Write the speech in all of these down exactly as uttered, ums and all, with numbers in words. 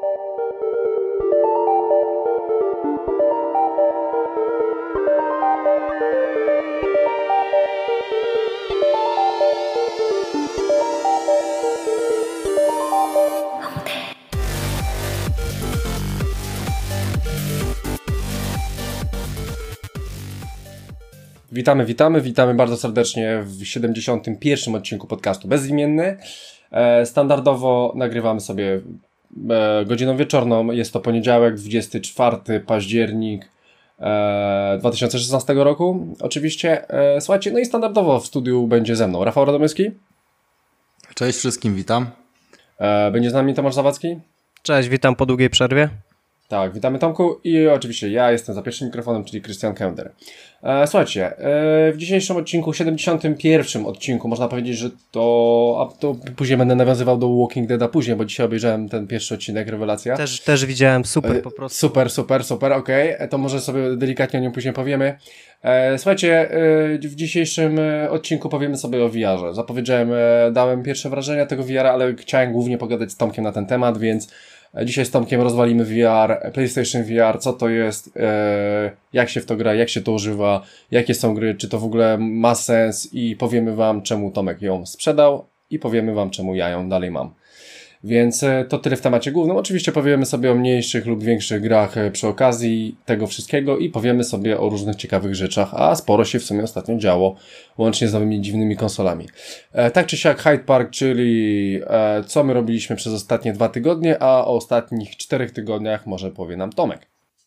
Witamy, witamy, witamy bardzo serdecznie w siedemdziesiątym pierwszym odcinku podcastu Bezimienny. E, standardowo nagrywamy sobie e, godziną wieczorną, jest to poniedziałek, dwudziestego czwartego października e, dwa tysiące szesnastego roku. Oczywiście, e, słuchajcie, no i standardowo w studiu będzie ze mną Rafał Radomyski. Cześć wszystkim, witam. E, będzie z nami Tomasz Zawadzki. Cześć, witam po długiej przerwie. Tak, witamy Tomku i oczywiście ja jestem za pierwszym mikrofonem, czyli Krystian Kender. E, słuchajcie, e, w dzisiejszym odcinku, siedemdziesiątym pierwszym odcinku, można powiedzieć, że to, a to później będę nawiązywał do Walking Deada później, bo dzisiaj obejrzałem ten pierwszy odcinek, rewelacja. Też, też widziałem, super e, po prostu. Super, super, super, okej, okay. To może sobie delikatnie o nim później powiemy. E, słuchajcie, e, w dzisiejszym odcinku powiemy sobie o V R-ze. Zapowiedziałem, e, dałem pierwsze wrażenia tego V R-a, ale chciałem głównie pogadać z Tomkiem na ten temat, więc dzisiaj z Tomkiem rozwalimy V R, PlayStation V R, co to jest, e, jak się w to gra, jak się to używa, jakie są gry, czy to w ogóle ma sens i powiemy wam, czemu Tomek ją sprzedał i powiemy wam, czemu ja ją dalej mam. Więc e, to tyle w temacie głównym. Oczywiście powiemy sobie o mniejszych lub większych grach e, przy okazji tego wszystkiego i powiemy sobie o różnych ciekawych rzeczach, a sporo się w sumie ostatnio działo, łącznie z nowymi dziwnymi konsolami. E, tak czy siak Hyde Park, czyli e, co my robiliśmy przez ostatnie dwa tygodnie, a o ostatnich czterech tygodniach może powie nam Tomek.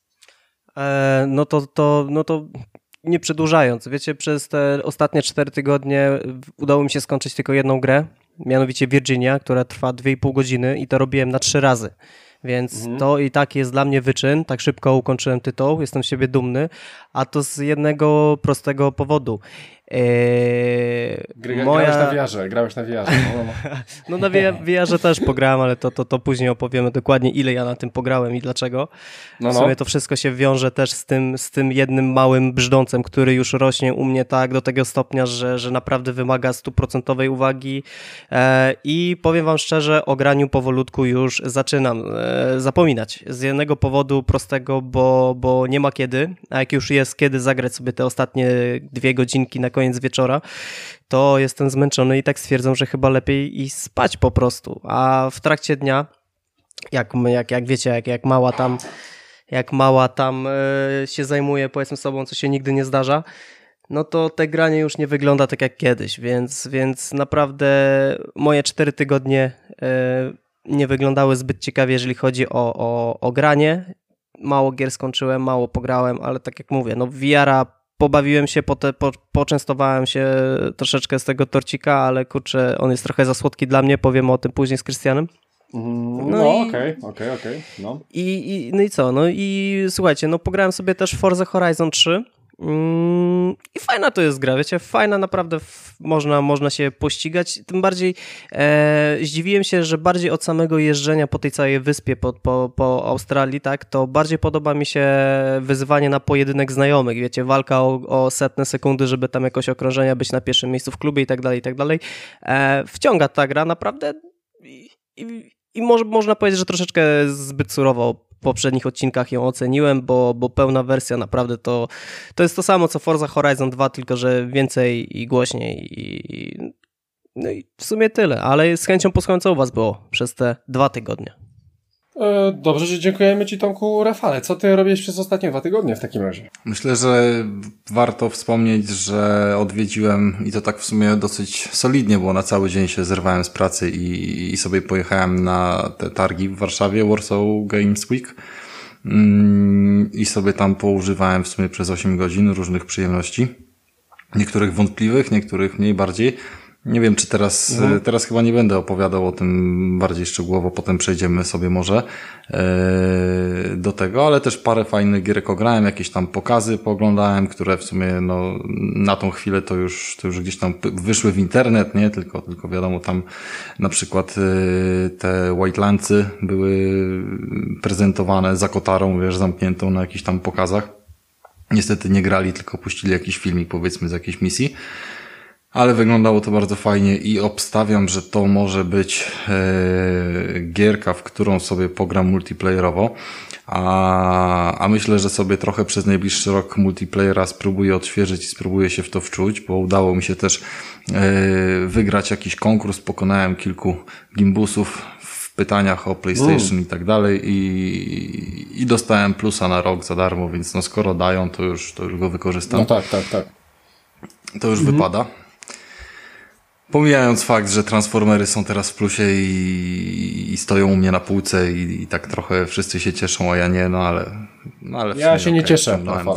E, no to, to, no to nie przedłużając, wiecie, przez te ostatnie cztery tygodnie udało mi się skończyć tylko jedną grę, mianowicie Virginia, która trwa dwie i pół godziny i to robiłem na trzy razy. Więc mhm. to i tak jest dla mnie wyczyn. Tak szybko ukończyłem tytuł, jestem z siebie dumny, a to z jednego prostego powodu. Eee, Gry, moja... Grałeś na V R-ze, grałeś na V R-ze. No, no. no na V R-ze też pograłem, ale to, to, to później opowiemy dokładnie, ile ja na tym pograłem i dlaczego. No, no. W sumie to wszystko się wiąże też z tym, z tym jednym małym brzdącem, który już rośnie u mnie tak do tego stopnia, że, że naprawdę wymaga stuprocentowej uwagi eee, i powiem wam szczerze, o graniu powolutku już zaczynam eee, zapominać. Z jednego powodu prostego, bo, bo nie ma kiedy, a jak już jest kiedy zagrać sobie te ostatnie dwie godzinki na koniec wieczora, to jestem zmęczony i tak stwierdzam, że chyba lepiej iść spać po prostu. A w trakcie dnia, jak, jak, jak wiecie, jak, jak mała tam, jak mała tam yy, się zajmuje powiedzmy sobą, co się nigdy nie zdarza, no to te granie już nie wygląda tak jak kiedyś, więc, więc naprawdę moje cztery tygodnie yy, nie wyglądały zbyt ciekawie, jeżeli chodzi o, o, o granie. Mało gier skończyłem, mało pograłem, ale tak jak mówię, no V R-a pobawiłem się, po te, po, poczęstowałem się troszeczkę z tego torcika, ale kurczę, on jest trochę za słodki dla mnie, powiemy o tym później z Krystianem. Mm, no okej, okej, okej. I, no i co, no i słuchajcie, no pograłem sobie też Forza Horizon trzy mm, i fajna to jest gra, wiecie, fajna naprawdę, f- można, można się pościgać, tym bardziej e, zdziwiłem się, że bardziej od samego jeżdżenia po tej całej wyspie, po, po, po Australii, tak, to bardziej podoba mi się wyzwanie na pojedynek znajomych, wiecie, walka o, o setne sekundy, żeby tam jakoś okrążenia być na pierwszym miejscu w klubie i tak dalej, i tak dalej. E, wciąga ta gra naprawdę i, i, i może, można powiedzieć, że troszeczkę zbyt surowo w poprzednich odcinkach ją oceniłem, bo, bo pełna wersja naprawdę to, to jest to samo co Forza Horizon dwa, tylko że więcej i głośniej i, no i w sumie tyle, ale z chęcią posłucham, co u was było przez te dwa tygodnie. E, dobrze, że dziękujemy ci, Tomku. Rafale, co ty robiłeś przez ostatnie dwa tygodnie w takim razie? Myślę, że warto wspomnieć, że odwiedziłem i to tak w sumie dosyć solidnie, bo na cały dzień się zerwałem z pracy i, i sobie pojechałem na te targi w Warszawie, Warsaw Games Week mm, i sobie tam poużywałem w sumie przez osiem godzin różnych przyjemności. Niektórych wątpliwych, niektórych mniej bardziej. Nie wiem, czy teraz, mhm. teraz chyba nie będę opowiadał o tym bardziej szczegółowo, potem przejdziemy sobie może yy, do tego, ale też parę fajnych gierek ograłem, jakieś tam pokazy pooglądałem, które w sumie no na tą chwilę to już, to już gdzieś tam wyszły w internet, nie? Tylko, tylko wiadomo tam na przykład yy, te Wildlandsy były prezentowane za kotarą, wiesz, zamkniętą na jakichś tam pokazach. Niestety nie grali, tylko puścili jakiś filmik powiedzmy z jakiejś misji. Ale wyglądało to bardzo fajnie i obstawiam, że to może być e, gierka, w którą sobie pogram multiplayerowo, a, a myślę, że sobie trochę przez najbliższy rok multiplayera spróbuję odświeżyć i spróbuję się w to wczuć, bo udało mi się też e, wygrać jakiś konkurs, pokonałem kilku gimbusów w pytaniach o PlayStation mm. i tak dalej i, i dostałem plusa na rok za darmo, więc no skoro dają, to już, to już go wykorzystam. No tak, tak, tak. To już mhm. wypada. Pomijając fakt, że Transformery są teraz w plusie i, i stoją u mnie na półce i, i tak trochę wszyscy się cieszą, a ja nie, no ale... No ale ja się okay, nie cieszę. No,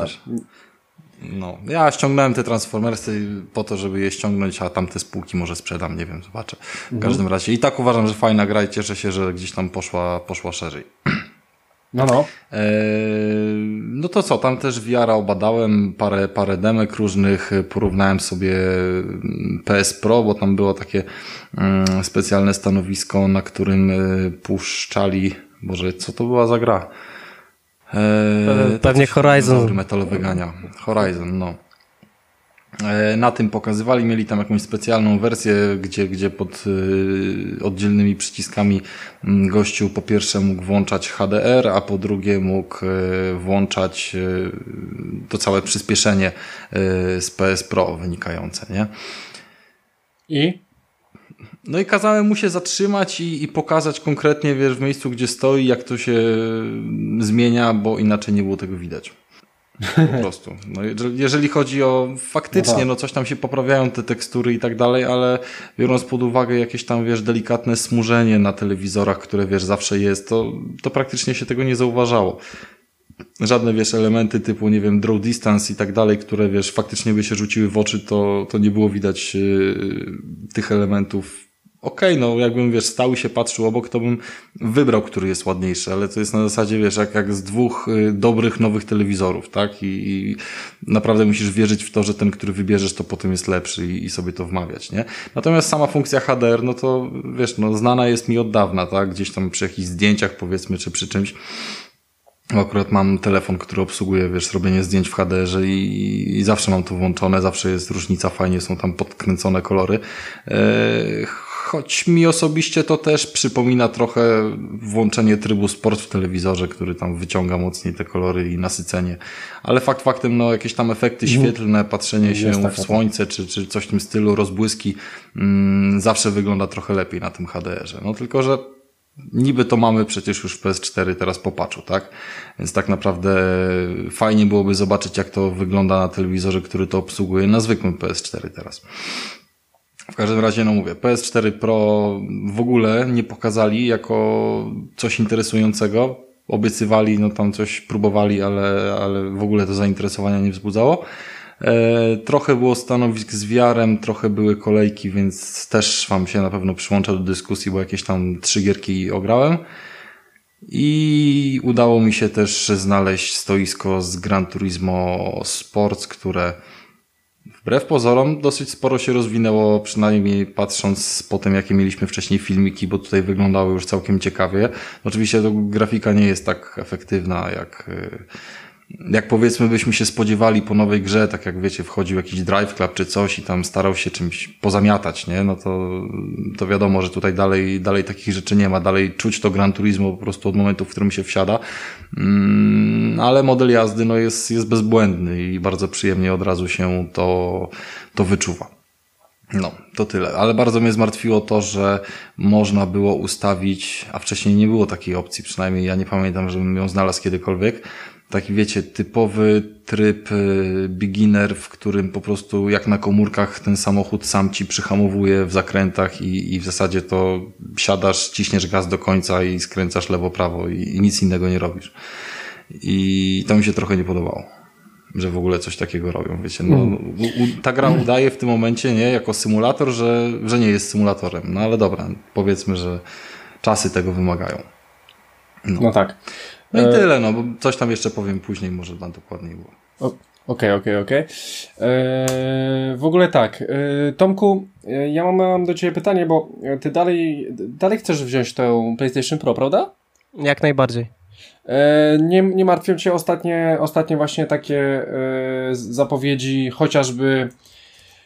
no, ja ściągnąłem te Transformersy po to, żeby je ściągnąć, a tamte spółki może sprzedam, nie wiem, zobaczę. W mhm. każdym razie i tak uważam, że fajna gra i cieszę się, że gdzieś tam poszła, poszła szerzej. No, no. Eee, no to co, tam też V R a obadałem, parę, parę demek różnych, porównałem sobie P S Pro, bo tam było takie mm, specjalne stanowisko, na którym y, puszczali, Boże, co to była za gra? Eee, Pewnie Horizon. Metalowe gania. Horizon, no. Na tym pokazywali, mieli tam jakąś specjalną wersję, gdzie, gdzie pod y, oddzielnymi przyciskami gościu po pierwsze mógł włączać H D R, a po drugie mógł y, włączać y, to całe przyspieszenie y, z P S Pro wynikające, nie? I? No i kazałem mu się zatrzymać i, i pokazać konkretnie, wiesz, w miejscu, gdzie stoi, jak to się zmienia, bo inaczej nie było tego widać. Po prostu. No, jeżeli chodzi o faktycznie, no, no coś tam się poprawiają te tekstury i tak dalej, ale biorąc pod uwagę jakieś tam, wiesz, delikatne smużenie na telewizorach, które, wiesz, zawsze jest, to, to praktycznie się tego nie zauważało. Żadne, wiesz, elementy typu, nie wiem, draw distance i tak dalej, które, wiesz, faktycznie by się rzuciły w oczy, to, to nie było widać yy, tych elementów. Okej, okay, no jakbym, wiesz, stał i się patrzył obok, to bym wybrał, który jest ładniejszy, ale to jest na zasadzie, wiesz, jak, jak z dwóch y, dobrych, nowych telewizorów, tak? I, I naprawdę musisz wierzyć w to, że ten, który wybierzesz, to potem jest lepszy i, i sobie to wmawiać, nie? Natomiast sama funkcja H D R, no to, wiesz, no znana jest mi od dawna, tak? Gdzieś tam przy jakichś zdjęciach, powiedzmy, czy przy czymś. Akurat mam telefon, który obsługuje, wiesz, robienie zdjęć w H D R-ze i, i zawsze mam to włączone, zawsze jest różnica, fajnie są tam podkręcone kolory. Eee, choć mi osobiście to też przypomina trochę włączenie trybu sport w telewizorze, który tam wyciąga mocniej te kolory i nasycenie. Ale fakt faktem, no jakieś tam efekty świetlne, patrzenie się w słońce, czy, czy coś w tym stylu, rozbłyski, mm, zawsze wygląda trochę lepiej na tym H D R-ze. No tylko, że niby to mamy przecież już w P S cztery teraz po patchu, tak? Więc tak naprawdę fajnie byłoby zobaczyć, jak to wygląda na telewizorze, który to obsługuje na zwykłym P S cztery teraz. W każdym razie, no mówię, P S cztery Pro w ogóle nie pokazali jako coś interesującego. Obiecywali, no tam coś próbowali, ale, ale w ogóle to zainteresowania nie wzbudzało. E, trochę było stanowisk z V R-em, trochę były kolejki, więc też wam się na pewno przyłączę do dyskusji, bo jakieś tam trzy gierki ograłem. I udało mi się też znaleźć stoisko z Gran Turismo Sports, które wbrew pozorom dosyć sporo się rozwinęło, przynajmniej patrząc po tym, jakie mieliśmy wcześniej filmiki, bo tutaj wyglądały już całkiem ciekawie. Oczywiście to grafika nie jest tak efektywna, jak, jak powiedzmy byśmy się spodziewali po nowej grze, tak jak wiecie, wchodził jakiś Drive Club czy coś i tam starał się czymś pozamiatać, nie? No to, to wiadomo, że tutaj dalej, dalej takich rzeczy nie ma, dalej czuć to Gran Turismo po prostu od momentu, w którym się wsiada. Mm, ale model jazdy no jest, jest bezbłędny i bardzo przyjemnie od razu się to, to wyczuwa. No, to tyle. Ale bardzo mnie zmartwiło to, że można było ustawić, a wcześniej nie było takiej opcji, przynajmniej ja nie pamiętam, żebym ją znalazł kiedykolwiek. Taki, wiecie, typowy tryb beginner, w którym po prostu jak na komórkach ten samochód sam ci przyhamowuje w zakrętach i, i w zasadzie to siadasz, ciśniesz gaz do końca i skręcasz lewo, prawo i, i nic innego nie robisz. I to mi się trochę nie podobało, że w ogóle coś takiego robią, wiecie. No, u, u, ta gra udaje w tym momencie, nie, jako symulator, że, że nie jest symulatorem. No ale dobra, powiedzmy, że czasy tego wymagają. No, no tak. No i tyle, no, bo coś tam jeszcze powiem później, może tam dokładniej było. Okej, okej, okej. W ogóle tak, e, Tomku, e, ja mam, mam do Ciebie pytanie, bo Ty dalej, dalej chcesz wziąć tę PlayStation Pro, prawda? Jak najbardziej. E, nie, nie martwią Cię ostatnie, ostatnie właśnie takie e, zapowiedzi, chociażby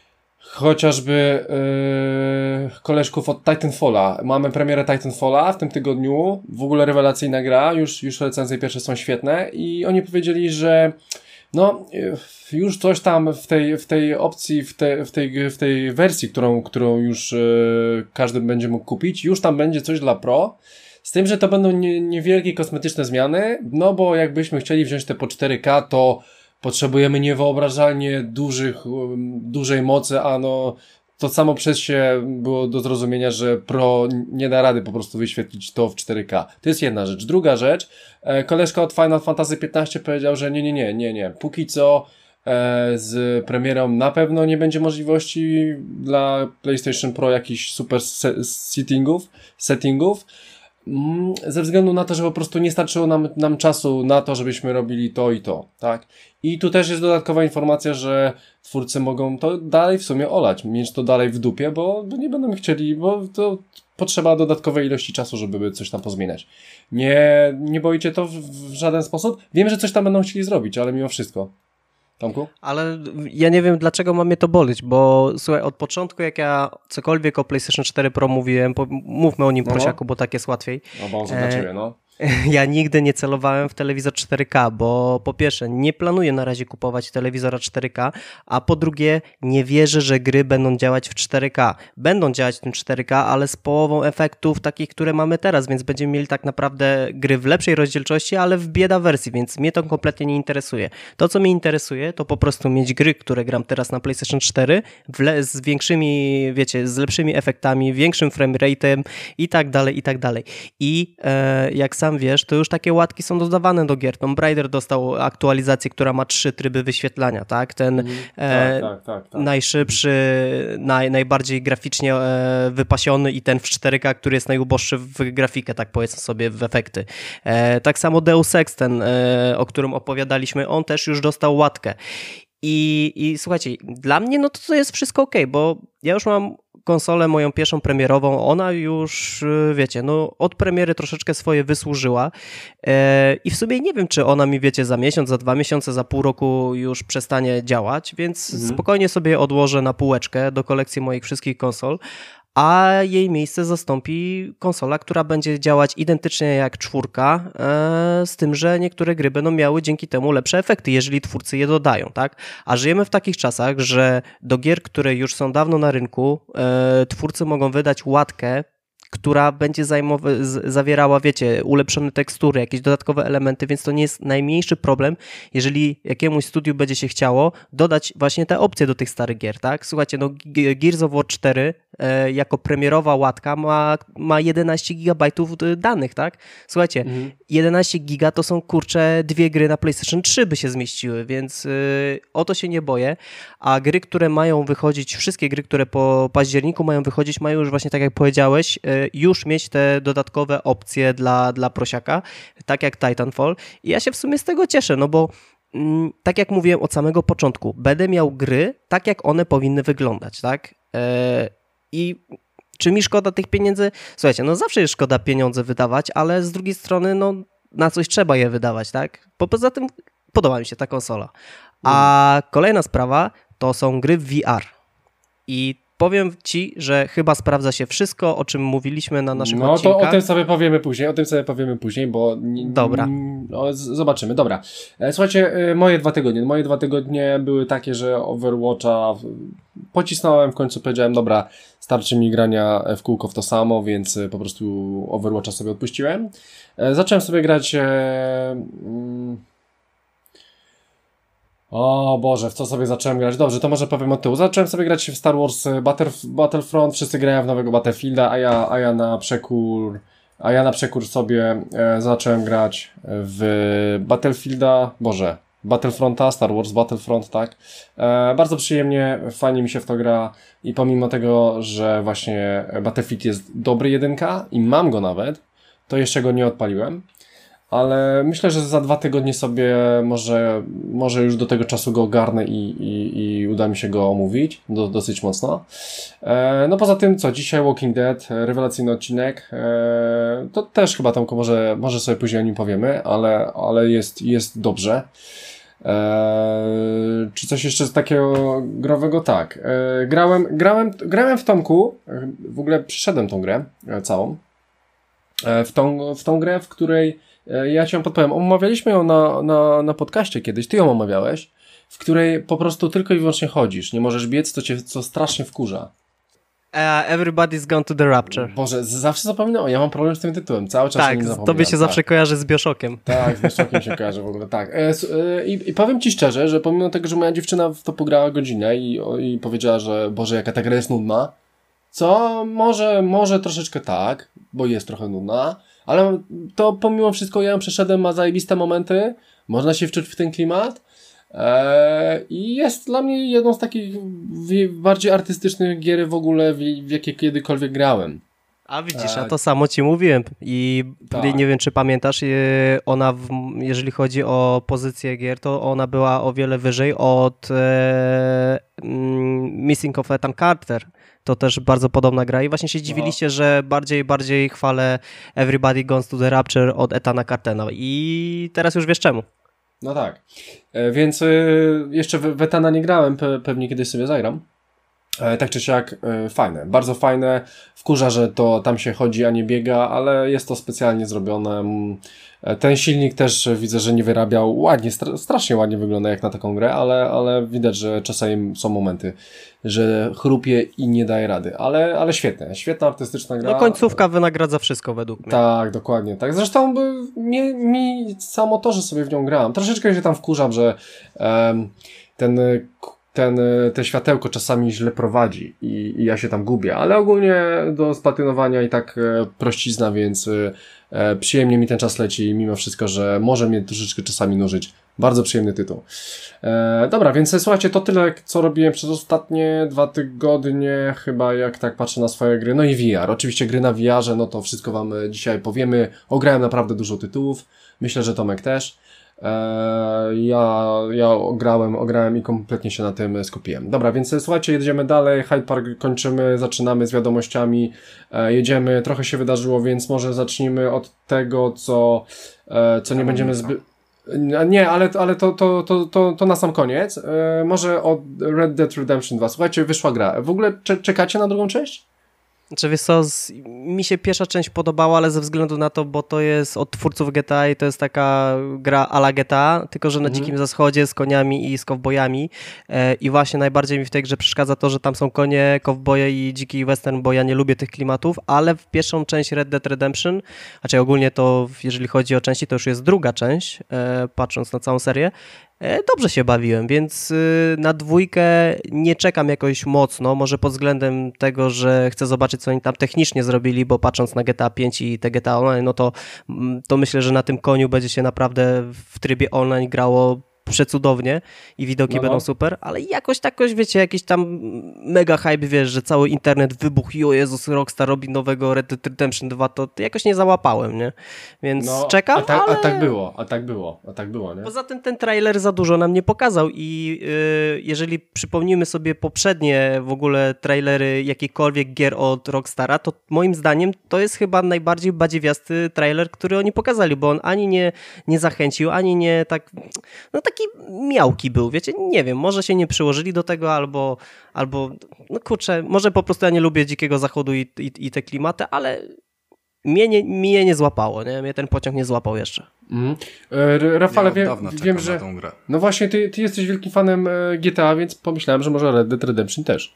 chociażby yy, koleżków od Titanfalla. Mamy premierę Titanfalla w tym tygodniu, w ogóle rewelacyjna gra, już, już recenzje pierwsze są świetne i oni powiedzieli, że no, już coś tam w tej, w tej opcji, w, te, w, tej, w tej wersji, którą, którą już yy, każdy będzie mógł kupić, już tam będzie coś dla Pro, z tym, że to będą nie, niewielkie kosmetyczne zmiany, no bo jakbyśmy chcieli wziąć te po cztery K, to potrzebujemy niewyobrażalnie dużych, dużej mocy, a no to samo przez się było do zrozumienia, że Pro nie da rady po prostu wyświetlić to w cztery K. To jest jedna rzecz. Druga rzecz, koleżka od Final Fantasy piętnaście powiedział, że nie, nie, nie, nie, nie. Póki co e, z premierą na pewno nie będzie możliwości dla PlayStation Pro jakichś super se- settingów, settingów. Ze względu na to, że po prostu nie starczyło nam, nam czasu na to, żebyśmy robili to i to, tak? I tu też jest dodatkowa informacja, że twórcy mogą to dalej w sumie olać, mieć to dalej w dupie, bo, bo nie będą chcieli, bo to potrzeba dodatkowej ilości czasu, żeby coś tam pozmieniać. Nie, nie boicie to w, w żaden sposób? Wiem, że coś tam będą chcieli zrobić, ale mimo wszystko. Tomku? Ale ja nie wiem, dlaczego ma mnie to boleć, bo słuchaj, od początku jak ja cokolwiek o PlayStation cztery Pro mówiłem, po, mówmy o nim no. prosiaku, bo tak jest łatwiej. No bo dla e... ciebie, no. Ja nigdy nie celowałem w telewizor cztery K, bo po pierwsze nie planuję na razie kupować telewizora cztery K, a po drugie nie wierzę, że gry będą działać w cztery K. Będą działać w tym cztery K, ale z połową efektów takich, które mamy teraz, więc będziemy mieli tak naprawdę gry w lepszej rozdzielczości, ale w bieda wersji, więc mnie to kompletnie nie interesuje. To, co mnie interesuje, to po prostu mieć gry, które gram teraz na PlayStation cztery w z większymi, wiecie, z lepszymi efektami, większym framerate'em i tak dalej, i tak dalej. I e, jak sam wiesz, to już takie łatki są dodawane do gier. Tomb Raider dostał aktualizację, która ma trzy tryby wyświetlania, tak? Ten mm, e, tak, tak, tak, tak. najszybszy, naj, najbardziej graficznie e, wypasiony i ten w cztery K, który jest najuboższy w grafikę, tak powiedzmy sobie, w efekty. E, tak samo Deus Ex, ten, e, o którym opowiadaliśmy, on też już dostał łatkę. I, i słuchajcie, dla mnie no to, to jest wszystko okej, bo ja już mam konsolę moją pierwszą premierową, ona już, wiecie, no od premiery troszeczkę swoje wysłużyła e, i w sumie nie wiem, czy ona mi, wiecie, za miesiąc, za dwa miesiące, za pół roku już przestanie działać, więc mhm. spokojnie sobie odłożę na półeczkę do kolekcji moich wszystkich konsol, a jej miejsce zastąpi konsola, która będzie działać identycznie jak czwórka, e, z tym, że niektóre gry będą miały dzięki temu lepsze efekty, jeżeli twórcy je dodają, tak? A żyjemy w takich czasach, że do gier, które już są dawno na rynku, e, twórcy mogą wydać łatkę, która będzie zajmowa- z- zawierała, wiecie, ulepszone tekstury, jakieś dodatkowe elementy, więc to nie jest najmniejszy problem, jeżeli jakiemuś studiu będzie się chciało dodać właśnie te opcje do tych starych gier, tak? Słuchajcie, no Gears of War cztery e, jako premierowa łatka ma, ma jedenaście gigabajtów danych, tak? Słuchajcie, mhm. jedenaście giga to są, kurcze, dwie gry na PlayStation trzy by się zmieściły, więc y, o to się nie boję, a gry, które mają wychodzić, wszystkie gry, które po październiku mają wychodzić, mają już właśnie, tak jak powiedziałeś, y, już mieć te dodatkowe opcje dla, dla prosiaka, tak jak Titanfall. I ja się w sumie z tego cieszę, no bo mm, tak jak mówiłem od samego początku, będę miał gry tak, jak one powinny wyglądać, tak? E, I czy mi szkoda tych pieniędzy? Słuchajcie, no zawsze jest szkoda pieniądze wydawać, ale z drugiej strony, no na coś trzeba je wydawać, tak? Bo poza tym podoba mi się ta konsola. A kolejna sprawa to są gry w V R. I powiem ci, że chyba sprawdza się wszystko, o czym mówiliśmy na naszych no, odcinkach. No to o tym sobie powiemy później, o tym sobie powiemy później, bo... Dobra. No, z- zobaczymy, dobra. Słuchajcie, moje dwa tygodnie. Moje dwa tygodnie były takie, że Overwatcha pocisnąłem, w końcu powiedziałem, dobra, starczy mi grania w kółko w to samo, więc po prostu Overwatcha sobie odpuściłem. Zacząłem sobie grać... Mm, O Boże, w co sobie zacząłem grać? Dobrze, to może powiem od tyłu. Zacząłem sobie grać w Star Wars Battle- Battlefront, wszyscy grają w nowego Battlefielda, a ja, a ja na przekór, a ja na przekór sobie e, zacząłem grać w Battlefielda, Boże, Battlefronta, Star Wars Battlefront, tak. E, bardzo przyjemnie, fajnie mi się w to gra i pomimo tego, że właśnie Battlefield jest dobry jedynka i mam go nawet, to jeszcze go nie odpaliłem. Ale myślę, że za dwa tygodnie sobie może, może już do tego czasu go ogarnę i, i, i uda mi się go omówić do, dosyć mocno. E, no poza tym, co, dzisiaj Walking Dead, rewelacyjny odcinek, e, to też chyba Tomku może, może sobie później o nim powiemy, ale, ale jest, jest dobrze. Eee, czy coś jeszcze z takiego growego? Tak. Eee, grałem, grałem, grałem w Tomku, w ogóle przeszedłem tą grę e, całą. E, w, tą, w tą grę, w której e, ja ci ją podpowiem. Omawialiśmy ją na, na, na podcaście kiedyś, ty ją omawiałeś, w której po prostu tylko i wyłącznie chodzisz. Nie możesz biec, to cię co strasznie wkurza. Uh, everybody's gone to the Rapture. Boże, zawsze zapominam, ja mam problem z tym tytułem, cały czas tak, nie zapominam. Tobie się tak. zawsze kojarzy z Bioshockiem. Tak, z Bioshockiem się kojarzy w ogóle, tak. E, e, i, I powiem ci szczerze, że pomimo tego, że moja dziewczyna w to pograła godzinę i, o, i powiedziała, że Boże, jaka ta gra jest nudna, co może, może troszeczkę tak, bo jest trochę nudna, ale to pomimo wszystko ja ją przeszedłem, ma zajebiste momenty, można się wczuć w ten klimat, Eee, i jest dla mnie jedną z takich bardziej artystycznych gier w ogóle, w, w jakie kiedykolwiek grałem. A widzisz, a to samo ci mówiłem i tak. Nie wiem, czy pamiętasz, ona, w, jeżeli chodzi o pozycję gier, to ona była o wiele wyżej od e, Missing of Ethan Carter. To też bardzo podobna gra i właśnie się dziwiliście, no. że bardziej bardziej chwalę Everybody Goes to the Rapture od Ethana Cartera i teraz już wiesz czemu. No tak, e, więc e, jeszcze w, w Ethana nie grałem, pe, pewnie kiedyś sobie zagram. E, tak czy siak e, fajne, bardzo fajne. Wkurza, że to tam się chodzi, a nie biega, ale jest to specjalnie zrobione. E, ten silnik też widzę, że nie wyrabiał ładnie, stra- strasznie ładnie wygląda jak na taką grę, ale, ale widać, że czasami są momenty, że chrupie i nie daje rady, ale, ale świetne, świetna artystyczna gra. No końcówka wynagradza wszystko według mnie. Tak, dokładnie, tak. Zresztą by, mi, mi samo to, że sobie w nią grałem, troszeczkę się tam wkurzam, że um, ten, ten, te światełko czasami źle prowadzi i, i ja się tam gubię, ale ogólnie do splatynowania i tak e, prościzna, więc e, przyjemnie mi ten czas leci, mimo wszystko, że może mnie troszeczkę czasami nużyć. Bardzo przyjemny tytuł. E, dobra, więc słuchajcie, to tyle, co robiłem przez ostatnie dwa tygodnie, chyba jak tak patrzę na swoje gry. No i V R. Oczywiście gry na V R-ze, no to wszystko wam dzisiaj powiemy. Ograłem naprawdę dużo tytułów. Myślę, że Tomek też. E, ja, ja ograłem, ograłem i kompletnie się na tym skupiłem. Dobra, więc słuchajcie, jedziemy dalej. Hyde Park kończymy, zaczynamy z wiadomościami. E, jedziemy, trochę się wydarzyło, więc może zacznijmy od tego, co, e, co nie będziemy zbyt... Nie, ale, ale to, to, to, to, to na sam koniec. Yy, może od Red Dead Redemption dwa. Słuchajcie, wyszła gra. W ogóle czekacie na drugą część? Znaczy, wiesz co, z, mi się pierwsza część podobała, ale ze względu na to, bo to jest od twórców G T A i to jest taka gra a la G T A, tylko że na mhm. dzikim zachodzie z koniami i z kowbojami e, i właśnie najbardziej mi w tej grze przeszkadza to, że tam są konie, kowboje i dziki western, bo ja nie lubię tych klimatów, ale w pierwszą część Red Dead Redemption, znaczy ogólnie to jeżeli chodzi o części, to już jest druga część, e, patrząc na całą serię, dobrze się bawiłem, więc na dwójkę nie czekam jakoś mocno, może pod względem tego, że chcę zobaczyć, co oni tam technicznie zrobili, bo patrząc na G T A pięć i te G T A Online, no to, to myślę, że na tym koniu będzie się naprawdę w trybie online grało przecudownie i widoki no, no. będą super, ale jakoś takoś, wiecie, jakiś tam mega hype, wiesz, że cały internet wybuchł i o Jezus, Rockstar robi nowego Red Dead Redemption dwa, to jakoś nie załapałem, nie? Więc no, czekam, a tak, ale... A tak było, a tak było, a tak było, nie? Poza tym ten trailer za dużo nam nie pokazał i yy, jeżeli przypomnimy sobie poprzednie w ogóle trailery jakichkolwiek gier od Rockstara, to moim zdaniem to jest chyba najbardziej badziewiasty trailer, który oni pokazali, bo on ani nie, nie zachęcił, ani nie tak, no taki miałki był, wiecie, nie wiem, może się nie przyłożyli do tego, albo, albo no kurczę, może po prostu ja nie lubię Dzikiego Zachodu i, i, i te klimaty, ale mnie nie, mnie nie złapało, nie? Mnie ten pociąg nie złapał jeszcze. Mm. E, Rafale, ja wiem, wiem że... tą grę. No właśnie, ty, ty jesteś wielkim fanem G T A, więc pomyślałem, że może Red Dead Redemption też.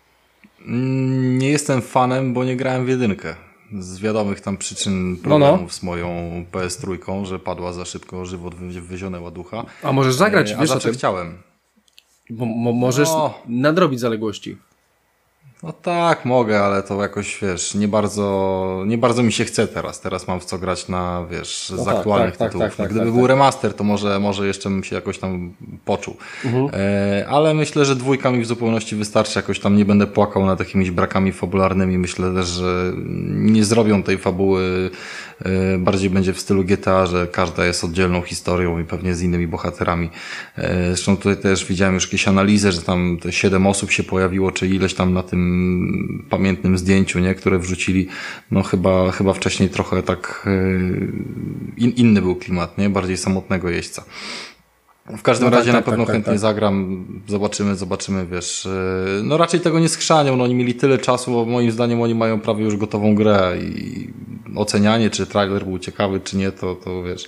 Nie jestem fanem, bo nie grałem w jedynkę. Z wiadomych tam przyczyn problemów no no. z moją P S trzy, że padła za szybko, żywot wyzionęła ładucha. A możesz zagrać, e, wiesz a zawsze o tym? chciałem. Bo, mo, możesz no. nadrobić zaległości. No tak, mogę, ale to jakoś, wiesz, nie bardzo, nie bardzo mi się chce teraz. Teraz mam w co grać na, wiesz, no z tak, aktualnych tak, tytułów. Tak, tak, Gdyby tak, był tak. remaster, to może, może jeszcze bym się jakoś tam poczuł. Mhm. E, ale myślę, że dwójka mi w zupełności wystarczy. Jakoś tam nie będę płakał nad jakimiś brakami fabularnymi. Myślę też, że nie zrobią tej fabuły. E, bardziej będzie w stylu G T A, że każda jest oddzielną historią i pewnie z innymi bohaterami. E, zresztą tutaj też widziałem już jakieś analizy, że tam te siedem osób się pojawiło, czy ileś tam na tym pamiętnym zdjęciu, nie, które wrzucili, no chyba, chyba wcześniej trochę tak in, inny był klimat, nie, bardziej samotnego jeźdźca. W każdym no razie tak, na tak, pewno tak, chętnie tak. zagram, zobaczymy, zobaczymy, wiesz. No raczej tego nie schrzanią, no oni mieli tyle czasu, bo moim zdaniem oni mają prawie już gotową grę i ocenianie, czy trailer był ciekawy, czy nie, to, to wiesz,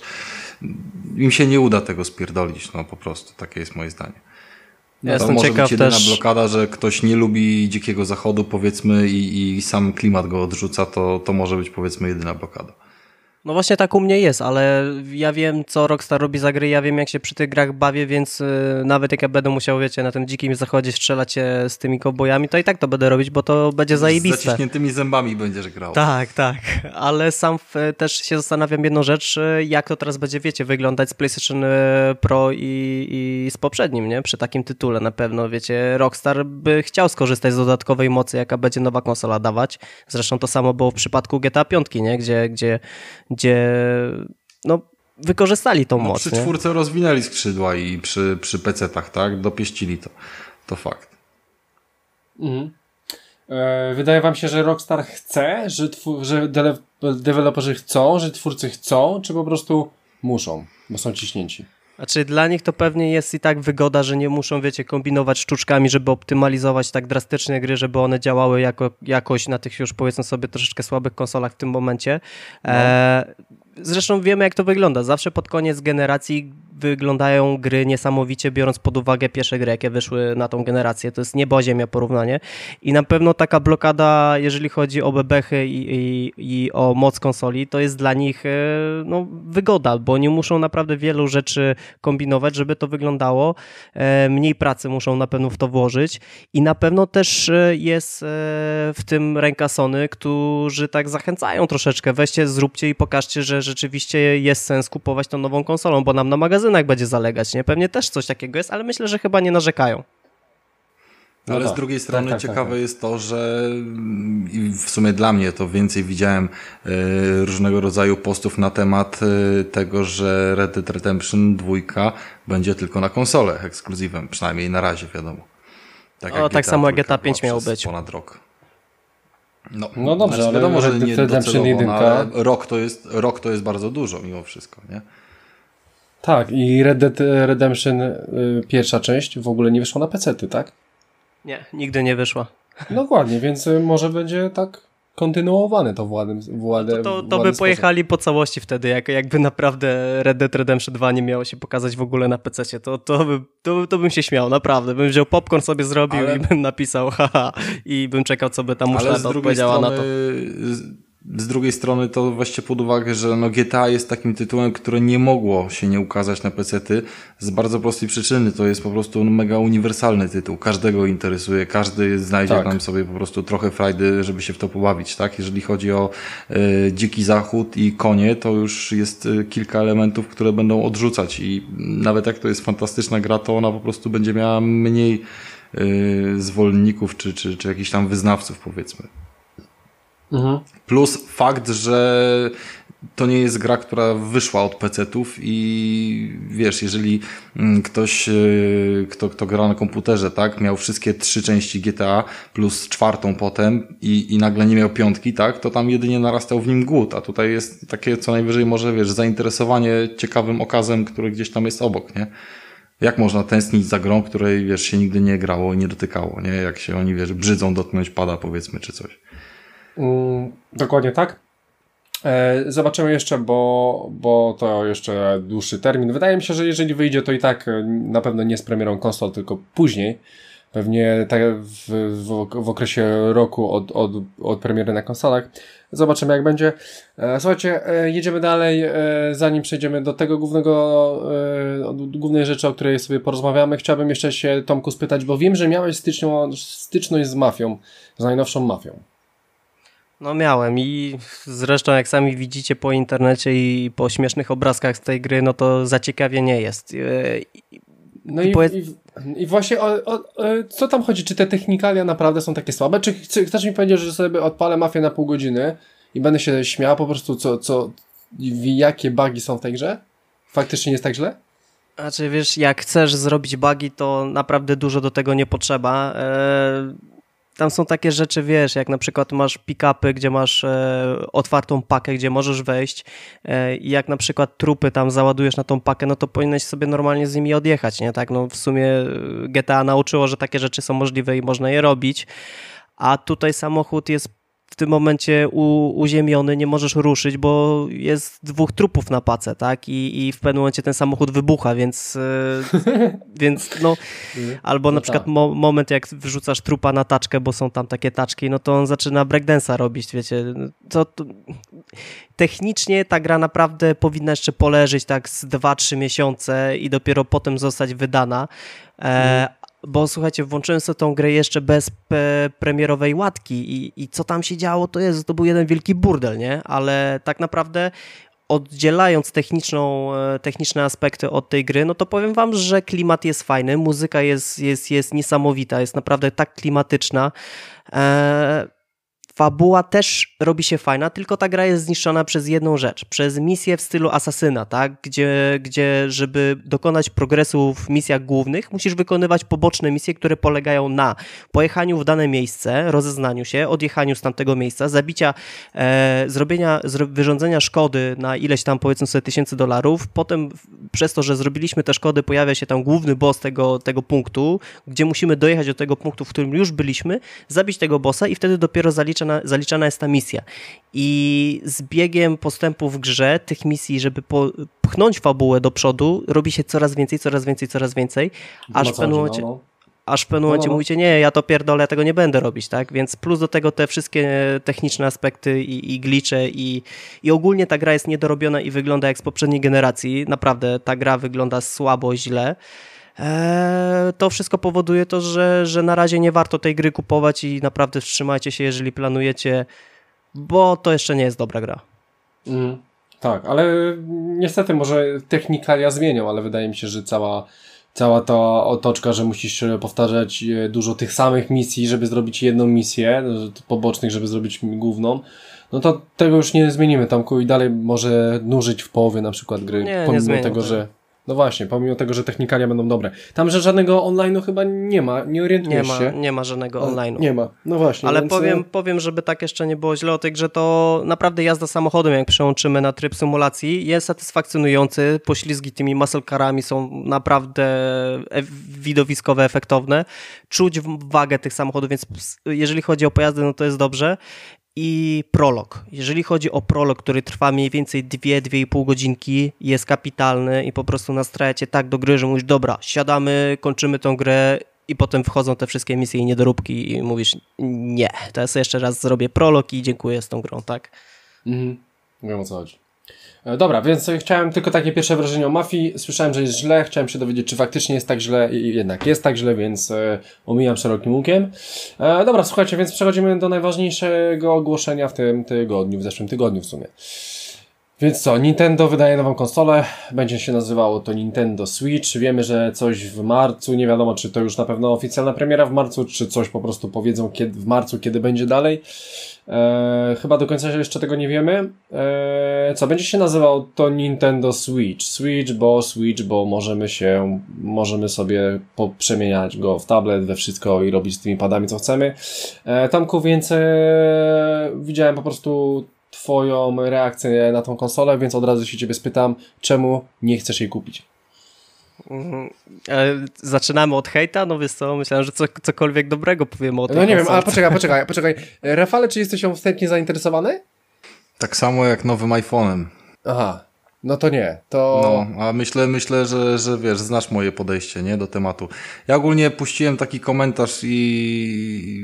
im się nie uda tego spierdolić, no po prostu, takie jest moje zdanie. Ja to jestem może ciekaw być jedyna też... blokada, że ktoś nie lubi Dzikiego Zachodu, powiedzmy, i, i sam klimat go odrzuca, to, to może być, powiedzmy, jedyna blokada. No właśnie tak u mnie jest, ale ja wiem, co Rockstar robi za gry, ja wiem, jak się przy tych grach bawię, więc yy, nawet jak ja będę musiał, wiecie, na tym dzikim zachodzie strzelać się z tymi kobojami, to i tak to będę robić, bo to będzie zajebiste. Z zaciśniętymi zębami będziesz grał. Tak, tak, ale sam w, też się zastanawiam jedną rzecz, jak to teraz będzie, wiecie, wyglądać z PlayStation Pro i, i z poprzednim, nie? Przy takim tytule na pewno, wiecie, Rockstar by chciał skorzystać z dodatkowej mocy, jaka będzie nowa konsola dawać. Zresztą to samo było w przypadku G T A pięć, nie? Gdzie, gdzie gdzie no, wykorzystali tą no, moc. Przy nie? czwórce rozwinęli skrzydła i przy, przy pecetach, tak? Dopieścili to. To fakt. Mhm. E, wydaje wam się, że Rockstar chce, że, twu, że de- deweloperzy chcą, że twórcy chcą, czy po prostu muszą, bo są ciśnięci? Znaczy dla nich to pewnie jest i tak wygoda, że nie muszą, wiecie, kombinować sztuczkami, żeby optymalizować tak drastycznie gry, żeby one działały jako, jakoś na tych już, powiedzmy sobie, troszeczkę słabych konsolach w tym momencie. No. E, zresztą wiemy, jak to wygląda. Zawsze pod koniec generacji wyglądają gry niesamowicie, biorąc pod uwagę pierwsze gry, jakie wyszły na tą generację. To jest niebo ziemia porównanie. I na pewno taka blokada, jeżeli chodzi o bebechy i, i, i o moc konsoli, to jest dla nich no, wygoda, bo nie muszą naprawdę wielu rzeczy kombinować, żeby to wyglądało. Mniej pracy muszą na pewno w to włożyć i na pewno też jest w tym ręka Sony, którzy tak zachęcają troszeczkę. Weźcie, zróbcie i pokażcie, że rzeczywiście jest sens kupować tą nową konsolą, bo nam na magazynach będzie zalegać, nie? Pewnie też coś takiego jest, ale myślę, że chyba nie narzekają. No ale tak, z drugiej strony tak, tak, ciekawe tak. jest to, że i w sumie dla mnie to więcej widziałem y, różnego rodzaju postów na temat y, tego, że Red Dead Redemption dwa będzie tylko na konsolę ekskluzywem, przynajmniej na razie wiadomo. Tak, o, tak samo jak G T A pięć miało być. Ponad rok. No, no dobrze, znaczy, ale wiadomo, że Red nie Dead Redemption docelowo, no, ale rok to jest, rok to jest bardzo dużo mimo wszystko, nie? Tak, i Red Dead Redemption y, pierwsza część w ogóle nie wyszła na pecety, tak? Nie, nigdy nie wyszła. Dokładnie, więc y, może będzie tak kontynuowane to w ładnym władę, no to, to, to by sposób. pojechali po całości wtedy, jak, jakby naprawdę Red Dead Redemption dwa nie miało się pokazać w ogóle na pececie, to, to, by, to, to bym się śmiał, naprawdę. Bym wziął popcorn sobie zrobił ale... i bym napisał haha i bym czekał, co by tam musztarda odpowiedziała strony... na to. Z drugiej strony to weźcie pod uwagę, że no G T A jest takim tytułem, które nie mogło się nie ukazać na pecety z bardzo prostej przyczyny. To jest po prostu mega uniwersalny tytuł. Każdego interesuje, każdy znajdzie tak. tam sobie po prostu trochę frajdy, żeby się w to pobawić, tak? Jeżeli chodzi o y, Dziki Zachód i konie, to już jest y, kilka elementów, które będą odrzucać i nawet jak to jest fantastyczna gra, to ona po prostu będzie miała mniej y, zwolenników czy, czy, czy jakichś tam wyznawców, powiedzmy. Mhm. Plus fakt, że to nie jest gra, która wyszła od pecetów i wiesz, jeżeli ktoś, kto, kto gra na komputerze, tak, miał wszystkie trzy części G T A plus czwartą potem i, i nagle nie miał piątki, tak, to tam jedynie narastał w nim głód, a tutaj jest takie co najwyżej może, wiesz, zainteresowanie ciekawym okazem, który gdzieś tam jest obok, nie? Jak można tęsknić za grą, której, wiesz, się nigdy nie grało i nie dotykało, nie? Jak się oni, wiesz, brzydzą dotknąć pada, powiedzmy, czy coś. Mm, dokładnie tak. E, zobaczymy jeszcze, bo, bo to jeszcze dłuższy termin. Wydaje mi się, że jeżeli wyjdzie, to i tak na pewno nie z premierą konsol, tylko później. Pewnie tak w, w, w okresie roku od, od, od premiery na konsolach. Zobaczymy, jak będzie. E, słuchajcie, e, jedziemy dalej. E, zanim przejdziemy do tego głównego, e, głównej rzeczy, o której sobie porozmawiamy, chciałbym jeszcze się, Tomku, spytać, bo wiem, że miałeś styczną, styczność z mafią, z najnowszą mafią. No miałem i zresztą jak sami widzicie po internecie i po śmiesznych obrazkach z tej gry, no to zaciekawie nie jest. No i, powiedz... i, i właśnie o, o, co tam chodzi? Czy te technikalia naprawdę są takie słabe? Czy chcesz mi powiedzieć, że sobie odpalę mafię na pół godziny i będę się śmiał po prostu co, co jakie bugi są w tej grze? Faktycznie jest tak źle? Znaczy wiesz, jak chcesz zrobić bugi, to naprawdę dużo do tego nie potrzeba. Eee... tam są takie rzeczy, wiesz, jak na przykład masz pick-upy, gdzie masz e, otwartą pakę, gdzie możesz wejść e, i jak na przykład trupy tam załadujesz na tą pakę, no to powinieneś sobie normalnie z nimi odjechać, nie? Tak, no w sumie G T A nauczyło, że takie rzeczy są możliwe i można je robić, a tutaj samochód jest w tym momencie u, uziemiony, nie możesz ruszyć, bo jest dwóch trupów na pace, tak? I, i w pewnym momencie ten samochód wybucha, więc, yy, więc no, albo na no przykład tak. mo, moment, jak wrzucasz trupa na taczkę, bo są tam takie taczki, no to on zaczyna breakdance'a robić, wiecie. To, to, technicznie ta gra naprawdę powinna jeszcze poleżeć tak z dwa trzy miesiące i dopiero potem zostać wydana. E, Bo słuchajcie, włączyłem sobie tą grę jeszcze bez pe- premierowej łatki i, i co tam się działo, to jest, to był jeden wielki burdel, nie? Ale tak naprawdę oddzielając techniczną, techniczne aspekty od tej gry, no to powiem wam, że klimat jest fajny, muzyka jest, jest, jest niesamowita, jest naprawdę tak klimatyczna. Eee, Fabuła też robi się fajna, tylko ta gra jest zniszczona przez jedną rzecz, przez misję w stylu asasyna, tak? Gdzie, gdzie żeby dokonać progresu w misjach głównych, musisz wykonywać poboczne misje, które polegają na pojechaniu w dane miejsce, rozeznaniu się, odjechaniu z tamtego miejsca, zabicia, e, zrobienia, zro, wyrządzenia szkody na ileś tam powiedzmy sobie tysięcy dolarów, potem przez to, że zrobiliśmy te szkody, pojawia się tam główny boss tego, tego punktu, gdzie musimy dojechać do tego punktu, w którym już byliśmy, zabić tego bossa i wtedy dopiero zalicza zaliczana jest ta misja. I z biegiem postępu w grze tych misji, żeby pchnąć fabułę do przodu, robi się coraz więcej, coraz więcej, coraz więcej, aż w pewnym momencie, no, no. aż w pewnym momencie no, no. mówicie, nie, ja to pierdolę, ja tego nie będę robić, tak? Więc plus do tego te wszystkie techniczne aspekty i, i glitche i, i ogólnie ta gra jest niedorobiona i wygląda jak z poprzedniej generacji. Naprawdę ta gra wygląda słabo, źle. Eee, to wszystko powoduje to, że, że na razie nie warto tej gry kupować i naprawdę wstrzymajcie się, jeżeli planujecie, bo to jeszcze nie jest dobra gra. Mm, tak, ale niestety może technikalia zmienią, ale wydaje mi się, że cała, cała ta otoczka, że musisz powtarzać dużo tych samych misji, żeby zrobić jedną misję, pobocznych, żeby zrobić główną, no to tego już nie zmienimy. Tam i dalej może nużyć w połowie na przykład gry, nie, pomimo nie zmienią, tego, tak. że no właśnie, pomimo tego, że technikalia będą dobre. Tam, że żadnego online'u chyba nie ma, nie orientujesz nie ma, się. Nie ma żadnego online'u. Nie ma, no właśnie. Ale więc... powiem, powiem, żeby tak jeszcze nie było źle o tej grze, to naprawdę jazda samochodem, jak przełączymy na tryb symulacji, jest satysfakcjonujący. Poślizgi tymi muscle carami są naprawdę e- widowiskowe, efektowne. Czuć wagę tych samochodów, więc jeżeli chodzi o pojazdy, no to jest dobrze. I prolog. Jeżeli chodzi o prolog, który trwa mniej więcej dwie do dwóch i pół godzinki, jest kapitalny i po prostu nastraja cię tak do gry, że mówisz, dobra, siadamy, kończymy tą grę i potem wchodzą te wszystkie misje i niedoróbki i mówisz, nie, teraz jeszcze raz zrobię prolog i dziękuję z tą grą, tak? Mhm, wiem o co chodzi. Dobra, więc chciałem tylko takie pierwsze wrażenie o Mafii. Słyszałem, że jest źle, chciałem się dowiedzieć, czy faktycznie jest tak źle i jednak jest tak źle, więc e, omijam szerokim łukiem. E, dobra, słuchajcie, więc przechodzimy do najważniejszego ogłoszenia w tym tygodniu, w zeszłym tygodniu w sumie. Więc co, Nintendo wydaje nową konsolę, będzie się nazywało to Nintendo Switch. Wiemy, że coś w marcu, nie wiadomo, czy to już na pewno oficjalna premiera w marcu, czy coś po prostu powiedzą kiedy, w marcu, kiedy będzie dalej. Eee, chyba do końca jeszcze tego nie wiemy. Eee, co, będzie się nazywał to Nintendo Switch. Switch, bo Switch, bo możemy się, możemy sobie poprzemieniać go w tablet, we wszystko i robić z tymi padami, co chcemy. Eee, Tomku, więc e, widziałem po prostu twoją reakcję na tą konsolę, więc od razu się ciebie spytam, czemu nie chcesz jej kupić? Mhm. E, zaczynamy od hejta? No wiesz co, myślałem, że co, cokolwiek dobrego powiemy o tej No nie konsolce. wiem, ale poczekaj, poczekaj, poczekaj. Rafale, czy jesteś ją wstępnie zainteresowany? Tak samo jak nowym iPhone'em. Aha, no to nie. To... No, a myślę, myślę, że, że wiesz, znasz moje podejście, nie, do tematu. Ja ogólnie puściłem taki komentarz i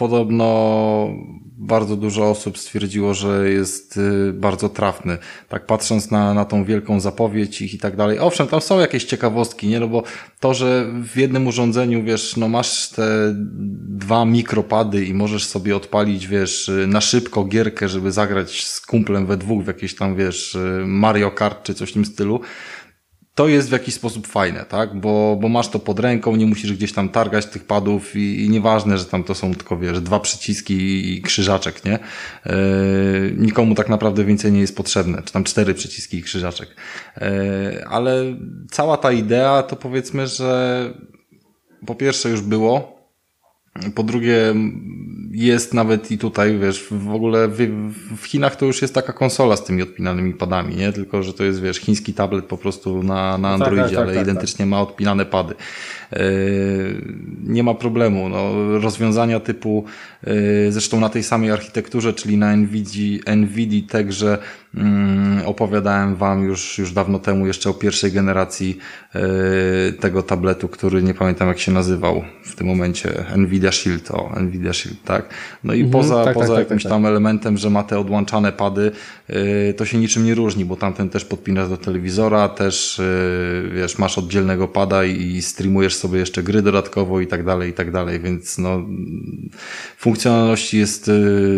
podobno bardzo dużo osób stwierdziło, że jest y, bardzo trafny. Tak patrząc na, na tą wielką zapowiedź ich i tak dalej. Owszem, tam są jakieś ciekawostki, nie? No bo to, że w jednym urządzeniu, wiesz, no masz te dwa mikropady i możesz sobie odpalić, wiesz, na szybko gierkę, żeby zagrać z kumplem we dwóch w jakieś tam, wiesz, Mario Kart czy coś w tym stylu. To jest w jakiś sposób fajne, tak? Bo, bo masz to pod ręką, nie musisz gdzieś tam targać tych padów i, i nieważne, że tam to są tylko, wiesz, dwa przyciski i krzyżaczek, nie? Yy, nikomu tak naprawdę więcej nie jest potrzebne, czy tam cztery przyciski i krzyżaczek. Yy, ale cała ta idea to powiedzmy, że po pierwsze już było, Po drugie, jest nawet i tutaj, wiesz, w ogóle w, w Chinach to już jest taka konsola z tymi odpinanymi padami, nie? Tylko, że to jest, wiesz, chiński tablet po prostu na, na Androidzie, tak, tak, ale tak, identycznie tak. ma odpinane pady. Yy, nie ma problemu. No, rozwiązania typu, yy, zresztą na tej samej architekturze, czyli na NVIDII, NVIDII także yy, opowiadałem wam już, już dawno temu jeszcze o pierwszej generacji yy, tego tabletu, który nie pamiętam jak się nazywał w tym momencie. NVIDIA Shield, o, NVIDIA Shield, tak. No i mhm, poza, tak, poza tak, jakimś tak, tak. tam elementem, że ma te odłączane pady, yy, to się niczym nie różni, bo tamten też podpinasz do telewizora, też yy, wiesz, masz oddzielnego pada i, i streamujesz sobie jeszcze gry dodatkowo i tak dalej, i tak dalej, więc no funkcjonalności jest,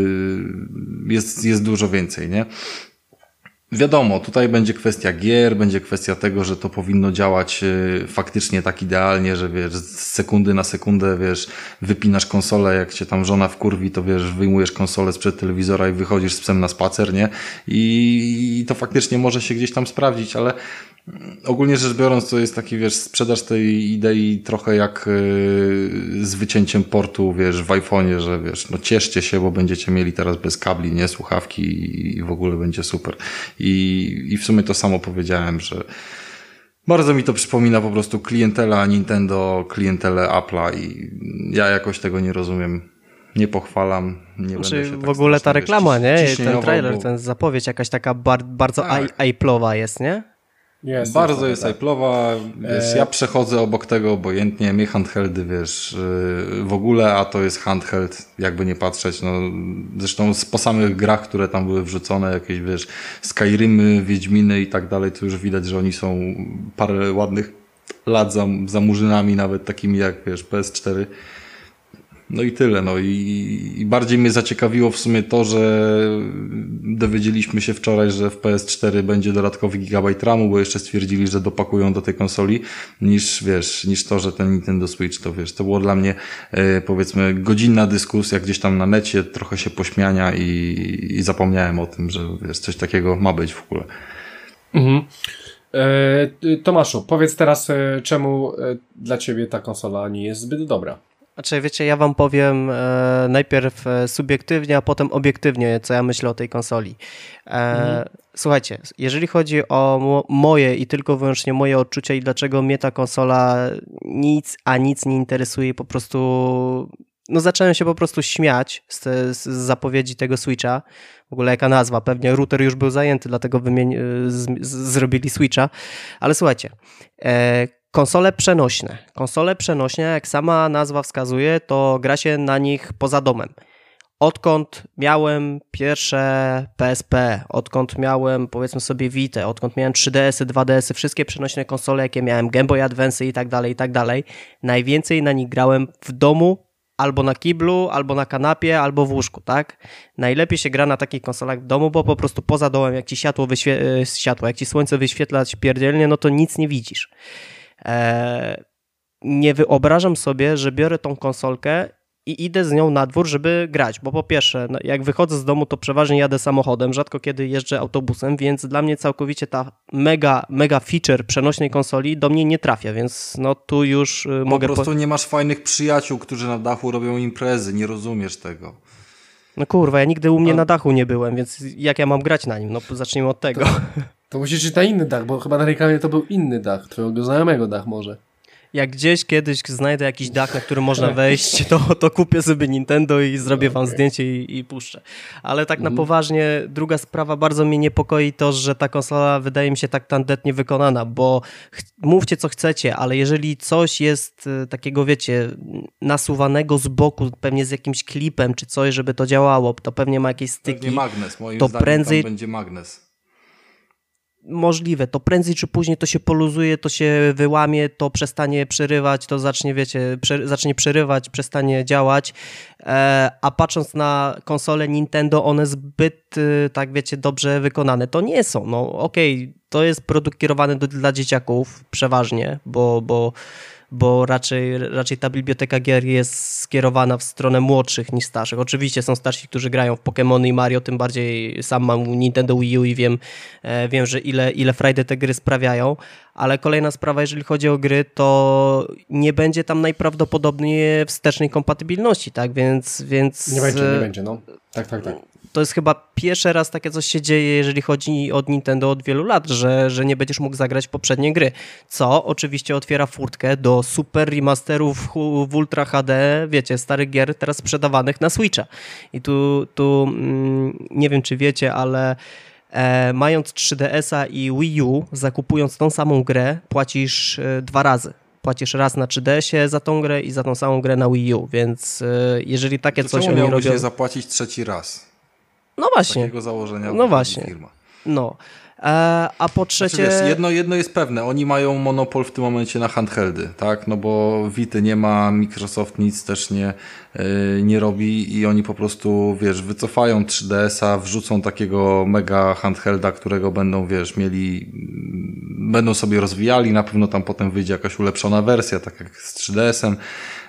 jest, jest dużo więcej, nie? Wiadomo, tutaj będzie kwestia gier, będzie kwestia tego, że to powinno działać faktycznie tak idealnie, że wiesz, z sekundy na sekundę, wiesz, wypinasz konsolę, jak cię tam żona wkurwi, to wiesz, wyjmujesz konsolę sprzed telewizora i wychodzisz z psem na spacer, nie? I, i to faktycznie może się gdzieś tam sprawdzić, ale ogólnie rzecz biorąc, to jest taki, wiesz, sprzedaż tej idei trochę jak yy, z wycięciem portu, wiesz, w iPhone'ie, że wiesz, no cieszcie się, bo będziecie mieli teraz bez kabli, nie, słuchawki i, i w ogóle będzie super. I, I w sumie to samo powiedziałem, że bardzo mi to przypomina po prostu klientela Nintendo, klientelę Apple'a i ja jakoś tego nie rozumiem. Nie pochwalam, nie znaczy, będę się w tak ogóle ta reklama, wiesz, nie? Ten trailer, bo... ten zapowiedź jakaś taka bar- bardzo tak. Apple'owa jest, nie? Jest, bardzo jest Apple'owa, wiesz, ja przechodzę obok tego obojętnie, mnie handheldy, wiesz, w ogóle, a to jest handheld, jakby nie patrzeć, no, zresztą po samych grach, które tam były wrzucone, jakieś, wiesz, Skyrimy, Wiedźminy i tak dalej, to już widać, że oni są parę ładnych lat za, za murzynami, nawet takimi jak, wiesz, P S cztery. No i tyle, no i, i bardziej mnie zaciekawiło w sumie to, że dowiedzieliśmy się wczoraj, że w P S cztery będzie dodatkowy gigabajt ramu, bo jeszcze stwierdzili, że dopakują do tej konsoli, niż, wiesz, niż to, że ten Nintendo Switch, to wiesz, to było dla mnie, e, powiedzmy, godzinna dyskusja gdzieś tam na necie, trochę się pośmiania i, i zapomniałem o tym, że, wiesz, coś takiego ma być w ogóle. Mhm. E, Tomaszu, powiedz teraz, e, czemu e, dla ciebie ta konsola nie jest zbyt dobra? Znaczy, wiecie, ja wam powiem e, najpierw e, subiektywnie, a potem obiektywnie, co ja myślę o tej konsoli. E, mhm. Słuchajcie, jeżeli chodzi o mo- moje i tylko wyłącznie moje odczucia i dlaczego mnie ta konsola nic, a nic nie interesuje, po prostu no zacząłem się po prostu śmiać z, z zapowiedzi tego Switcha. W ogóle jaka nazwa, pewnie router już był zajęty, dlatego wymieni- z, z, zrobili Switcha. Ale słuchajcie, e, konsole przenośne. Konsole przenośne, jak sama nazwa wskazuje, to gra się na nich poza domem. Odkąd miałem pierwsze P S P, odkąd miałem, powiedzmy sobie, Vita, odkąd miałem trzy D S y, dwa D S y, wszystkie przenośne konsole, jakie miałem, Game Boy Advance i tak dalej, i tak dalej, najwięcej na nich grałem w domu, albo na kiblu, albo na kanapie, albo w łóżku, tak? Najlepiej się gra na takich konsolach w domu, bo po prostu poza domem, jak ci światło, wyświe- światło jak ci słońce wyświetla pierdzielnie, no to nic nie widzisz. Eee, nie wyobrażam sobie, że biorę tą konsolkę i idę z nią na dwór, żeby grać, bo po pierwsze, no jak wychodzę z domu, to przeważnie jadę samochodem, rzadko kiedy jeżdżę autobusem, więc dla mnie całkowicie ta mega, mega feature przenośnej konsoli do mnie nie trafia, więc no tu już po mogę... Po prostu po... nie masz fajnych przyjaciół, którzy na dachu robią imprezy, nie rozumiesz tego. No kurwa, ja nigdy u mnie A... na dachu nie byłem, więc jak ja mam grać na nim? No zacznijmy od tego. To, to musisz iść na inny dach, bo chyba na reklamie to był inny dach, twojego znajomego dach może. Jak gdzieś kiedyś znajdę jakiś dach, na który można wejść, to, to kupię sobie Nintendo i zrobię wam okay. zdjęcie i, i puszczę. Ale tak mm. na poważnie, druga sprawa, bardzo mnie niepokoi to, że ta konsola wydaje mi się tak tandetnie wykonana, bo ch- mówcie co chcecie, ale jeżeli coś jest takiego, wiecie, nasuwanego z boku, pewnie z jakimś klipem czy coś, żeby to działało, to pewnie ma jakieś styki. Pewnie magnes, moim to zdaniem prędzej... tam będzie magnes. Możliwe, to prędzej czy później to się poluzuje, to się wyłamie, to przestanie przerywać, to zacznie, wiecie, prze, zacznie przerywać, przestanie działać, e, a patrząc na konsole Nintendo, one zbyt, e, tak wiecie, dobrze wykonane to nie są. No okej, okay, to jest produkt kierowany do, dla dzieciaków przeważnie, bo, bo bo raczej, raczej ta biblioteka gier jest skierowana w stronę młodszych niż starszych. Oczywiście są starsi, którzy grają w Pokémony i Mario, tym bardziej sam mam Nintendo Wii U i wiem, wiem że ile, ile frajdy te gry sprawiają, ale kolejna sprawa, jeżeli chodzi o gry, to nie będzie tam najprawdopodobniej wstecznej kompatybilności, tak, więc... więc nie będzie, nie będzie, no. Tak, tak, tak. To jest chyba pierwszy raz takie coś się dzieje, jeżeli chodzi o Nintendo od wielu lat, że, że nie będziesz mógł zagrać w poprzednie gry, co oczywiście otwiera furtkę do super remasterów w Ultra H D, wiecie, starych gier teraz sprzedawanych na Switcha. I tu, tu mm, nie wiem, czy wiecie, ale e, mając trzy D S a i Wii U, zakupując tą samą grę, płacisz e, dwa razy. Płacisz raz na trzy D S ie za tą grę i za tą samą grę na Wii U, więc e, jeżeli takie to coś oni robią... robią... nie zapłacić trzeci raz? No właśnie. Takiego założenia no właśnie. firma. No. E, a po trzecie... Znaczy, wiesz, jedno, jedno jest pewne, oni mają monopol w tym momencie na handheldy, tak? No bo Vity nie ma, Microsoft nic też nie, yy, nie robi i oni po prostu, wiesz, wycofają trzy D S a, wrzucą takiego mega handhelda, którego będą, wiesz, mieli, będą sobie rozwijali, na pewno tam potem wyjdzie jakaś ulepszona wersja, tak jak z trzy D S em.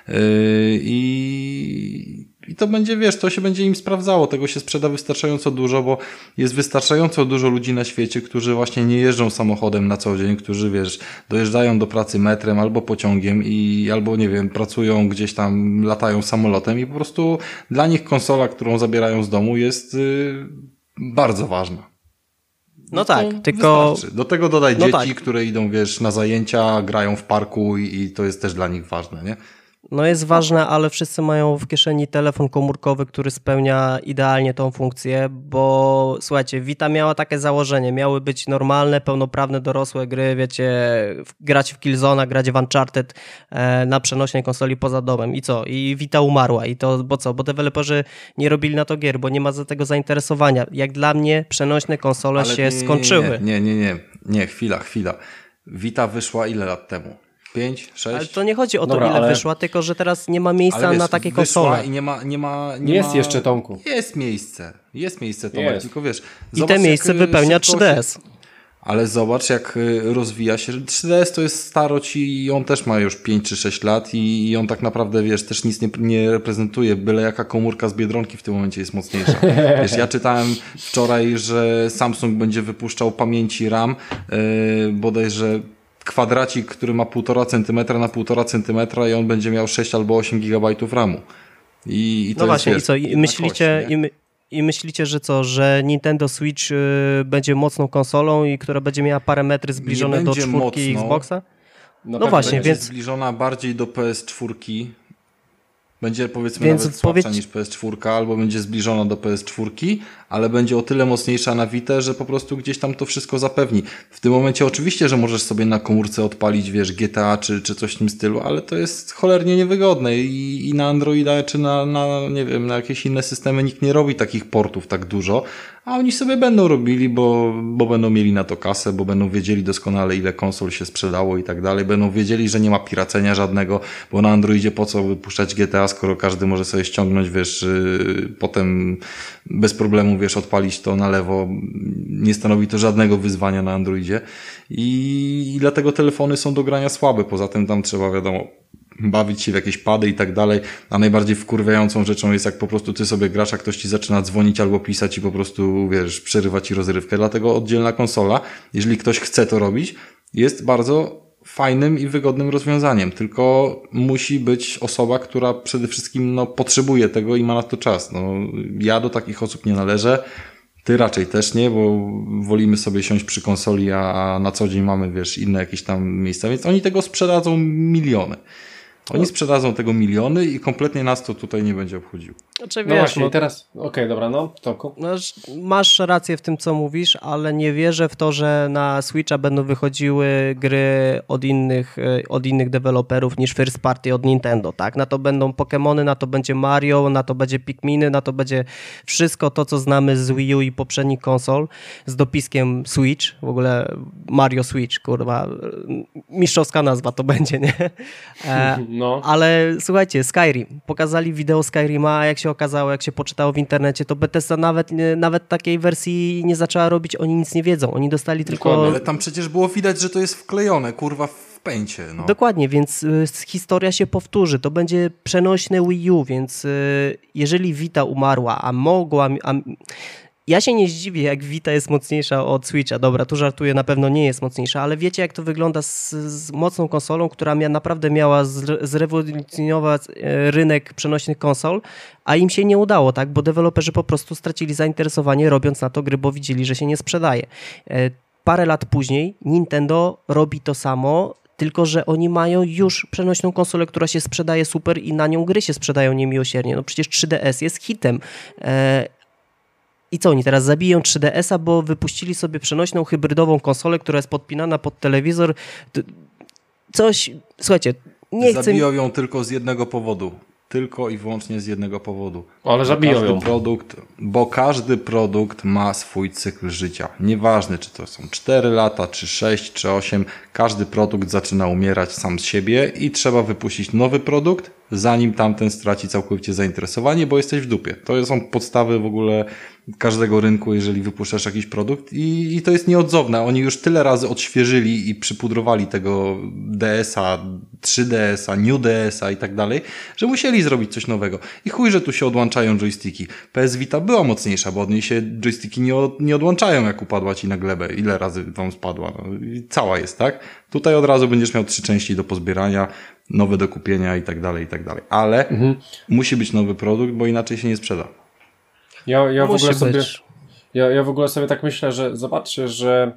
I, I to będzie, wiesz, to się będzie im sprawdzało, tego się sprzeda wystarczająco dużo, bo jest wystarczająco dużo ludzi na świecie, którzy właśnie nie jeżdżą samochodem na co dzień, którzy, wiesz, dojeżdżają do pracy metrem albo pociągiem i albo, nie wiem, pracują gdzieś tam, latają samolotem i po prostu dla nich konsola, którą zabierają z domu jest yy, bardzo ważna. No, no tak, tylko... Wystarczy. Do tego dodaj no dzieci, tak. które idą, wiesz, na zajęcia, grają w parku i, i to jest też dla nich ważne, nie? No jest ważne, ale wszyscy mają w kieszeni telefon komórkowy, który spełnia idealnie tą funkcję, bo słuchajcie, Vita miała takie założenie, miały być normalne, pełnoprawne, dorosłe gry, wiecie, grać w Killzone'a, grać w Uncharted e, na przenośnej konsoli poza domem i co? I Vita umarła i to, bo co? Bo deweloperzy nie robili na to gier, bo nie ma za tego zainteresowania. Jak dla mnie przenośne konsole ale się nie, skończyły. Nie, nie, nie, nie, nie, chwila, chwila. Vita wyszła ile lat temu? Pięć, sześć? Ale to nie chodzi o to, Dobra, ile ale... wyszła, tylko że teraz nie ma miejsca wiesz, na takie konsole. I nie ma, nie ma, nie jest ma... jeszcze, Tomku. Jest miejsce. Jest miejsce, Tomek, jest. Tylko wiesz... I te miejsce wypełnia trzy D S. Się... Ale zobacz, jak rozwija się. trzy D S to jest staroci i on też ma już pięć czy sześć lat i, i on tak naprawdę, wiesz, też nic nie, nie reprezentuje. Byle jaka komórka z Biedronki w tym momencie jest mocniejsza. Wiesz, ja czytałem wczoraj, że Samsung będzie wypuszczał pamięci RAM, yy, bodajże kwadracik, który ma półtora centymetra na półtora centymetra i on będzie miał sześć albo osiem gigabajtów ramu. I, i to no jest, właśnie, wiesz, i co, i myślicie, kość, i, my, i myślicie, że co, że Nintendo Switch y, będzie mocną konsolą i która będzie miała parametry zbliżone do czwórki mocno. Xboxa? No, no właśnie, będzie więc... zbliżona bardziej do P S cztery. Będzie powiedzmy Więc nawet słabsza powiedz... niż P S cztery, albo będzie zbliżona do P S cztery, ale będzie o tyle mocniejsza na Vita, że po prostu gdzieś tam to wszystko zapewni. W tym momencie oczywiście, że możesz sobie na komórce odpalić, wiesz, G T A czy, czy coś w tym stylu, ale to jest cholernie niewygodne i, i na Androida czy na, na, nie wiem, na jakieś inne systemy nikt nie robi takich portów tak dużo, a oni sobie będą robili, bo, bo będą mieli na to kasę, bo będą wiedzieli doskonale, ile konsol się sprzedało i tak dalej. Będą wiedzieli, że nie ma piracenia żadnego, bo na Androidzie po co wypuszczać G T A, skoro każdy może sobie ściągnąć, wiesz, yy, potem bez problemu, wiesz, odpalić to na lewo. Nie stanowi to żadnego wyzwania na Androidzie i, i dlatego telefony są do grania słabe. Poza tym tam trzeba, wiadomo, bawić się w jakieś pady i tak dalej, a najbardziej wkurwiającą rzeczą jest, jak po prostu ty sobie grasz, a ktoś ci zaczyna dzwonić albo pisać i po prostu, wiesz, przerywa ci rozrywkę. Dlatego oddzielna konsola, jeżeli ktoś chce to robić, jest bardzo fajnym i wygodnym rozwiązaniem, tylko musi być osoba, która przede wszystkim no, potrzebuje tego i ma na to czas. No, ja do takich osób nie należę, ty raczej też nie, bo wolimy sobie siąść przy konsoli, a na co dzień mamy, wiesz, inne jakieś tam miejsca, więc oni tego sprzedadzą miliony. Oni sprzedadzą tego miliony i kompletnie nas to tutaj nie będzie obchodziło. Znaczy, no wiesz, właśnie, no, teraz, okej, okay, dobra, no, Tomku. No, masz rację w tym, co mówisz, ale nie wierzę w to, że na Switcha będą wychodziły gry od innych, od innych deweloperów niż first party od Nintendo, tak? Na to będą Pokémony, na to będzie Mario, na to będzie Pikminy, na to będzie wszystko to, co znamy z Wii U i poprzednich konsol, z dopiskiem Switch, w ogóle Mario Switch, kurwa, mistrzowska nazwa to będzie, nie? E, no. Ale słuchajcie, Skyrim, pokazali wideo Skyrima, a jak się okazało, jak się poczytało w internecie, to Bethesda nawet, nawet takiej wersji nie zaczęła robić, oni nic nie wiedzą, oni dostali tylko... Ale tam przecież było widać, że to jest wklejone, kurwa, w Paincie. No. Dokładnie, więc y, historia się powtórzy. To będzie przenośne Wii U, więc y, jeżeli Vita umarła, a mogła... A, ja się nie zdziwię, jak Vita jest mocniejsza od Switcha. Dobra, tu żartuję, na pewno nie jest mocniejsza, ale wiecie, jak to wygląda z, z mocną konsolą, która mia, naprawdę miała zrewolucjonować rynek przenośnych konsol, a im się nie udało, tak? Bo deweloperzy po prostu stracili zainteresowanie, robiąc na to gry, bo widzieli, że się nie sprzedaje. Parę lat później Nintendo robi to samo, tylko że oni mają już przenośną konsolę, która się sprzedaje super i na nią gry się sprzedają niemiłosiernie. No przecież trzy D S jest hitem. I co, oni teraz zabiją trzy D S a, bo wypuścili sobie przenośną, hybrydową konsolę, która jest podpinana pod telewizor. Coś, słuchajcie, nie chcę... Zabiją ją tylko z jednego powodu. Tylko i wyłącznie z jednego powodu. Ale zabiją każdy ją. Produkt, bo każdy produkt ma swój cykl życia. Nieważne, czy to są cztery lata, czy sześć, czy osiem. Każdy produkt zaczyna umierać sam z siebie i trzeba wypuścić nowy produkt, zanim tamten straci całkowicie zainteresowanie, bo jesteś w dupie. To są podstawy w ogóle każdego rynku, jeżeli wypuszczasz jakiś produkt i, i to jest nieodzowne. Oni już tyle razy odświeżyli i przypudrowali tego D S a, trzy D S a, New D S a i tak dalej, że musieli zrobić coś nowego. I chuj, że tu się odłączają joysticki. P S Vita była mocniejsza, bo od niej się joysticki nie, od, nie odłączają, jak upadła ci na glebę. Ile razy wam spadła? No, cała jest, tak? Tutaj od razu będziesz miał trzy części do pozbierania, nowe do kupienia i tak dalej, i tak dalej. Ale mhm. musi być nowy produkt, bo inaczej się nie sprzeda. Ja, ja, w ogóle sobie, ja, ja w ogóle sobie tak myślę, że zobaczcie, że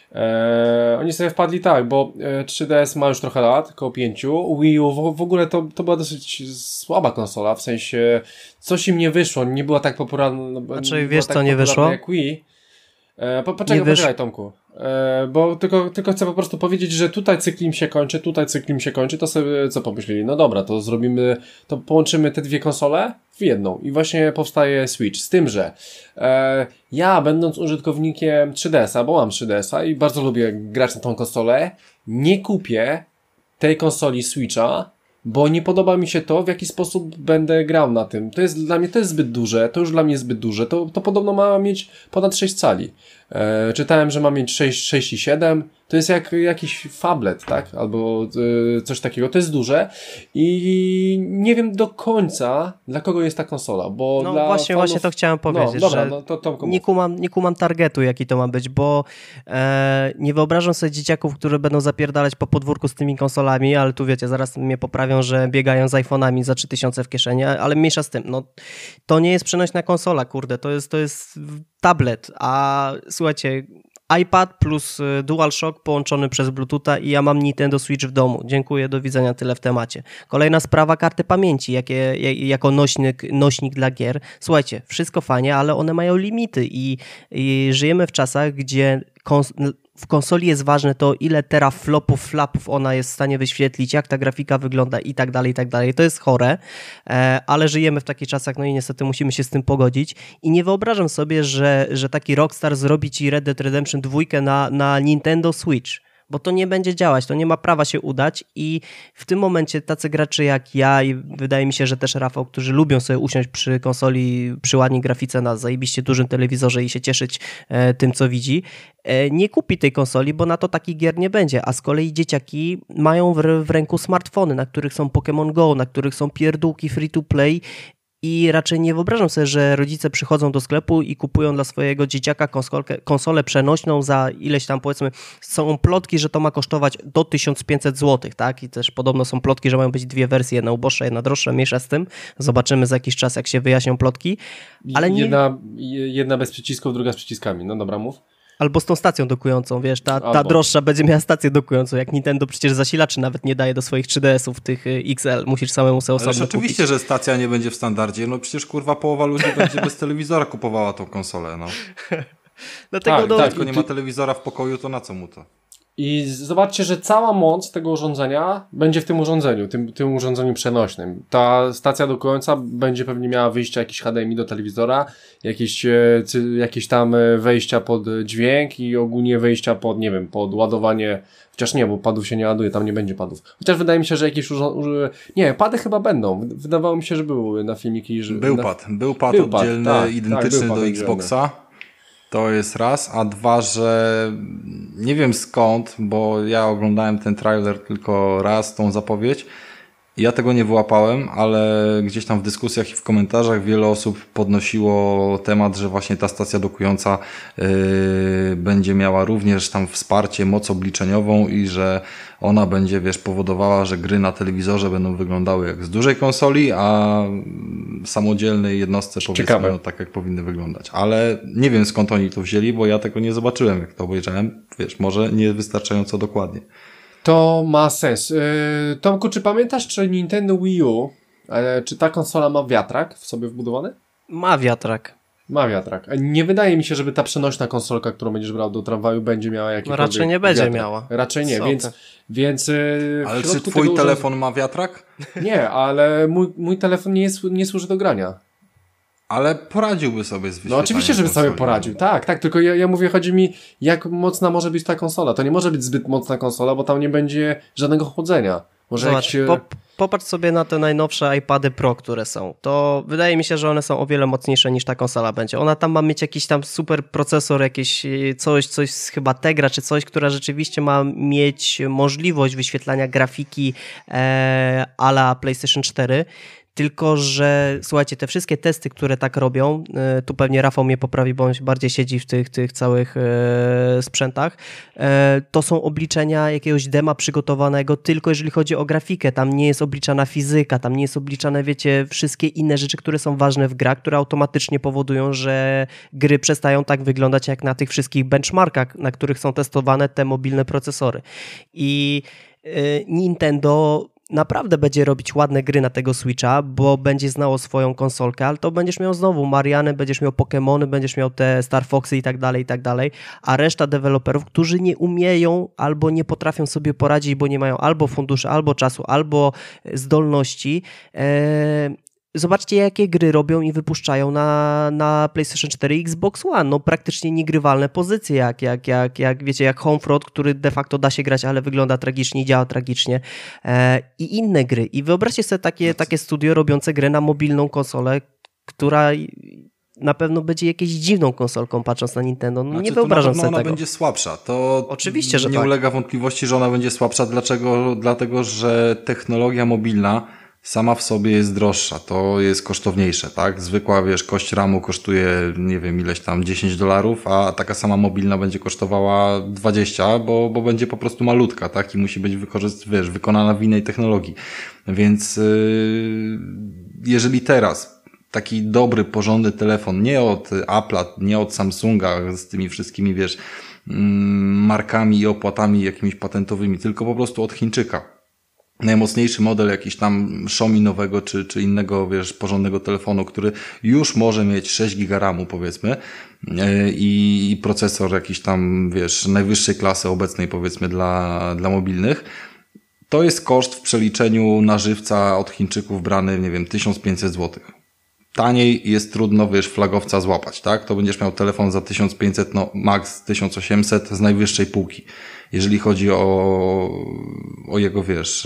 e, oni sobie wpadli tak, bo e, trzy D S ma już trochę lat, około pięciu. Wii U w, w ogóle to, to była dosyć słaba konsola, w sensie coś im nie wyszło, nie była tak popularna. Znaczy wiesz co tak nie wyszło? Jak Wii. E, po, poczekaj, wysz... poczekaj Tomku. E, bo tylko, tylko chcę po prostu powiedzieć, że tutaj cykl im się kończy, tutaj cykl im się kończy, to sobie co pomyśleli? No dobra, to zrobimy, to połączymy te dwie konsole w jedną i właśnie powstaje Switch. Z tym, że e, ja będąc użytkownikiem trzy D S a, bo mam trzy D S a i bardzo lubię grać na tą konsolę, nie kupię tej konsoli Switcha, bo nie podoba mi się to, w jaki sposób będę grał na tym. To jest dla mnie, to jest zbyt duże, to już dla mnie zbyt duże. To, to podobno ma mieć ponad sześć cali. E, czytałem, że ma mieć sześć, sześć i siedem. To jest jak jakiś fablet, tak? Albo e, coś takiego. To jest duże i nie wiem do końca, dla kogo jest ta konsola, bo no dla właśnie, fanów... właśnie to chciałem powiedzieć, no, dobra, że no, to, to nie, kumam, nie kumam targetu, jaki to ma być, bo e, nie wyobrażam sobie dzieciaków, które będą zapierdalać po podwórku z tymi konsolami, ale tu wiecie, zaraz mnie poprawią, że biegają z iPhone'ami za trzy tysiące w kieszeni, ale mniejsza z tym, no to nie jest przenośna konsola, kurde, to jest, to jest tablet, a słuchajcie, iPad plus DualShock połączony przez Bluetootha i ja mam Nintendo Switch w domu. Dziękuję, do widzenia, tyle w temacie. Kolejna sprawa, karty pamięci, jakie, jako nośnik, nośnik dla gier. Słuchajcie, wszystko fajnie, ale one mają limity i, i żyjemy w czasach, gdzie kons- w konsoli jest ważne to, ile teraflopów, flapów ona jest w stanie wyświetlić, jak ta grafika wygląda i tak dalej, i tak dalej. To jest chore, ale żyjemy w takich czasach, no i niestety musimy się z tym pogodzić i nie wyobrażam sobie, że, że taki Rockstar zrobi ci Red Dead Redemption dwa na, na Nintendo Switch, bo to nie będzie działać, to nie ma prawa się udać i w tym momencie tacy gracze jak ja i wydaje mi się, że też Rafał, którzy lubią sobie usiąść przy konsoli, przy ładnej grafice na zajebiście dużym telewizorze i się cieszyć e, tym, co widzi, e, nie kupi tej konsoli, bo na to takich gier nie będzie, a z kolei dzieciaki mają w, w ręku smartfony, na których są Pokémon Go, na których są pierdółki free to play. I raczej nie wyobrażam sobie, że rodzice przychodzą do sklepu i kupują dla swojego dzieciaka konsolkę, konsolę przenośną za ileś tam, powiedzmy, są plotki, że to ma kosztować do tysiąc pięćset złotych, tak? I też podobno są plotki, że mają być dwie wersje, jedna uboższa, jedna droższa, mniejsza z tym. Zobaczymy za jakiś czas, jak się wyjaśnią plotki. Ale nie... jedna, jedna bez przycisków, druga z przyciskami. No dobra, mów. Albo z tą stacją dokującą, wiesz, ta, ta droższa będzie miała stację dokującą, jak Nintendo przecież zasilaczy nawet nie daje do swoich trzy D S ów tych X L, musisz samemu sobie osobno kupić. Oczywiście, że stacja nie będzie w standardzie, no przecież kurwa połowa ludzi będzie bez telewizora kupowała tą konsolę, no. Dlatego tak, do... tak, tylko nie ma telewizora w pokoju, to na co mu to? I zobaczcie, że cała moc tego urządzenia będzie w tym urządzeniu, tym, tym urządzeniu przenośnym. Ta stacja dokująca będzie pewnie miała wyjście jakieś H D M I do telewizora, jakieś, jakieś tam wejścia pod dźwięk i ogólnie wejścia pod, nie wiem, pod ładowanie, chociaż nie, bo padów się nie ładuje, tam nie będzie padów. Chociaż wydaje mi się, że jakieś urządzenia, nie, pady chyba będą. Wydawało mi się, że były na filmiki. Że był na... pad, był pad był oddzielny, pad, tak, identyczny tak, do Xboxa. To jest raz, a dwa, że nie wiem skąd, bo ja oglądałem ten trailer tylko raz, tą zapowiedź. Ja tego nie wyłapałem, ale gdzieś tam w dyskusjach i w komentarzach wiele osób podnosiło temat, że właśnie ta stacja dokująca yy, będzie miała również tam wsparcie, moc obliczeniową i że ona będzie, wiesz, powodowała, że gry na telewizorze będą wyglądały jak z dużej konsoli, a samodzielnej jednostce powiedzmy no, tak jak powinny wyglądać. Ale nie wiem skąd oni to wzięli, bo ja tego nie zobaczyłem, jak to obejrzałem. Wiesz, może nie wystarczająco dokładnie. To ma sens. Yy, Tomku, czy pamiętasz, czy Nintendo Wii U, yy, czy ta konsola ma wiatrak w sobie wbudowany? Ma wiatrak. Ma wiatrak. Nie wydaje mi się, żeby ta przenośna konsolka, którą będziesz brał do tramwaju, będzie miała jakikolwiek no raczej nie będzie wiatrak. miała. Raczej nie, więc... więc yy, ale czy twój telefon urząd... ma wiatrak? Nie, ale mój, mój telefon nie, jest, nie służy do grania. Ale poradziłby sobie z wyświetlaniem. No oczywiście, żeby konsoli. sobie poradził. Tak, tak, tylko ja, ja mówię, chodzi mi, jak mocna może być ta konsola. To nie może być zbyt mocna konsola, bo tam nie będzie żadnego chłodzenia. Może Zobacz, jakiś... po, popatrz sobie na te najnowsze iPady Pro, które są. To wydaje mi się, że one są o wiele mocniejsze niż ta konsola będzie. Ona tam ma mieć jakiś tam super procesor, jakieś coś, coś z chyba Tegra, czy coś, która rzeczywiście ma mieć możliwość wyświetlania grafiki e, a la PlayStation cztery. Tylko że, słuchajcie, te wszystkie testy, które tak robią, tu pewnie Rafał mnie poprawi, bo on bardziej siedzi w tych, tych całych e, sprzętach, e, to są obliczenia jakiegoś dema przygotowanego tylko jeżeli chodzi o grafikę. Tam nie jest obliczana fizyka, tam nie jest obliczane, wiecie, wszystkie inne rzeczy, które są ważne w grach, które automatycznie powodują, że gry przestają tak wyglądać jak na tych wszystkich benchmarkach, na których są testowane te mobilne procesory. I e, Nintendo naprawdę będzie robić ładne gry na tego Switcha, bo będzie znało swoją konsolkę, ale to będziesz miał znowu Mariany, będziesz miał Pokemony, będziesz miał te Star Foxy i tak dalej, i tak dalej, a reszta deweloperów, którzy nie umieją albo nie potrafią sobie poradzić, bo nie mają albo funduszy, albo czasu, albo zdolności, e, zobaczcie, jakie gry robią i wypuszczają na, na PlayStation cztery i Xbox One. No praktycznie niegrywalne pozycje, jak, jak, jak, jak wiecie, jak Homefront, który de facto da się grać, ale wygląda tragicznie i działa tragicznie. E, I inne gry. I wyobraźcie sobie takie, takie studio robiące grę na mobilną konsolę, która na pewno będzie jakąś dziwną konsolką, patrząc na Nintendo. No, znaczy, nie wyobrażam sobie ona tego. Ona będzie słabsza. To oczywiście, że nie tak. ulega wątpliwości, że ona będzie słabsza. Dlaczego? Dlatego, że technologia mobilna sama w sobie jest droższa, to jest kosztowniejsze, tak? Zwykła, wiesz, kość ramu kosztuje, nie wiem, ileś tam dziesięć dolarów, a taka sama mobilna będzie kosztowała dwadzieścia, bo, bo będzie po prostu malutka, tak? I musi być wykorzystana, wiesz, wykonana w innej technologii. Więc yy, jeżeli teraz taki dobry, porządny telefon, nie od Apple'a, nie od Samsunga z tymi wszystkimi, wiesz, markami i opłatami jakimiś patentowymi, tylko po prostu od Chińczyka, najmocniejszy model jakiś tam Xiaomi nowego, czy, czy innego, wiesz, porządnego telefonu, który już może mieć sześć giga ramu, powiedzmy, i, i procesor jakiś tam, wiesz, najwyższej klasy obecnej, powiedzmy, dla, dla mobilnych, to jest koszt w przeliczeniu na żywca od Chińczyków brany, nie wiem, tysiąc pięćset złotych. Taniej jest trudno, wiesz, flagowca złapać, tak? To będziesz miał telefon za tysiąc pięćset, no max tysiąc osiemset z najwyższej półki. Jeżeli chodzi o, o jego, wiesz,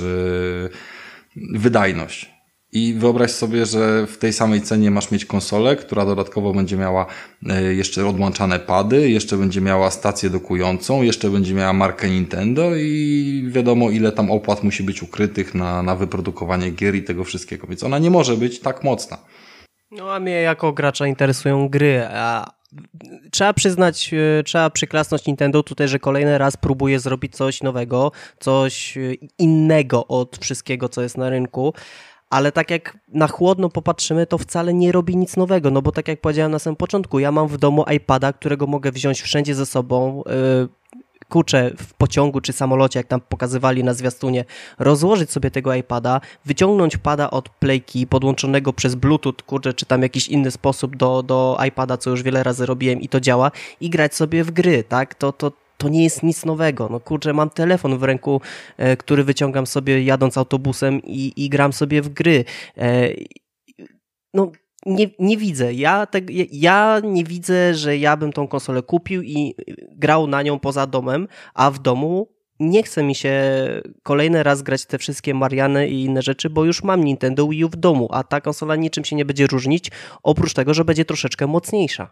yy, wydajność. I wyobraź sobie, że w tej samej cenie masz mieć konsolę, która dodatkowo będzie miała yy, jeszcze odłączane pady, jeszcze będzie miała stację dokującą, jeszcze będzie miała markę Nintendo i wiadomo, ile tam opłat musi być ukrytych na, na wyprodukowanie gier i tego wszystkiego. Więc ona nie może być tak mocna. No a mnie jako gracza interesują gry, a trzeba przyznać, trzeba przyklasnąć Nintendo tutaj, że kolejny raz próbuje zrobić coś nowego, coś innego od wszystkiego, co jest na rynku, ale tak jak na chłodno popatrzymy, to wcale nie robi nic nowego, no bo tak jak powiedziałem na samym początku, ja mam w domu iPada, którego mogę wziąć wszędzie ze sobą, yy, kurczę, w pociągu czy samolocie, jak tam pokazywali na zwiastunie, rozłożyć sobie tego iPada, wyciągnąć pada od Playki podłączonego przez Bluetooth, kurczę, czy tam jakiś inny sposób do, do iPada, co już wiele razy robiłem i to działa, i grać sobie w gry, tak? To, to, to nie jest nic nowego. No kurczę, mam telefon w ręku, e, który wyciągam sobie jadąc autobusem i, i gram sobie w gry. E, no Nie, nie widzę. Ja, te, ja nie widzę, że ja bym tą konsolę kupił i grał na nią poza domem, a w domu nie chce mi się kolejny raz grać te wszystkie Mariany i inne rzeczy, bo już mam Nintendo Wii U w domu, a ta konsola niczym się nie będzie różnić, oprócz tego, że będzie troszeczkę mocniejsza.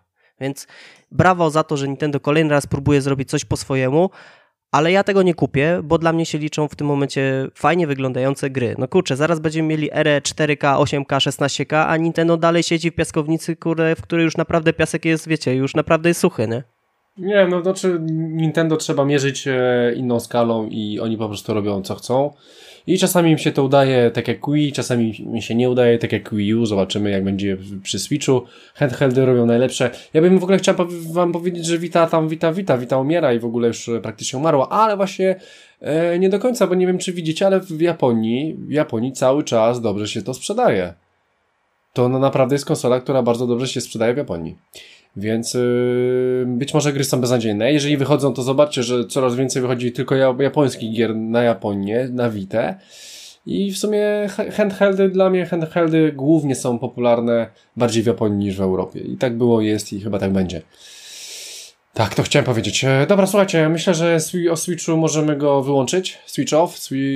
Więc brawo za to, że Nintendo kolejny raz próbuje zrobić coś po swojemu, ale ja tego nie kupię, bo dla mnie się liczą w tym momencie fajnie wyglądające gry. No kurczę, zaraz będziemy mieli erę cztery K, osiem K, szesnaście K, a Nintendo dalej siedzi w piaskownicy, kurde, w której już naprawdę piasek jest, wiecie, już naprawdę jest suchy, nie? Nie, no znaczy Nintendo trzeba mierzyć inną skalą i oni po prostu robią co chcą. I czasami im się to udaje tak jak Wii, czasami mi się nie udaje tak jak Wii U. Zobaczymy jak będzie przy Switchu. Handheldy robią najlepsze. Ja bym w ogóle chciał wam powiedzieć, że Vita tam, Vita, Vita, Vita umiera i w ogóle już praktycznie umarła, ale właśnie e, nie do końca, bo nie wiem czy widzicie, ale w Japonii, w Japonii cały czas dobrze się to sprzedaje. To no, naprawdę jest konsola, która bardzo dobrze się sprzedaje w Japonii. Więc yy, być może gry są beznadziejne. Jeżeli wychodzą, to zobaczcie, że coraz więcej wychodzi tylko japońskich gier na Japonię, na Vitę. I w sumie handheldy, dla mnie handheldy głównie są popularne bardziej w Japonii niż w Europie. I tak było, jest i chyba tak będzie. Tak, to chciałem powiedzieć. Dobra, słuchajcie, myślę, że o Switchu możemy go wyłączyć. Switch off,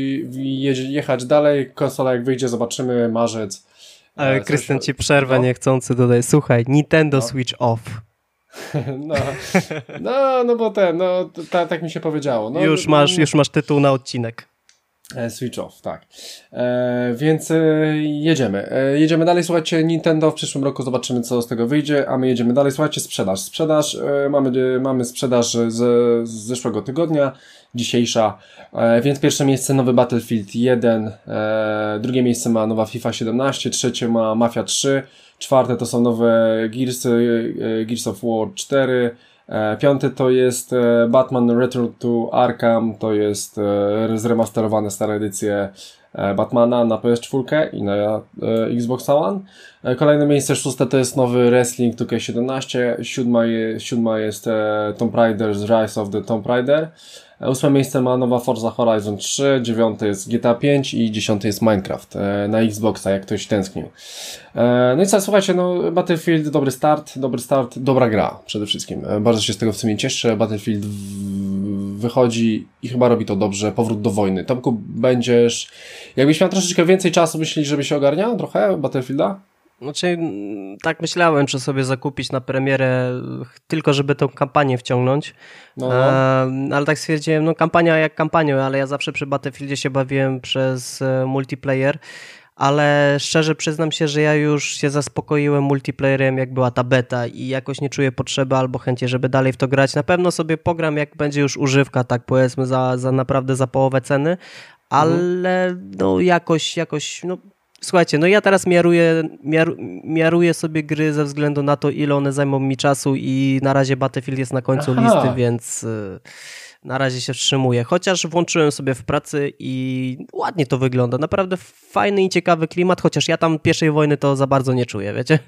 jechać dalej. Konsola jak wyjdzie, zobaczymy, marzec. Ale Krystian ci przerwę no. niechcący dodaj. Słuchaj, Nintendo no. Switch off. No, no, no bo ten, no ta, tak mi się powiedziało. No, już, masz, już masz tytuł na odcinek. Switch off, tak. E, więc e, jedziemy. E, jedziemy dalej, słuchajcie, Nintendo w przyszłym roku zobaczymy, co z tego wyjdzie, a my jedziemy dalej. Słuchajcie, sprzedaż. Sprzedaż, e, mamy, mamy sprzedaż z, z zeszłego tygodnia, dzisiejsza, e, więc pierwsze miejsce nowy Battlefield jeden, e, drugie miejsce ma nowa FIFA siedemnaście, trzecie ma Mafia trzy, czwarte to są nowe Gears, e, Gears of War cztery, E, piąty to jest e, Batman Return to Arkham, to jest e, zremasterowane stare edycje e, Batmana na P S cztery i na e, Xbox One. E, kolejne miejsce, szóste to jest nowy Wrestling dwa K siedemnaście, siódma, je, siódma jest e, Tomb Raider, Rise of the Tomb Raider. E, ósme miejsce ma nowa Forza Horizon trzy, dziewiąte jest G T A pięć i dziesiąty jest Minecraft e, na Xboxa, jak ktoś tęsknił. E, no i co, słuchajcie, no Battlefield, dobry start, dobry start, dobra gra przede wszystkim. E, bardzo się z tego w sumie cieszę. Battlefield w, wychodzi i chyba robi to dobrze. Powrót do wojny. Tomku, będziesz, jakbyś miał troszeczkę więcej czasu, myślisz, żeby się ogarniał trochę Battlefielda? Znaczy, tak myślałem, czy sobie zakupić na premierę, tylko żeby tą kampanię wciągnąć, no. e, ale tak stwierdziłem, no kampania jak kampanią, ale ja zawsze przy Battlefieldzie się bawiłem przez e, multiplayer, ale szczerze przyznam się, że ja już się zaspokoiłem multiplayerem, jak była ta beta i jakoś nie czuję potrzeby albo chęci, żeby dalej w to grać. Na pewno sobie pogram, jak będzie już używka, tak powiedzmy, za, za naprawdę za połowę ceny, ale mhm. no jakoś, jakoś, no słuchajcie, no ja teraz miaruję, miar, miaruję sobie gry ze względu na to, ile one zajmą mi czasu i na razie Battlefield jest na końcu Aha. listy, więc y, na razie się wstrzymuję. Chociaż włączyłem sobie w pracy i ładnie to wygląda. Naprawdę fajny i ciekawy klimat, chociaż ja tam pierwszej wojny to za bardzo nie czuję, wiecie?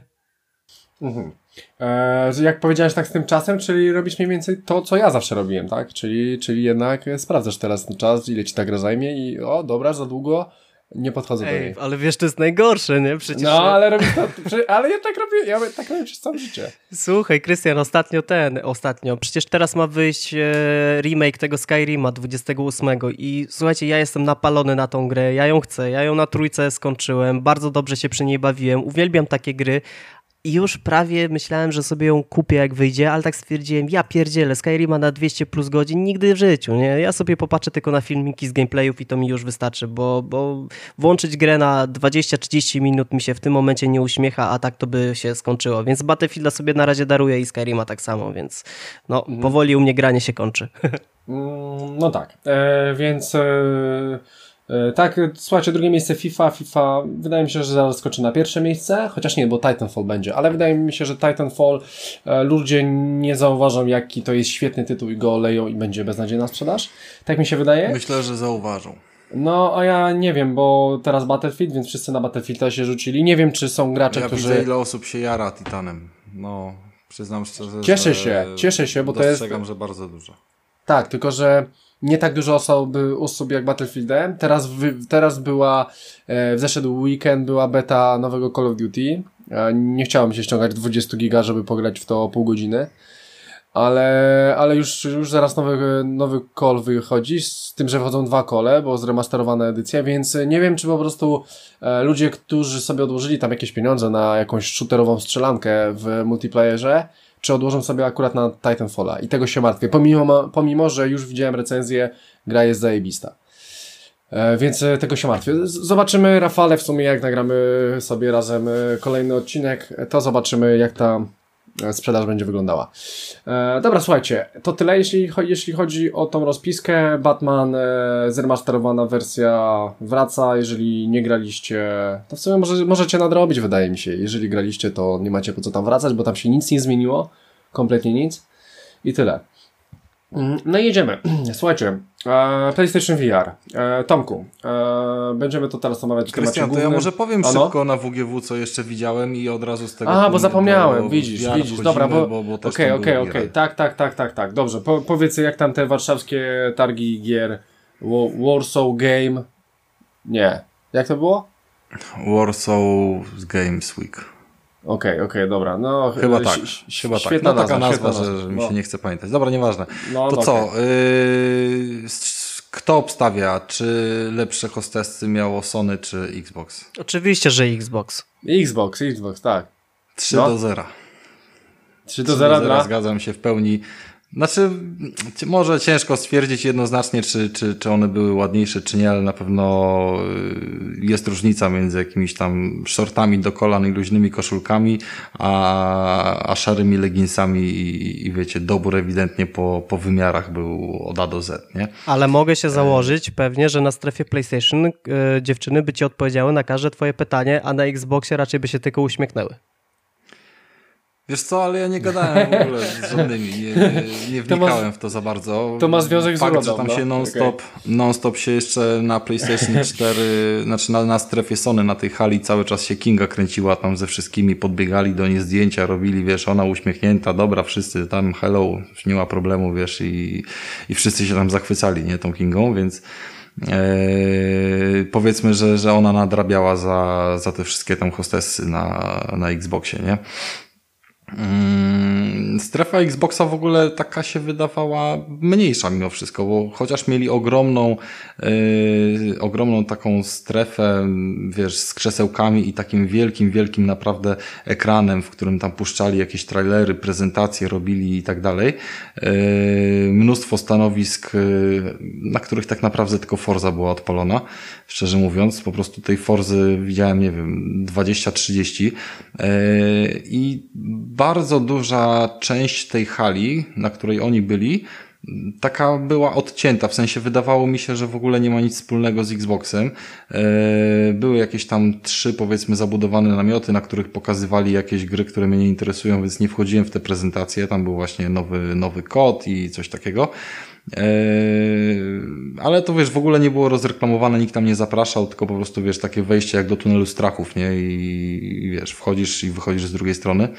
Mhm. Eee, jak powiedziałeś tak z tym czasem, czyli robisz mniej więcej to, co ja zawsze robiłem, tak? Czyli, czyli jednak sprawdzasz teraz ten czas, ile ci ta gra zajmie i o, dobra, za długo. Nie podchodzę Ej, do niej. Ale wiesz, to jest najgorsze, nie? Przecież no, ale robisz to, ale ja tak robię, ja tak robię przez całe życie. Słuchaj, Krystian, ostatnio ten, ostatnio, przecież teraz ma wyjść e, remake tego Skyrima dwudziestego ósmego i słuchajcie, ja jestem napalony na tą grę, ja ją chcę, ja ją na trójce skończyłem, bardzo dobrze się przy niej bawiłem, uwielbiam takie gry. I już prawie myślałem, że sobie ją kupię jak wyjdzie, ale tak stwierdziłem, ja pierdzielę, Skyrima na dwieście plus godzin nigdy w życiu, nie? Ja sobie popatrzę tylko na filmiki z gameplayów i to mi już wystarczy, bo, bo włączyć grę na dwadzieścia trzydzieści minut mi się w tym momencie nie uśmiecha, a tak to by się skończyło. Więc Battlefielda sobie na razie daruję i Skyrima tak samo, więc no, mhm. powoli u mnie granie się kończy. No tak, e, więc... E... Tak, słuchajcie, drugie miejsce FIFA. FIFA, wydaje mi się, że zaraz skoczy na pierwsze miejsce, chociaż nie, bo Titanfall będzie, ale wydaje mi się, że Titanfall e, ludzie nie zauważą, jaki to jest świetny tytuł i go oleją i będzie beznadziejna sprzedaż. Tak mi się wydaje. Myślę, że zauważą. No, a ja nie wiem, bo teraz Battlefield, więc wszyscy na Battlefielda się rzucili. Nie wiem, czy są gracze, ja którzy... Ja widzę, ile osób się jara Titanem. No, przyznam szczerze, Cieszę że... się, cieszę się, bo to jest... Dostrzegam, że bardzo dużo. Tak, tylko że nie tak dużo osób, osób jak Battlefieldem. Teraz, wy, teraz była, e, w zeszedł weekend była beta nowego Call of Duty. E, nie chciałem się ściągać dwadzieścia giga, żeby pograć w to pół godziny. Ale, ale już, już zaraz nowy, nowy call wychodzi, z tym, że wchodzą dwa cole, bo zremasterowana edycja, więc nie wiem, czy po prostu e, ludzie, którzy sobie odłożyli tam jakieś pieniądze na jakąś shooterową strzelankę w multiplayerze, czy odłożę sobie akurat na Titanfalla i tego się martwię, pomimo, pomimo że już widziałem recenzję, gra jest zajebista. E, więc tego się martwię. Zobaczymy, Rafale, w sumie jak nagramy sobie razem kolejny odcinek, to zobaczymy jak ta sprzedaż będzie wyglądała. E, dobra, słuchajcie, to tyle jeśli, jeśli chodzi o tą rozpiskę. Batman e, zremasterowana wersja wraca, jeżeli nie graliście, to w sumie może, możecie nadrobić, wydaje mi się. Jeżeli graliście, to nie macie po co tam wracać, bo tam się nic nie zmieniło, kompletnie nic i tyle. No i jedziemy. Słuchajcie, e, PlayStation V R. E, Tomku, e, będziemy to teraz omawiać w temacie Krystian, to głównym. ja może powiem ano? szybko na W G W, co jeszcze widziałem i od razu z tego... A, bo zapomniałem, widzisz, V R widzisz, dobra, bo... bo, bo Okej, okej, okej, tak, tak, tak, tak, tak, dobrze. Po, powiedz jak tam te warszawskie targi gier Warsaw Game... Nie. Jak to było? Warsaw Games Week. Okej, okay, okej, okay, dobra. No, chyba tak, chyba tak. Świetna no, taka nazwa, nazwa, że, że mi się no. nie chce pamiętać. Dobra, nieważne. No, to no, co? okay. Yy, kto obstawia? Czy lepsze hostessy miało Sony czy Xbox? Oczywiście, że Xbox. Xbox, Xbox, tak. trzy no. do zera. trzy do zera dla... Zgadzam się w pełni. Znaczy, może ciężko stwierdzić jednoznacznie, czy, czy, czy one były ładniejsze, czy nie, ale na pewno jest różnica między jakimiś tam shortami do kolan i luźnymi koszulkami, a, a szarymi leginsami i, i wiecie, dobór ewidentnie po, po wymiarach był od A do Z, nie? Ale mogę się założyć pewnie, że na strefie PlayStation yy, dziewczyny by ci odpowiedziały na każde twoje pytanie, a na Xboxie raczej by się tylko uśmiechnęły. Wiesz co, ale ja nie gadałem w ogóle z żadnymi, nie, nie, nie wnikałem ma, w to za bardzo. To ma związek z Fakt, urodą, że tam no? się non-stop, okay. non-stop się jeszcze na PlayStation cztery, znaczy na, na strefie Sony, na tej hali cały czas się Kinga kręciła tam ze wszystkimi, podbiegali do niej zdjęcia, robili, wiesz, ona uśmiechnięta, dobra, wszyscy tam hello, już nie ma problemu, wiesz, i, i wszyscy się tam zachwycali, nie, tą Kingą, więc Eee, powiedzmy, że, że ona nadrabiała za, za te wszystkie tam hostessy na, na Xboxie, nie? Strefa Xboxa w ogóle taka się wydawała mniejsza mimo wszystko, bo chociaż mieli ogromną yy, ogromną taką strefę, wiesz, z krzesełkami i takim wielkim, wielkim naprawdę ekranem, w którym tam puszczali jakieś trailery, prezentacje robili i tak dalej. Yy, mnóstwo stanowisk, yy, na których tak naprawdę tylko Forza była odpalona, szczerze mówiąc. Po prostu tej Forzy widziałem, nie wiem, dwadzieścia trzydzieści yy, i bardzo duża część tej hali, na której oni byli, taka była odcięta, w sensie wydawało mi się, że w ogóle nie ma nic wspólnego z Xboxem. Były jakieś tam trzy, powiedzmy, zabudowane namioty, na których pokazywali jakieś gry, które mnie nie interesują, więc nie wchodziłem w te prezentacje. Tam był właśnie nowy, nowy kod i coś takiego. Ale to wiesz, w ogóle nie było rozreklamowane, nikt tam nie zapraszał, tylko po prostu wiesz, takie wejście jak do tunelu strachów, nie? I, i wiesz, wchodzisz i wychodzisz z drugiej strony.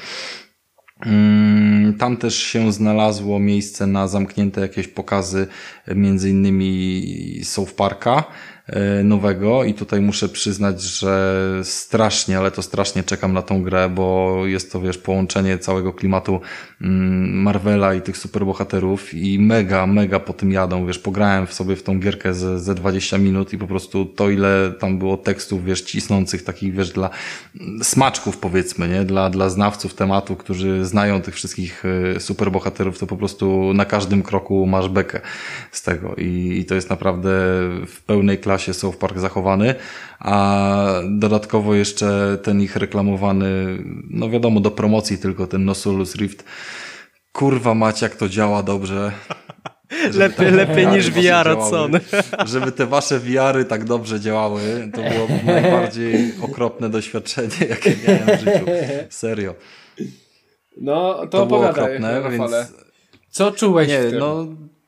Tam też się znalazło miejsce na zamknięte jakieś pokazy, między innymi South Parka nowego i tutaj muszę przyznać, że strasznie, ale to strasznie czekam na tą grę, bo jest to, wiesz, połączenie całego klimatu Marvela i tych superbohaterów i mega, mega po tym jadą, wiesz, pograłem w sobie w tą gierkę ze, ze dwadzieścia minut i po prostu to, ile tam było tekstów, wiesz, cisnących, takich, wiesz, dla smaczków, powiedzmy, nie, dla, dla znawców tematu, którzy znają tych wszystkich superbohaterów, to po prostu na każdym kroku masz bekę z tego i, i to jest naprawdę w pełnej klasie South Park zachowany, a dodatkowo jeszcze ten ich reklamowany, no wiadomo, do promocji tylko ten No Solus Rift. Kurwa mać, jak to działa dobrze. Lepiej, lepiej niż V R od Sony. Żeby te wasze V R-y tak dobrze działały, to było najbardziej okropne doświadczenie, jakie miałem w życiu. Serio. No, to, to było opowiadaj, okropne, więc... Co czułeś Nie, w tym? No,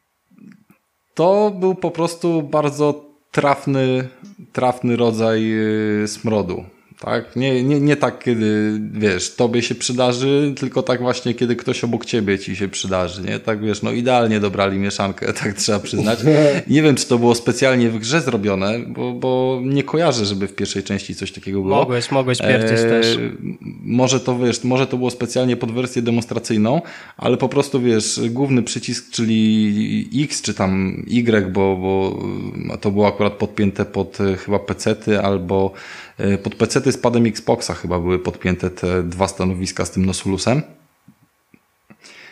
to był po prostu bardzo trafny, trafny rodzaj yy, smrodu. Tak? Nie, nie, nie tak, kiedy, wiesz, tobie się przydarzy, tylko tak właśnie, kiedy ktoś obok ciebie ci się przydarzy, nie? Tak, wiesz, no idealnie dobrali mieszankę, tak trzeba przyznać. Nie wiem, czy to było specjalnie w grze zrobione, bo, bo nie kojarzę, żeby w pierwszej części coś takiego było. Mogłeś, mogłeś pierdzieć e, też. Może to, wiesz, może to było specjalnie pod wersję demonstracyjną, ale po prostu, wiesz, główny przycisk, czyli X, czy tam Y, bo, bo to było akurat podpięte pod chyba pecety, albo pod pecety z padem Xboxa chyba były podpięte te dwa stanowiska z tym Nosulusem.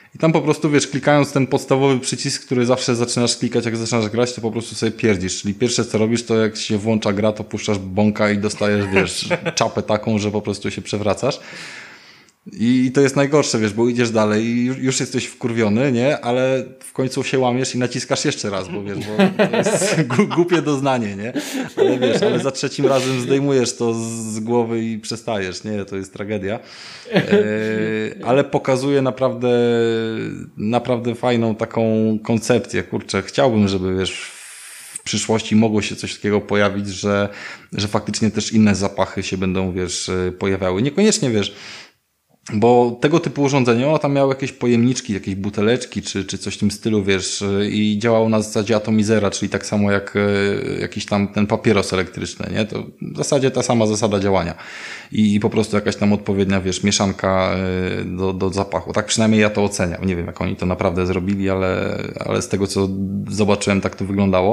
I tam po prostu, wiesz, klikając ten podstawowy przycisk, który zawsze zaczynasz klikać, jak zaczynasz grać, to po prostu sobie pierdzisz. Czyli pierwsze, co robisz, to jak się włącza gra, to puszczasz bąka i dostajesz, wiesz, czapę taką, że po prostu się przewracasz. I to jest najgorsze, wiesz, bo idziesz dalej i już jesteś wkurwiony, nie? Ale w końcu się łamiesz i naciskasz jeszcze raz, bo wiesz, bo to jest głupie doznanie, nie? Ale wiesz, ale za trzecim razem zdejmujesz to z głowy i przestajesz, nie? To jest tragedia. E, ale pokazuje naprawdę, naprawdę fajną taką koncepcję, kurczę. Chciałbym, żeby, wiesz, w przyszłości mogło się coś takiego pojawić, że, że faktycznie też inne zapachy się będą, wiesz, pojawiały. Niekoniecznie, wiesz, bo tego typu urządzenie, ono tam miało jakieś pojemniczki, jakieś buteleczki, czy, czy coś w tym stylu, wiesz, i działało na zasadzie atomizera, czyli tak samo jak jakiś tam ten papieros elektryczny, nie? To w zasadzie ta sama zasada działania. I, i po prostu jakaś tam odpowiednia, wiesz, mieszanka do, do zapachu. Tak przynajmniej ja to oceniam. Nie wiem, jak oni to naprawdę zrobili, ale, ale z tego, co zobaczyłem, tak to wyglądało.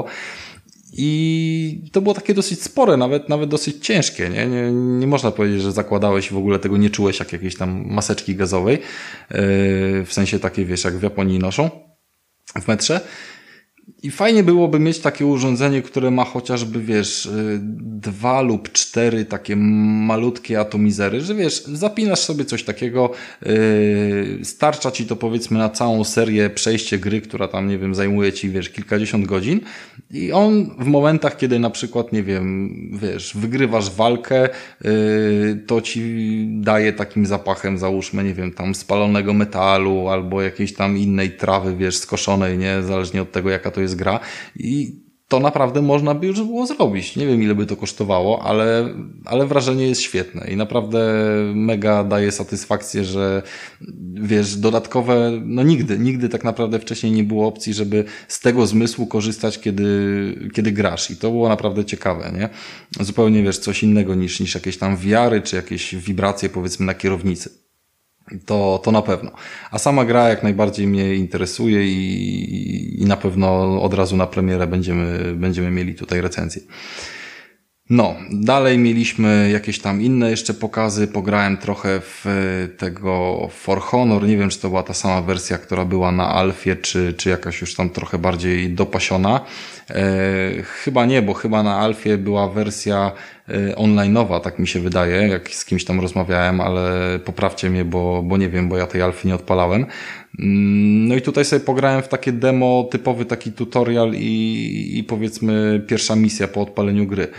I to było takie dosyć spore, nawet nawet dosyć ciężkie, nie? Nie, nie można powiedzieć, że zakładałeś i w ogóle tego nie czułeś jak jakiejś tam maseczki gazowej, yy, w sensie takie, wiesz, jak w Japonii noszą w metrze. I fajnie byłoby mieć takie urządzenie, które ma chociażby, wiesz, dwa lub cztery takie malutkie atomizery, że wiesz, zapinasz sobie coś takiego, yy, starcza ci to powiedzmy na całą serię przejście gry, która tam, nie wiem, zajmuje ci, wiesz, kilkadziesiąt godzin i on w momentach, kiedy na przykład, nie wiem, wiesz, wygrywasz walkę, yy, to ci daje takim zapachem, załóżmy, nie wiem, tam spalonego metalu albo jakiejś tam innej trawy, wiesz, skoszonej, nie, zależnie od tego, jaka to jest gra i to naprawdę można by już było zrobić. Nie wiem, ile by to kosztowało, ale, ale wrażenie jest świetne i naprawdę mega daje satysfakcję, że wiesz, dodatkowe, no nigdy, nigdy tak naprawdę wcześniej nie było opcji, żeby z tego zmysłu korzystać, kiedy, kiedy grasz i to było naprawdę ciekawe, nie? Zupełnie, wiesz, coś innego niż, niż jakieś tam wiary, czy jakieś wibracje, powiedzmy, na kierownicy. To, to na pewno. A sama gra jak najbardziej mnie interesuje i, i na pewno od razu na premierę będziemy, będziemy mieli tutaj recenzję. No, dalej mieliśmy jakieś tam inne jeszcze pokazy. Pograłem trochę w tego For Honor. Nie wiem, czy to była ta sama wersja, która była na Alfie, czy, czy jakaś już tam trochę bardziej dopasiona. E, chyba nie, bo chyba na Alfie była wersja e, online'owa, tak mi się wydaje, jak z kimś tam rozmawiałem, ale poprawcie mnie, bo, bo nie wiem, bo ja tej Alfy nie odpalałem. No i tutaj sobie pograłem w takie demo, typowy taki tutorial i, i powiedzmy pierwsza misja po odpaleniu gry.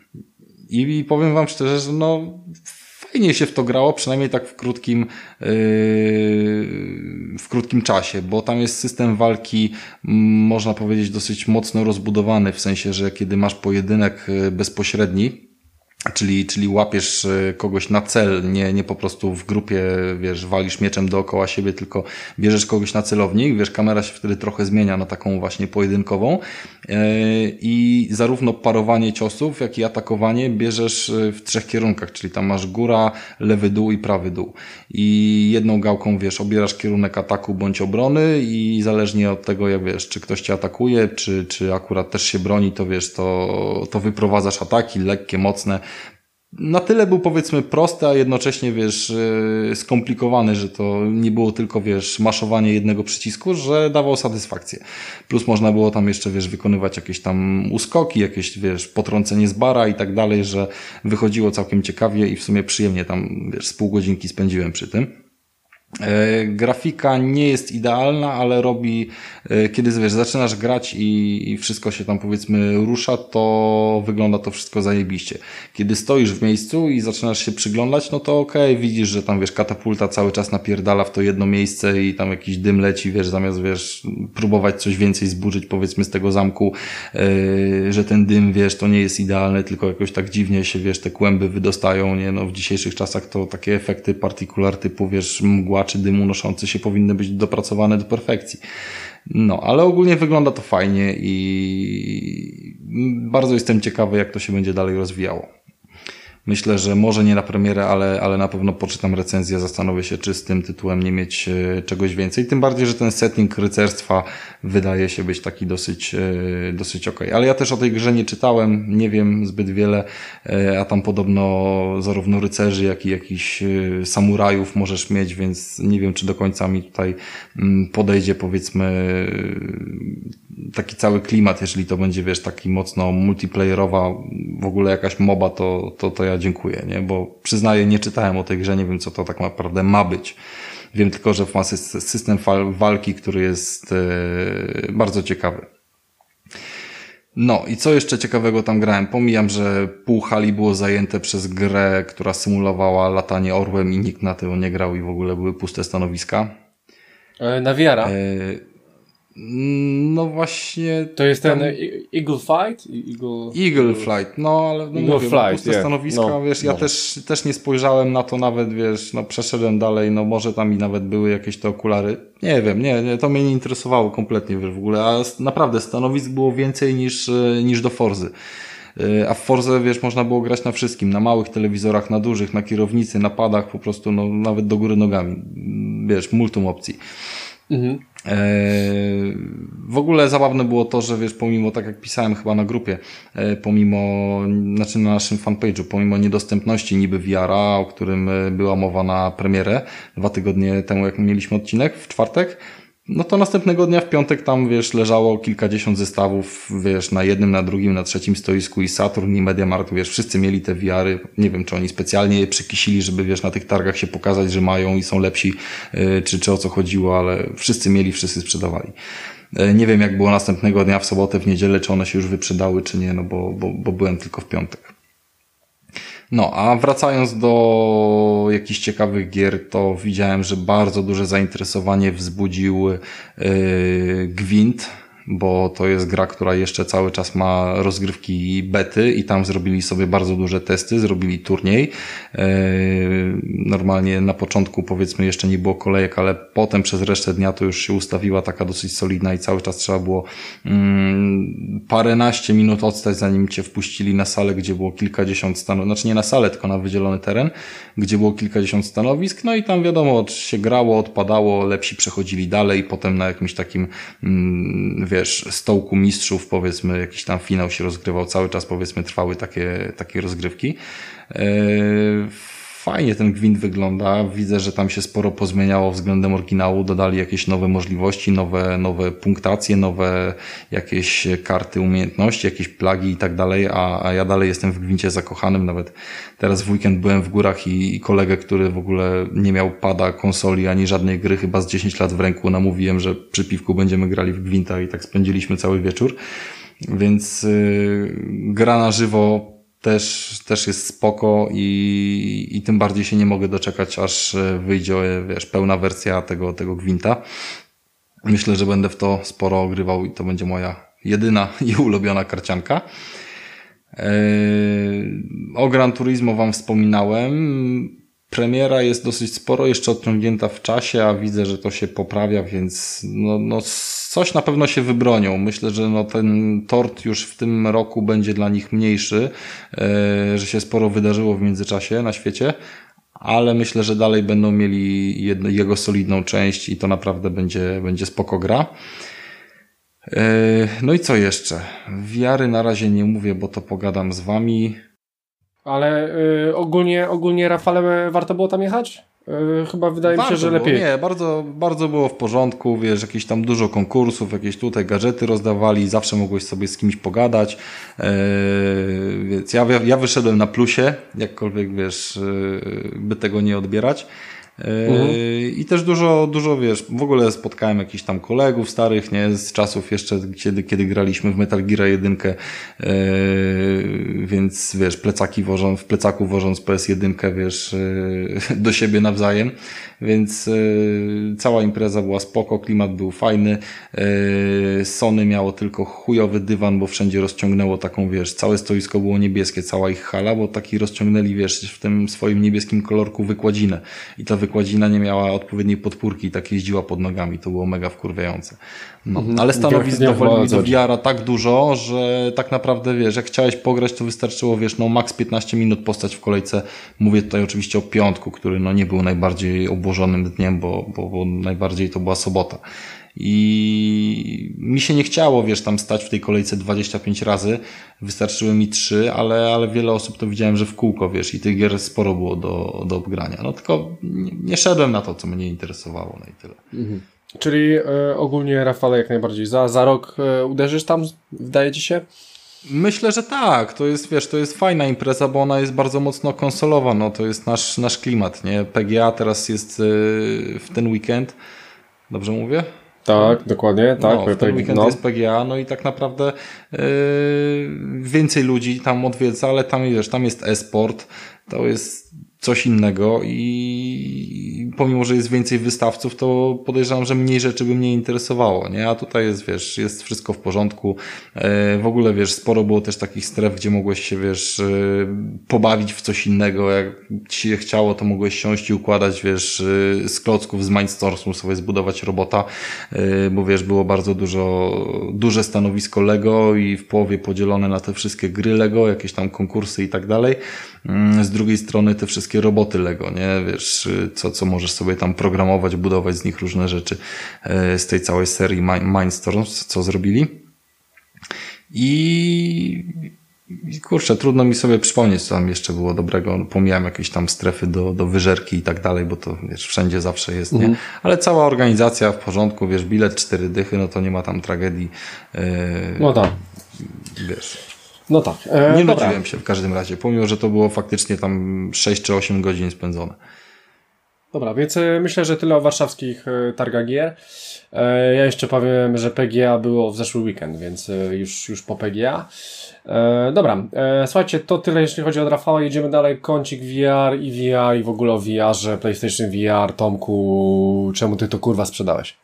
I powiem wam szczerze, że no fajnie się w to grało, przynajmniej tak w krótkim yy, w krótkim czasie, bo tam jest system walki, można powiedzieć, dosyć mocno rozbudowany, w sensie, że kiedy masz pojedynek bezpośredni, Czyli, czyli łapiesz kogoś na cel, nie, nie po prostu w grupie, wiesz, walisz mieczem dookoła siebie, tylko bierzesz kogoś na celownik, wiesz, kamera się wtedy trochę zmienia na taką właśnie pojedynkową i zarówno parowanie ciosów, jak i atakowanie bierzesz w trzech kierunkach, czyli tam masz góra, lewy dół i prawy dół. I jedną gałką, wiesz, obierasz kierunek ataku bądź obrony i zależnie od tego, jak wiesz, czy ktoś cię atakuje, czy, czy akurat też się broni, to wiesz, to, to wyprowadzasz ataki lekkie, mocne. Na tyle był, powiedzmy, prosty, a jednocześnie, wiesz, skomplikowany, że to nie było tylko, wiesz, maszowanie jednego przycisku, że dawał satysfakcję. Plus można było tam jeszcze, wiesz, wykonywać jakieś tam uskoki, jakieś, wiesz, potrącenie z bara i tak dalej, że wychodziło całkiem ciekawie i w sumie przyjemnie tam, wiesz, z pół godzinki spędziłem przy tym. E, grafika nie jest idealna, ale robi, e, kiedy wiesz, zaczynasz grać i, i wszystko się tam, powiedzmy, rusza, to wygląda to wszystko zajebiście. Kiedy stoisz w miejscu i zaczynasz się przyglądać, no to okej, okay, widzisz, że tam, wiesz, katapulta cały czas napierdala w to jedno miejsce i tam jakiś dym leci, wiesz, zamiast, wiesz, próbować coś więcej zburzyć, powiedzmy, z tego zamku, e, że ten dym, wiesz, to nie jest idealne, tylko jakoś tak dziwnie się, wiesz, te kłęby wydostają, nie, no w dzisiejszych czasach to takie efekty partikular typu, wiesz, mgła czy dymu unoszący się powinny być dopracowane do perfekcji. No, ale ogólnie wygląda to fajnie i bardzo jestem ciekawy, jak to się będzie dalej rozwijało. Myślę, że może nie na premierę, ale, ale na pewno poczytam recenzję, zastanowię się, czy z tym tytułem nie mieć e, czegoś więcej. Tym bardziej, że ten setting rycerstwa wydaje się być taki dosyć, e, dosyć okej. Ale ja też o tej grze nie czytałem, nie wiem zbyt wiele, e, a tam podobno zarówno rycerzy, jak i jakichś e, samurajów możesz mieć, więc nie wiem, czy do końca mi tutaj m, podejdzie, powiedzmy, e, taki cały klimat, jeżeli to będzie, wiesz, taki mocno multiplayerowa, w ogóle jakaś moba, to, to, to ja dziękuję, nie? Bo przyznaję, nie czytałem o tej grze, nie wiem, co to tak naprawdę ma być. Wiem tylko, że ma system walki, który jest e, bardzo ciekawy. No i co jeszcze ciekawego tam grałem? Pomijam, że pół hali było zajęte przez grę, która symulowała latanie orłem i nikt na to nie grał i w ogóle były puste stanowiska. E, na V R a? E, No właśnie... To jest ten Eagle Flight? Eagle, Eagle Flight, no ale no Eagle mówię, Flight, puste yeah. stanowiska, no, wiesz, ja też, też nie spojrzałem na to nawet, wiesz, no przeszedłem dalej, no może tam i nawet były jakieś te okulary, nie wiem, nie, nie to mnie nie interesowało kompletnie, wiesz, w ogóle, a naprawdę stanowisk było więcej niż, niż do Forzy. A w Forzę, wiesz, można było grać na wszystkim, na małych telewizorach, na dużych, na kierownicy, na padach, po prostu, no nawet do góry nogami, wiesz, multum opcji. Mhm. W ogóle zabawne było to, że wiesz, pomimo, tak jak pisałem chyba na grupie, pomimo, znaczy na naszym fanpage'u, pomimo niedostępności niby V R a, o którym była mowa na premierę, dwa tygodnie temu jak mieliśmy odcinek, w czwartek, no to następnego dnia w piątek tam, wiesz, leżało kilkadziesiąt zestawów, wiesz, na jednym, na drugim, na trzecim stoisku i Saturn i MediaMarkt, wiesz, wszyscy mieli te V R y, nie wiem, czy oni specjalnie je przykisili, żeby, wiesz, na tych targach się pokazać, że mają i są lepsi, yy, czy, czy o co chodziło, ale wszyscy mieli, wszyscy sprzedawali. Yy, nie wiem, jak było następnego dnia, w sobotę, w niedzielę, czy one się już wyprzedały, czy nie, no bo, bo, bo byłem tylko w piątek. No, a wracając do jakichś ciekawych gier, to widziałem, że bardzo duże zainteresowanie wzbudził yy, Gwint, bo to jest gra, która jeszcze cały czas ma rozgrywki bety i tam zrobili sobie bardzo duże testy, zrobili turniej. Normalnie na początku, powiedzmy, jeszcze nie było kolejek, ale potem przez resztę dnia to już się ustawiła taka dosyć solidna i cały czas trzeba było mm, paręnaście minut odstać, zanim cię wpuścili na salę, gdzie było kilkadziesiąt stanowisk, znaczy nie na salę, tylko na wydzielony teren, gdzie było kilkadziesiąt stanowisk, no i tam wiadomo, się grało, odpadało, lepsi przechodzili dalej, potem na jakimś takim mm, wiesz, stołku mistrzów, powiedzmy, jakiś tam finał się rozgrywał, cały czas, powiedzmy, trwały takie, takie rozgrywki. Fajnie ten Gwint wygląda, widzę, że tam się sporo pozmieniało względem oryginału, dodali jakieś nowe możliwości, nowe, nowe punktacje, nowe jakieś karty umiejętności, jakieś plagi i tak dalej, a, a ja dalej jestem w Gwincie zakochanym, nawet teraz w weekend byłem w górach i, i kolegę, który w ogóle nie miał pada, konsoli, ani żadnej gry, chyba z dziesięć lat w ręku, namówiłem, że przy piwku będziemy grali w Gwinta i tak spędziliśmy cały wieczór, więc yy, gra na żywo Też, też jest spoko i, i tym bardziej się nie mogę doczekać, aż wyjdzie, wiesz, pełna wersja tego, tego Gwinta. Myślę, że będę w to sporo ogrywał i to będzie moja jedyna i ulubiona karcianka. Yy, o Gran Turismo wam wspominałem. Premiera jest dosyć sporo jeszcze odciągnięta w czasie, a widzę, że to się poprawia, więc no, no coś na pewno się wybronią. Myślę, że no ten tort już w tym roku będzie dla nich mniejszy, yy, że się sporo wydarzyło w międzyczasie na świecie, ale myślę, że dalej będą mieli jedno, jego solidną część i to naprawdę będzie, będzie spoko gra. Yy, no i co jeszcze? Wiary na razie nie mówię, bo to pogadam z wami. Ale y, ogólnie, ogólnie Rafale, warto było tam jechać? Y, chyba wydaje warto mi się, że było, lepiej. Nie, bardzo, bardzo było w porządku, wiesz, jakieś tam dużo konkursów, jakieś tutaj gadżety rozdawali, zawsze mogłeś sobie z kimś pogadać, yy, więc ja, ja wyszedłem na plusie, jakkolwiek, wiesz, yy, by tego nie odbierać. Mhm. I też dużo, dużo, wiesz, w ogóle spotkałem jakichś tam kolegów starych, nie, z czasów jeszcze, kiedy, kiedy graliśmy w Metal Gear jeden, yy, więc, wiesz, plecaki wożąc, w plecaku wożąc P S jeden, wiesz, yy, do siebie nawzajem, więc yy, cała impreza była spoko, klimat był fajny, yy, Sony miało tylko chujowy dywan, bo wszędzie rozciągnęło taką, wiesz, całe stoisko było niebieskie, cała ich hala, bo taki rozciągnęli, wiesz, w tym swoim niebieskim kolorku wykładzinę i ta wykładzina nie miała odpowiedniej podpórki i tak jeździła pod nogami. To było mega wkurwiające. No, ale stanowisk dowolili mi do V R-a tak dużo, że tak naprawdę, wiesz, jak chciałeś pograć, to wystarczyło, wiesz, no max piętnaście minut postać w kolejce. Mówię tutaj oczywiście o piątku, który no nie był najbardziej obłożonym dniem, bo, bo, bo najbardziej to była sobota. I mi się nie chciało, wiesz, tam stać w tej kolejce dwadzieścia pięć razy, wystarczyły mi trzy, ale, ale wiele osób to widziałem, że w kółko, wiesz, i tych gier sporo było do, do obgrania. No tylko nie, nie szedłem na to, co mnie interesowało, no i tyle. Mhm. Czyli y, ogólnie, Rafale, jak najbardziej za, za rok y, uderzysz tam, wydaje ci się? Myślę, że tak. To jest, wiesz, to jest fajna impreza, bo ona jest bardzo mocno konsolowa, no to jest nasz, nasz klimat, nie? P G A teraz jest y, w ten weekend. Dobrze mówię? Tak, dokładnie, tak. No, w ten weekend no. jest P G A, no i tak naprawdę yy, więcej ludzi tam odwiedza, ale tam, wiesz, tam jest e-sport, to jest coś innego i pomimo, że jest więcej wystawców, to podejrzewam, że mniej rzeczy by mnie interesowało, nie? A tutaj jest, wiesz, jest wszystko w porządku. W ogóle, wiesz, sporo było też takich stref, gdzie mogłeś się, wiesz, pobawić w coś innego. Jak ci się chciało, to mogłeś siąść i układać, wiesz, z klocków z Mindstormu sobie zbudować robota, bo wiesz, było bardzo dużo, duże stanowisko Lego i w połowie podzielone na te wszystkie gry Lego, jakieś tam konkursy i tak dalej. Z drugiej strony te wszystkie roboty Lego, nie? Wiesz, co, co możesz sobie tam programować, budować z nich różne rzeczy z tej całej serii Mindstorms, co zrobili. I, i kurczę, trudno mi sobie przypomnieć, co tam jeszcze było dobrego. Pomijałem jakieś tam strefy do, do wyżerki i tak dalej, bo to, wiesz, wszędzie zawsze jest, nie? Mhm. Ale cała organizacja w porządku, wiesz, bilet cztery dychy, no to nie ma tam tragedii. Yy, no tak. Wiesz... No tak. E, nie dobra. nudziłem się w każdym razie, pomimo, że to było faktycznie tam sześć czy osiem godzin spędzone. Dobra, więc myślę, że tyle o warszawskich targach gier. E, ja jeszcze powiem, że P G A było w zeszły weekend, więc już, już po P G A. E, dobra, e, słuchajcie, to tyle jeśli chodzi o Rafała. Jedziemy dalej. Kącik V R i V R i w ogóle o V R-ze, PlayStation V R. Tomku, czemu ty to kurwa sprzedałeś?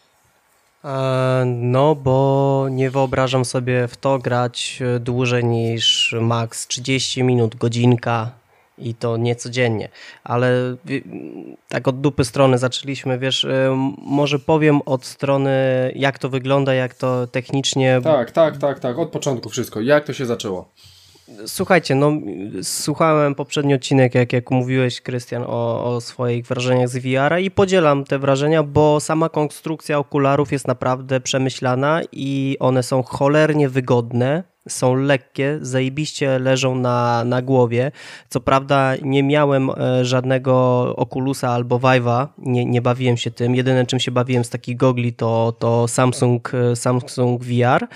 No, bo nie wyobrażam sobie w to grać dłużej niż maks trzydzieści minut, godzinka i to nie codziennie, ale tak od dupy strony zaczęliśmy, wiesz, może powiem od strony jak to wygląda, jak to technicznie... Tak, tak, tak, tak, od początku wszystko, jak to się zaczęło? Słuchajcie, no słuchałem poprzedni odcinek, jak, jak mówiłeś, Krystian, o, o swoich wrażeniach z V R-a i podzielam te wrażenia, bo sama konstrukcja okularów jest naprawdę przemyślana i one są cholernie wygodne, są lekkie, zajebiście leżą na, na głowie. Co prawda nie miałem żadnego Oculusa albo Vive'a, nie, nie bawiłem się tym. Jedyne czym się bawiłem z takich gogli to, to Samsung, Samsung V R.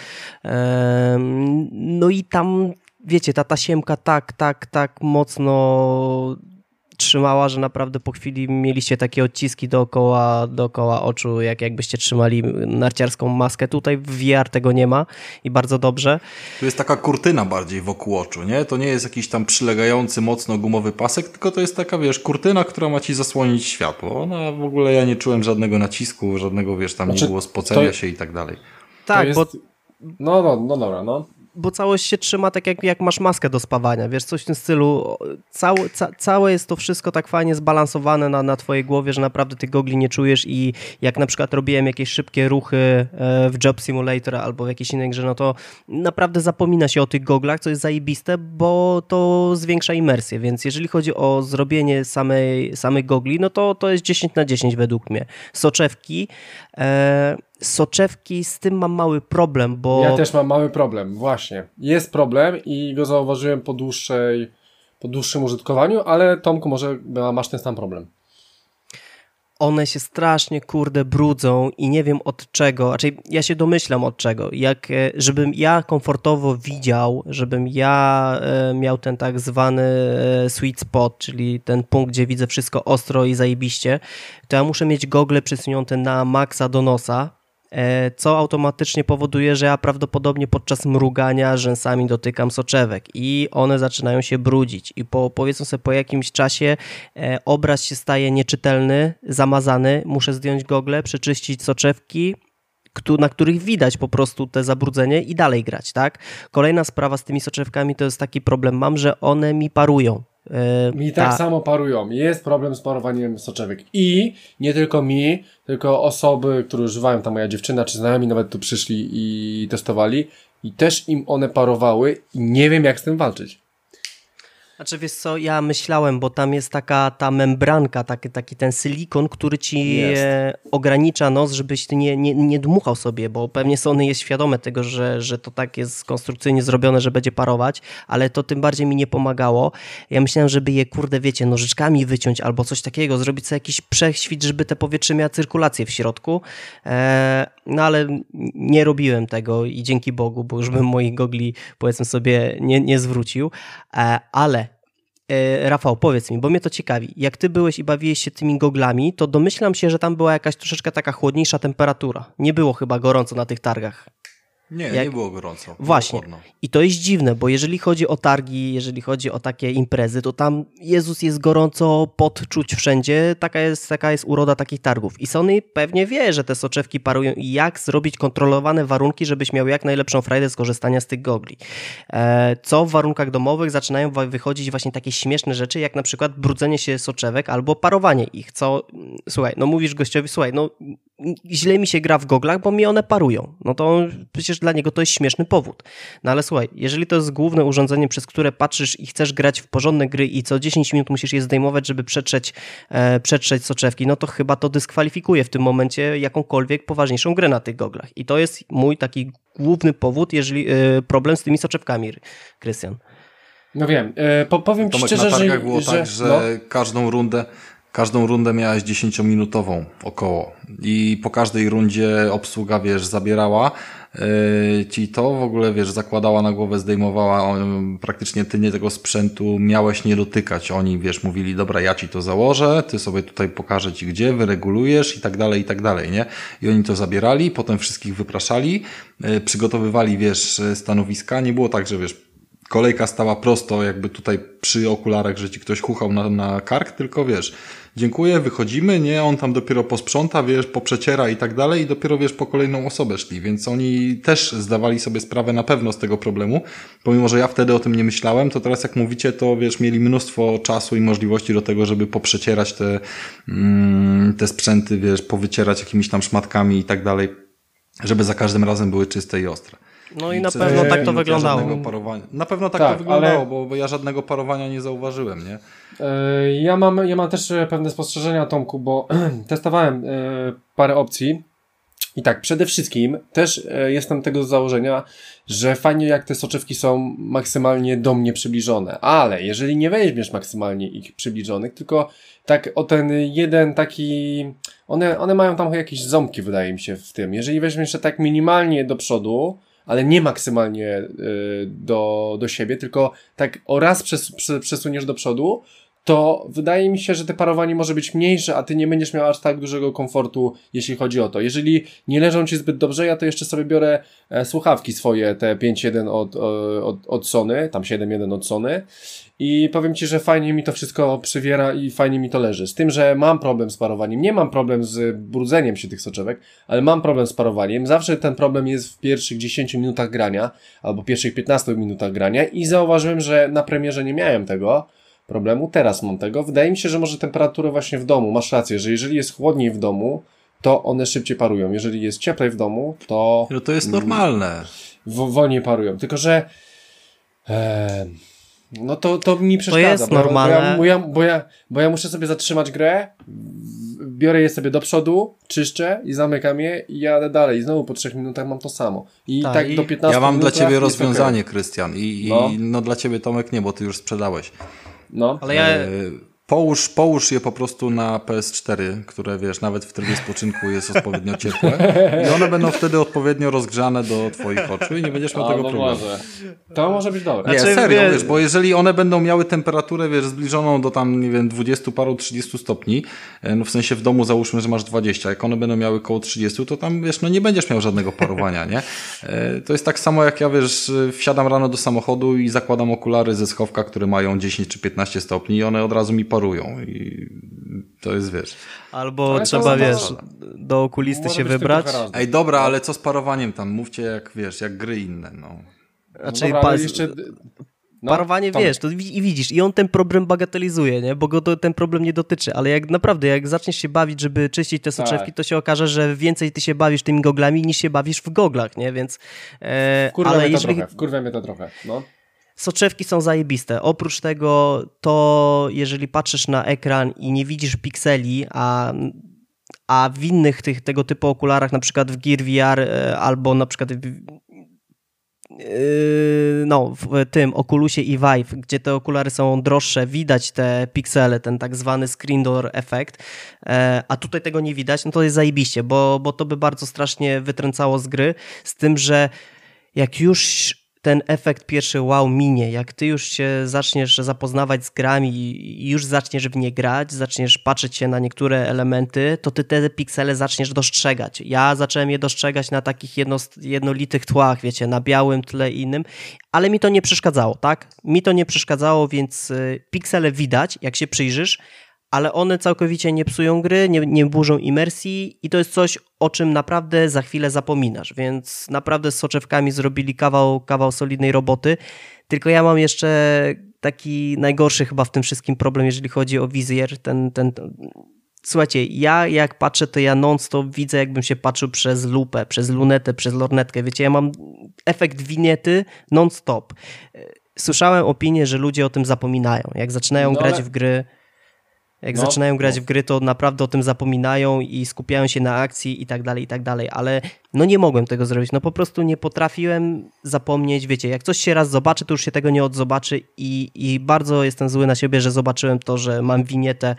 No i tam wiecie, ta tasiemka tak, tak, tak mocno trzymała, że naprawdę po chwili mieliście takie odciski dookoła, dookoła oczu, jak jakbyście trzymali narciarską maskę. Tutaj w V R tego nie ma i bardzo dobrze. Tu jest taka kurtyna bardziej wokół oczu, nie? To nie jest jakiś tam przylegający mocno gumowy pasek, tylko to jest taka, wiesz, kurtyna, która ma ci zasłonić światło. Ona w ogóle, ja nie czułem żadnego nacisku, żadnego, wiesz, tam znaczy, nie było spocenia to... się i tak dalej. Tak, jest... bo... No, no, no dobra, no. Bo całość się trzyma tak jak, jak masz maskę do spawania, wiesz, coś w tym stylu. Całe, ca, całe jest to wszystko tak fajnie zbalansowane na, na twojej głowie, że naprawdę tych gogli nie czujesz i jak na przykład robiłem jakieś szybkie ruchy w Job Simulator albo w jakiejś innej grze, no to naprawdę zapomina się o tych goglach, co jest zajebiste, bo to zwiększa imersję, więc jeżeli chodzi o zrobienie samej, samych gogli, no to to jest dziesięć na dziesięć według mnie. Soczewki, e, soczewki, z tym mam mały problem, bo... Ja też mam mały problem, właśnie. Jest problem i go zauważyłem po dłuższej, po dłuższym użytkowaniu, ale Tomku, może masz ten sam problem. One się strasznie, kurde, brudzą i nie wiem od czego, raczej ja się domyślam od czego. Jak, żebym ja komfortowo widział, żebym ja e, miał ten tak zwany e, sweet spot, czyli ten punkt, gdzie widzę wszystko ostro i zajebiście, to ja muszę mieć gogle przysunięte na maksa do nosa, e, co automatycznie powoduje, że ja prawdopodobnie podczas mrugania rzęsami dotykam soczewek i one zaczynają się brudzić i po, powiedzmy sobie po jakimś czasie e, obraz się staje nieczytelny, zamazany, muszę zdjąć gogle, przeczyścić soczewki, na których widać po prostu te zabrudzenie i dalej grać, tak? Kolejna sprawa z tymi soczewkami to jest taki problem mam, że one mi parują. Yy, mi tak ta... samo parują. Jest problem z parowaniem soczewek. I nie tylko mi, tylko osoby, które używają, ta moja dziewczyna czy znajomi nawet tu przyszli i testowali i też im one parowały i nie wiem jak z tym walczyć. Znaczy wiesz co, ja myślałem, bo tam jest taka ta membranka, taki, taki ten silikon, który ci Jest. ogranicza nos, żebyś ty nie, nie, nie dmuchał sobie, bo pewnie Sony jest świadome tego, że, że to tak jest konstrukcyjnie zrobione, że będzie parować, ale to tym bardziej mi nie pomagało. Ja myślałem, żeby je, kurde, wiecie, nożyczkami wyciąć albo coś takiego, zrobić sobie jakiś prześwit, żeby te powietrze miało cyrkulację w środku, eee, no ale nie robiłem tego i dzięki Bogu, bo już bym moich gogli, powiedzmy sobie, nie, nie zwrócił, eee, ale Rafał, powiedz mi, bo mnie to ciekawi, jak ty byłeś i bawiłeś się tymi goglami, to domyślam się, że tam była jakaś troszeczkę taka chłodniejsza temperatura. Nie było chyba gorąco na tych targach. Nie, jak... nie było gorąco. Właśnie. Było I to jest dziwne, bo jeżeli chodzi o targi, jeżeli chodzi o takie imprezy, to tam Jezus jest gorąco, pot czuć wszędzie, taka jest, taka jest uroda takich targów. I Sony pewnie wie, że te soczewki parują i jak zrobić kontrolowane warunki, żebyś miał jak najlepszą frajdę z korzystania z tych gogli. E, co w warunkach domowych zaczynają wychodzić właśnie takie śmieszne rzeczy, jak na przykład brudzenie się soczewek albo parowanie ich, co, słuchaj, no mówisz gościowi, słuchaj, no źle mi się gra w goglach, bo mi one parują. No to przecież dla niego to jest śmieszny powód. No ale słuchaj, jeżeli to jest główne urządzenie, przez które patrzysz i chcesz grać w porządne gry i co dziesięć minut musisz je zdejmować, żeby przetrzeć, e, przetrzeć soczewki, no to chyba to dyskwalifikuje w tym momencie jakąkolwiek poważniejszą grę na tych goglach. I to jest mój taki główny powód, jeżeli e, problem z tymi soczewkami, Krystian. No wiem, e, po, powiem Tomek, ci szczerze, na targach że... było że, tak, że no. każdą rundę Każdą rundę miałeś dziesięciominutową około i po każdej rundzie obsługa, wiesz, zabierała yy, ci to, w ogóle, wiesz, zakładała na głowę, zdejmowała, on, praktycznie ty nie tego sprzętu miałeś nie dotykać. Oni, wiesz, mówili, dobra, ja ci to założę, ty sobie tutaj pokażę ci gdzie, wyregulujesz i tak dalej, i tak dalej, nie? I oni to zabierali, potem wszystkich wypraszali, yy, przygotowywali, wiesz, stanowiska. Nie było tak, że, wiesz, kolejka stała prosto, jakby tutaj przy okularach, że ci ktoś chuchał na, na kark, tylko wiesz, dziękuję, wychodzimy, nie, on tam dopiero posprząta, wiesz, poprzeciera i tak dalej i dopiero, wiesz, po kolejną osobę szli, więc oni też zdawali sobie sprawę na pewno z tego problemu, pomimo, że ja wtedy o tym nie myślałem, to teraz jak mówicie, to wiesz, mieli mnóstwo czasu i możliwości do tego, żeby poprzecierać te, mm, te sprzęty, wiesz, powycierać jakimiś tam szmatkami i tak dalej, żeby za każdym razem były czyste i ostre. No i, I na pewno tak to wyglądało. Ja parowania... Na pewno tak, tak to wyglądało, ale... bo, bo ja żadnego parowania nie zauważyłem, nie? Ja mam, ja mam też pewne spostrzeżenia, Tomku, bo testowałem parę opcji i tak, przede wszystkim też jestem tego założenia, że fajnie jak te soczewki są maksymalnie do mnie przybliżone, ale jeżeli nie weźmiesz maksymalnie ich przybliżonych, tylko tak o ten jeden taki, one, one mają tam jakieś ząbki, wydaje mi się, w tym, jeżeli weźmiesz tak minimalnie do przodu, ale nie maksymalnie y, do, do siebie, tylko tak o raz przes, przes, przesuniesz do przodu, to wydaje mi się, że te parowanie może być mniejsze, a ty nie będziesz miał aż tak dużego komfortu, jeśli chodzi o to. Jeżeli nie leżą ci zbyt dobrze, ja to jeszcze sobie biorę e, słuchawki swoje, te pięć jeden od, od, od Sony, tam siedem jeden od Sony i powiem ci, że fajnie mi to wszystko przywiera i fajnie mi to leży. Z tym, że mam problem z parowaniem. Nie mam problem z brudzeniem się tych soczewek, ale mam problem z parowaniem. Zawsze ten problem jest w pierwszych dziesięciu minutach grania, albo pierwszych piętnastu minutach grania i zauważyłem, że na premierze nie miałem tego problemu, teraz mam tego. Wydaje mi się, że może temperaturę właśnie w domu, masz rację, że jeżeli jest chłodniej w domu, to one szybciej parują. Jeżeli jest cieplej w domu, to... No to jest normalne. W, wolniej parują. Tylko, że e, no to, to mi przeszkadza. To jest bo, normalne. Bo ja, bo, ja, bo, ja, bo ja muszę sobie zatrzymać grę, biorę je sobie do przodu, czyszczę i zamykam je i jadę dalej. I znowu po trzech minutach mam to samo. I tak, tak do piętnastu Ja mam minutach dla ciebie rozwiązanie, okay. Krystian. I, i no. no dla ciebie, Tomek, nie, bo ty już sprzedałeś. No. Ale ja... E, połóż, połóż je po prostu na P S cztery, które wiesz, nawet w trybie spoczynku jest odpowiednio ciepłe i one będą wtedy odpowiednio rozgrzane do twoich oczu i nie będziesz miał A, tego no problemu. Może. To może być dobre. Nie, znaczy, serio, wie... wiesz, bo jeżeli one będą miały temperaturę, wiesz, zbliżoną do tam, nie wiem, dwudziestu paru, trzydziestu stopni, no w sensie w domu załóżmy, że masz dwadzieścia, jak one będą miały koło trzydziestu, to tam, wiesz, no nie będziesz miał żadnego parowania, nie? To jest tak samo jak ja, wiesz, wsiadam rano do samochodu i zakładam okulary ze schowka, które mają dziesięć czy piętnaście stopni i one od razu mi parują i to jest, wiesz... Albo ale trzeba, wiesz, do okulisty się wybrać. Ej, dobra, ale co z parowaniem tam? Mówcie jak, wiesz, jak gry inne, no. Znaczy, dobra, pa... ale jeszcze... No, parowanie, Tomek. wiesz, to i widzisz, i on ten problem bagatelizuje, nie? Bo go to, ten problem nie dotyczy, ale jak naprawdę, jak zaczniesz się bawić, żeby czyścić te soczewki, tak. to się okaże, że więcej ty się bawisz tymi goglami, niż się bawisz w goglach, nie? Więc... E, wkurwia ale mnie to jeżeli... trochę, wkurwia mnie to trochę, no. Soczewki są zajebiste. Oprócz tego, to jeżeli patrzysz na ekran i nie widzisz pikseli, a, a w innych tych, tego typu okularach, na przykład w Gear V R albo na przykład w, yy, no, w tym Oculusie i Vive, gdzie te okulary są droższe, widać te piksele, ten tak zwany screen door efekt, a tutaj tego nie widać, no to jest zajebiście, bo, bo to by bardzo strasznie wytrącało z gry, z tym, że jak już ten efekt pierwszy wow minie, jak ty już się zaczniesz zapoznawać z grami i już zaczniesz w nie grać, zaczniesz patrzeć się na niektóre elementy, to ty te piksele zaczniesz dostrzegać. Ja zacząłem je dostrzegać na takich jedno, jednolitych tłach, wiecie, na białym tle i innym, ale mi to nie przeszkadzało, tak? Mi to nie przeszkadzało, więc piksele widać, jak się przyjrzysz, ale one całkowicie nie psują gry, nie, nie burzą imersji i to jest coś, o czym naprawdę za chwilę zapominasz, więc naprawdę z soczewkami zrobili kawał, kawał solidnej roboty, tylko ja mam jeszcze taki najgorszy chyba w tym wszystkim problem, jeżeli chodzi o wizjer, ten, ten, ten... Słuchajcie, ja jak patrzę, to ja non-stop widzę, jakbym się patrzył przez lupę, przez lunetę, przez lornetkę, wiecie, ja mam efekt winiety non-stop. Słyszałem opinię, że ludzie o tym zapominają, jak zaczynają no, grać ale... w gry... Jak no, zaczynają grać no. w gry, to naprawdę o tym zapominają i skupiają się na akcji i tak dalej, i tak dalej, ale no nie mogłem tego zrobić, no po prostu nie potrafiłem zapomnieć, wiecie, jak coś się raz zobaczy, to już się tego nie odzobaczy i, i bardzo jestem zły na siebie, że zobaczyłem to, że mam winietę,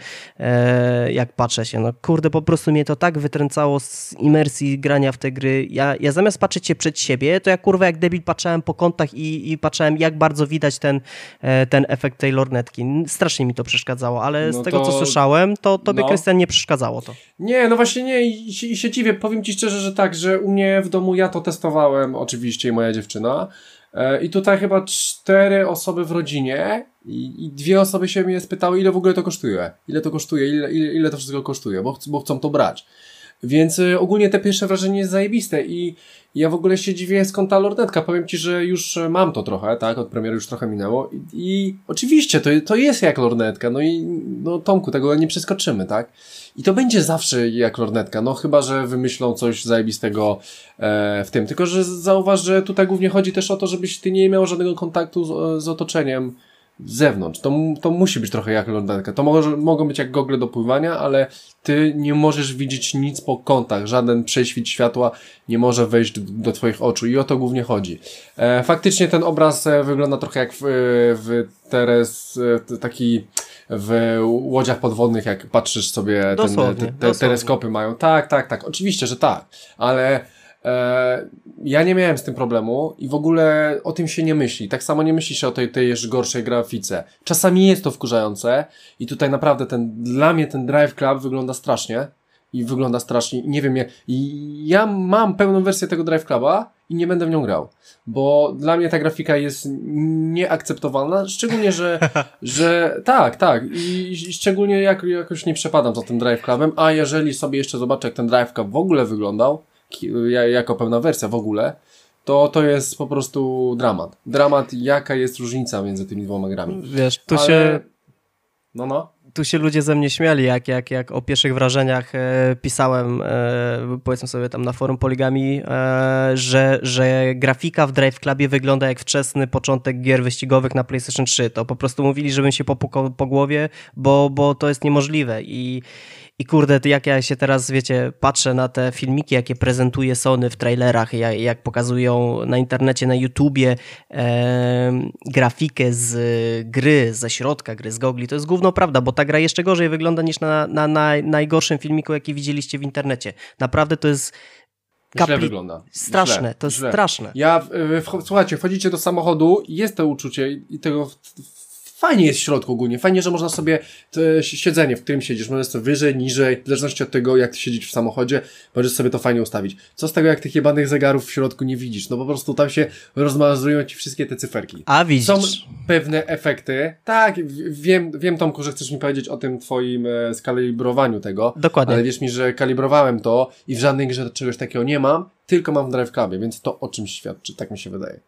e, jak patrzę się, no kurde, po prostu mnie to tak wytręcało z imersji grania w te gry, ja, ja zamiast patrzeć się przed siebie, to ja kurwa jak debil patrzałem po kątach i, i patrzałem, jak bardzo widać ten, e, ten efekt tej lornetki, strasznie mi to przeszkadzało, ale no z tego, to... co słyszałem, to tobie, no. Krystian, nie przeszkadzało to. Nie, no właśnie nie i, i się dziwię, powiem ci szczerze, że tak, że u mnie w domu ja to testowałem oczywiście i moja dziewczyna e, i tutaj chyba cztery osoby w rodzinie i, i dwie osoby się mnie spytały, ile w ogóle to kosztuje, ile to kosztuje, ile, ile, ile to wszystko kosztuje, bo, ch- bo chcą to brać. Więc y, ogólnie te pierwsze wrażenie jest zajebiste i ja w ogóle się dziwię, skąd ta lornetka. Powiem ci, że już mam to trochę, tak, od premiery już trochę minęło i, i oczywiście to, to jest jak lornetka, no i no Tomku, tego nie przeskoczymy, tak? I to będzie zawsze jak lornetka, no chyba, że wymyślą coś zajebistego e, w tym. Tylko, że zauważ, że tutaj głównie chodzi też o to, żebyś ty nie miał żadnego kontaktu z, z otoczeniem z zewnątrz. To, to musi być trochę jak lornetka. To może, mogą być jak gogle do pływania, ale ty nie możesz widzieć nic po kątach. Żaden prześwit światła nie może wejść do, do twoich oczu i o to głównie chodzi. E, faktycznie ten obraz e, wygląda trochę jak w, w teres, e, taki w łodziach podwodnych, jak patrzysz sobie, ten, te, te teleskopy mają. Tak, tak, tak. Oczywiście, że tak. Ale e, ja nie miałem z tym problemu i w ogóle o tym się nie myśli. Tak samo nie myśli się o tej, tej jeszcze gorszej grafice. Czasami jest to wkurzające i tutaj naprawdę ten, dla mnie ten Drive Club wygląda strasznie i wygląda strasznie i nie wiem, ja, ja mam pełną wersję tego Drive Cluba i nie będę w nią grał, bo dla mnie ta grafika jest nieakceptowalna, szczególnie, że, że tak, tak i, i szczególnie jak, jakoś nie przepadam za tym Drive Clubem, a jeżeli sobie jeszcze zobaczę, jak ten Drive Club w ogóle wyglądał, jako pełna wersja w ogóle, to to jest po prostu dramat. Dramat, jaka jest różnica między tymi dwoma grami. Wiesz, tu Ale... się... No, no. Tu się ludzie ze mnie śmiali, jak, jak, jak o pierwszych wrażeniach e, pisałem, e, powiedzmy sobie tam na forum Poligami, e, że, że grafika w Drive Clubie wygląda jak wczesny początek gier wyścigowych na PlayStation trzy. To po prostu mówili, żebym się popukał po głowie, bo, bo to jest niemożliwe. I, i kurde, jak ja się teraz, wiecie, patrzę na te filmiki, jakie prezentuje Sony w trailerach, jak, jak pokazują na internecie, na YouTubie e, grafikę z gry, ze środka gry, z gogli, to jest gówno prawda, bo ta gra jeszcze gorzej wygląda niż na, na, na najgorszym filmiku, jaki widzieliście w internecie. Naprawdę to jest kapli... Źle wygląda. Straszne, źle, to jest źle. straszne. Ja, w, w, słuchajcie, wchodzicie do samochodu i jest to uczucie i tego... W, w, fajnie jest w środku ogólnie, fajnie, że można sobie te siedzenie, w którym siedzisz, możesz sobie wyżej, niżej, w zależności od tego, jak ty siedzisz w samochodzie, możesz sobie to fajnie ustawić. Co z tego, jak tych jebanych zegarów w środku nie widzisz? No po prostu tam się rozmazują ci wszystkie te cyferki. A widzisz. Są pewne efekty. Tak, wiem, wiem Tomku, że chcesz mi powiedzieć o tym twoim e, skalibrowaniu tego. Dokładnie. Ale wierz mi, że kalibrowałem to i w żadnej grze czegoś takiego nie mam, tylko mam w Drive Clubie, więc to o czymś świadczy, tak mi się wydaje.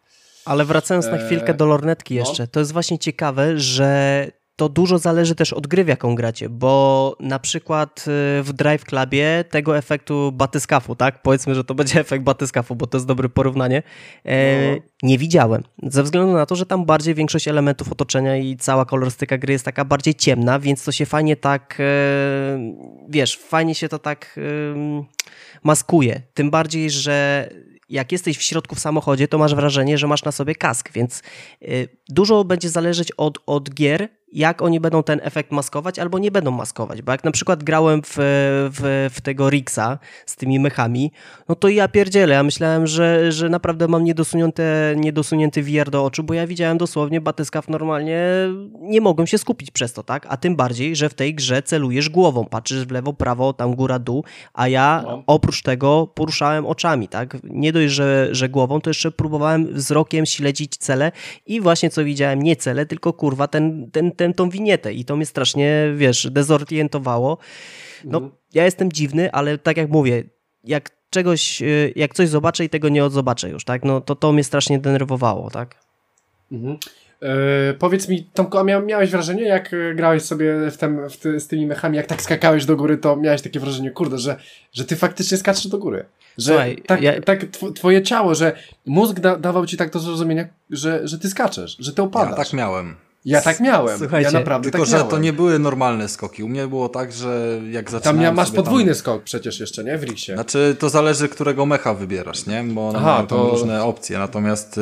Ale wracając na chwilkę do lornetki jeszcze, no. To jest właśnie ciekawe, że to dużo zależy też od gry, w jaką gracie, bo na przykład w Drive Clubie tego efektu batyskafu, tak? Powiedzmy, że to będzie efekt batyskafu, bo to jest dobre porównanie. E, no. Nie widziałem. Ze względu na to, że tam bardziej większość elementów otoczenia i cała kolorystyka gry jest taka bardziej ciemna, więc to się fajnie tak, e, wiesz, fajnie się to tak e, maskuje. Tym bardziej, że jak jesteś w środku w samochodzie, to masz wrażenie, że masz na sobie kask, więc y, dużo będzie zależeć od, od gier, jak oni będą ten efekt maskować albo nie będą maskować, bo jak na przykład grałem w, w, w tego Rixa z tymi mechami, no to ja pierdzielę, ja myślałem, że, że naprawdę mam niedosunięte, niedosunięty V R do oczu, bo ja widziałem dosłownie batyskaw normalnie, nie mogłem się skupić przez to, tak? A tym bardziej, że w tej grze celujesz głową, patrzysz w lewo, prawo, tam góra, dół, a ja no. oprócz tego poruszałem oczami, tak? Nie dość, że, że głową, to jeszcze próbowałem wzrokiem śledzić cele i właśnie co widziałem, nie cele, tylko kurwa ten, ten, ten tą winietę i to mnie strasznie, wiesz, dezorientowało. No, mhm. ja jestem dziwny, ale tak jak mówię, jak czegoś, jak coś zobaczę i tego nie odzobaczę już, tak, no to to mnie strasznie denerwowało, tak. Mhm. E, powiedz mi, Tomku, a miałeś wrażenie, jak grałeś sobie w tem, w ty, z tymi mechami, jak tak skakałeś do góry, to miałeś takie wrażenie, kurde, że, że ty faktycznie skaczesz do góry. Że Słuchaj, tak, ja... tak tw- twoje ciało, że mózg da- dawał ci tak do zrozumienia, że, że ty skaczesz, że ty opadasz. Ja tak miałem. Ja tak miałem. Słuchajcie, ja naprawdę tylko, tak że miałem. to nie były normalne skoki. U mnie było tak, że jak zaczynałem... Tam masz sobie podwójny tam... skok przecież jeszcze, nie? W Rixie. Znaczy, to zależy, którego mecha wybierasz, nie? Bo one Aha, mają to... różne opcje. Natomiast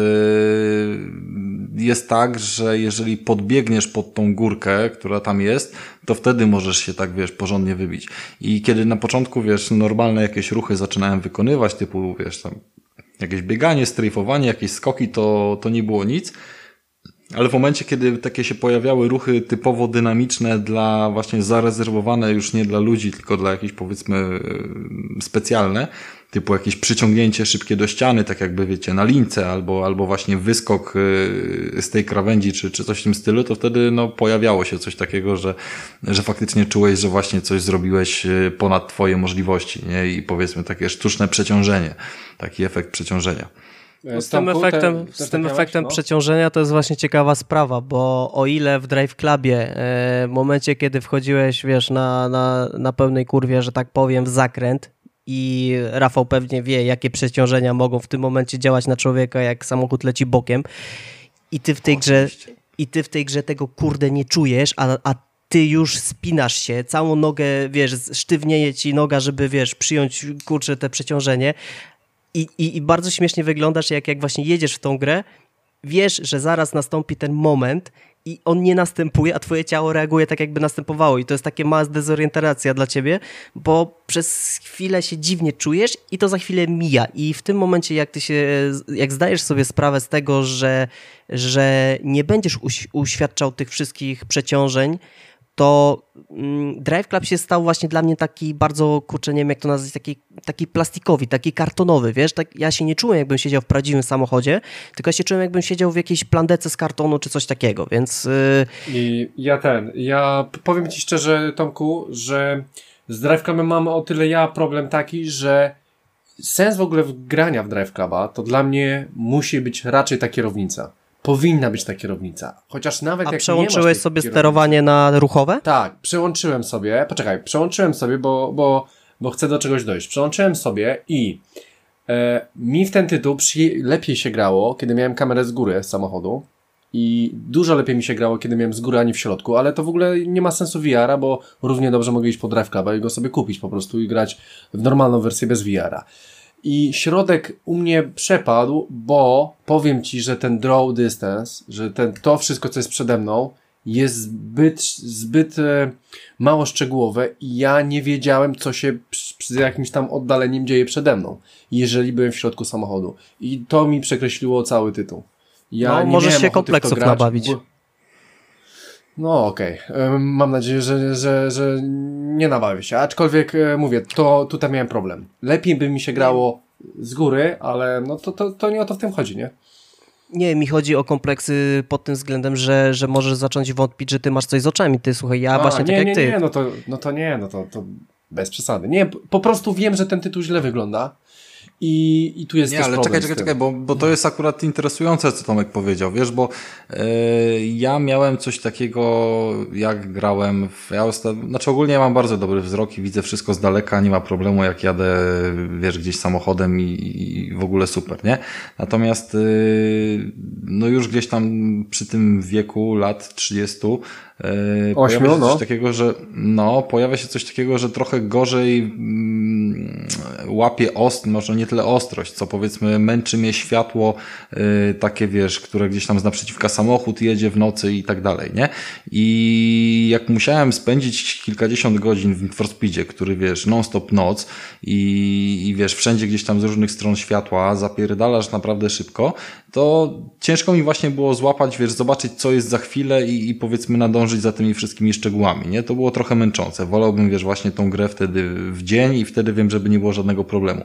yy, jest tak, że jeżeli podbiegniesz pod tą górkę, która tam jest, to wtedy możesz się tak, wiesz, porządnie wybić. I kiedy na początku, wiesz, normalne jakieś ruchy zaczynałem wykonywać, typu, wiesz, tam jakieś bieganie, strajfowanie, jakieś skoki, to, to nie było nic. Ale w momencie, kiedy takie się pojawiały ruchy typowo dynamiczne dla właśnie zarezerwowane już nie dla ludzi, tylko dla jakichś powiedzmy specjalne, typu jakieś przyciągnięcie szybkie do ściany, tak jakby wiecie, na lince, albo, albo właśnie wyskok z tej krawędzi, czy, czy coś w tym stylu, to wtedy no, pojawiało się coś takiego, że, że faktycznie czułeś, że właśnie coś zrobiłeś ponad twoje możliwości, nie? I powiedzmy takie sztuczne przeciążenie, taki efekt przeciążenia. No z tym efektem, te, z tym efektem no. przeciążenia to jest właśnie ciekawa sprawa, bo o ile w Drive Clubie e, w momencie, kiedy wchodziłeś, wiesz, na, na, na pełnej kurwie, że tak powiem, w zakręt i Rafał pewnie wie, jakie przeciążenia mogą w tym momencie działać na człowieka, jak samochód leci bokiem i ty w tej grze, i ty w tej grze tego kurde nie czujesz, a, a ty już spinasz się, całą nogę, wiesz, sztywnieje ci noga, żeby, wiesz, przyjąć, kurczę, te przeciążenie. I, i, I bardzo śmiesznie wyglądasz, jak, jak właśnie jedziesz w tą grę, wiesz, że zaraz nastąpi ten moment i on nie następuje, a twoje ciało reaguje tak, jakby następowało. I to jest takie mała dezorientacja dla ciebie, bo przez chwilę się dziwnie czujesz i to za chwilę mija. I w tym momencie, jak ty się, jak zdajesz sobie sprawę z tego, że, że nie będziesz uś, uświadczał tych wszystkich przeciążeń, to mm, Drive Club się stał właśnie dla mnie taki bardzo, kurczę, nie wiem jak to nazwać, taki, taki plastikowy, taki kartonowy, wiesz, tak, ja się nie czułem jakbym siedział w prawdziwym samochodzie, tylko ja się czułem jakbym siedział w jakiejś plandece z kartonu czy coś takiego, więc... Yy... I ja ten, ja powiem ci szczerze, Tomku, że z Drive Clubem mam o tyle ja problem taki, że sens w ogóle grania w Drive Cluba to dla mnie musi być raczej ta kierownica. Powinna być ta kierownica. Chociaż nawet A jak przełączyłeś nie masz sobie sterowanie na ruchowe? Tak, przełączyłem sobie, poczekaj, przełączyłem sobie, bo, bo, bo chcę do czegoś dojść. Przełączyłem sobie i e, mi w ten tytuł przy, lepiej się grało, kiedy miałem kamerę z góry z samochodu i dużo lepiej mi się grało, kiedy miałem z góry, a nie w środku, ale to w ogóle nie ma sensu V R a, bo równie dobrze mogę iść po Drive Cluba i go sobie kupić po prostu i grać w normalną wersję bez V R a. I środek u mnie przepadł, bo powiem ci, że ten draw distance, że ten, to wszystko, co jest przede mną, jest zbyt, zbyt e, mało szczegółowe i ja nie wiedziałem, co się przy, przy jakimś tam oddaleniem dzieje przede mną, jeżeli byłem w środku samochodu. I to mi przekreśliło cały tytuł. Ja no, nie możesz się kompleksów grać, nabawić. Bo... No okej, okay. Mam nadzieję, że, że, że nie nabawię się, aczkolwiek mówię, to tutaj miałem problem. Lepiej by mi się grało z góry, ale no to, to, to nie o to w tym chodzi, nie? Nie, mi chodzi o kompleksy pod tym względem, że, że możesz zacząć wątpić, że ty masz coś z oczami, ty słuchaj, ja A, właśnie nie, tak nie, jak ty. Nie, no to, no to nie, no to, to bez przesady. Nie, po prostu wiem, że ten tytuł źle wygląda I, i tu jest nie, też ale problem czekaj, czekaj, czekaj, bo, bo to jest akurat interesujące, co Tomek powiedział, wiesz, bo yy, ja miałem coś takiego, jak grałem w, ja osta... znaczy ogólnie ja mam bardzo dobry wzrok i widzę wszystko z daleka, nie ma problemu, jak jadę, wiesz, gdzieś samochodem i, i w ogóle super, nie? Natomiast yy, no już gdzieś tam przy tym wieku lat trzydziestu Yy, Ośmiu, pojawia się coś no. takiego, że no, pojawia się coś takiego, że trochę gorzej mm, łapie ost, może nie tyle ostrość, co powiedzmy męczy mnie światło yy, takie, wiesz, które gdzieś tam z naprzeciwka samochód jedzie w nocy i tak dalej, nie? I jak musiałem spędzić kilkadziesiąt godzin w Need for Speedzie, który, wiesz, non-stop noc i, i wiesz, wszędzie gdzieś tam z różnych stron światła zapierdalasz naprawdę szybko, to ciężko mi właśnie było złapać, wiesz, zobaczyć, co jest za chwilę i, i powiedzmy nadążyć za tymi wszystkimi szczegółami, nie? To było trochę męczące. Wolałbym, wiesz, właśnie tą grę wtedy w dzień i wtedy wiem, żeby nie było żadnego problemu.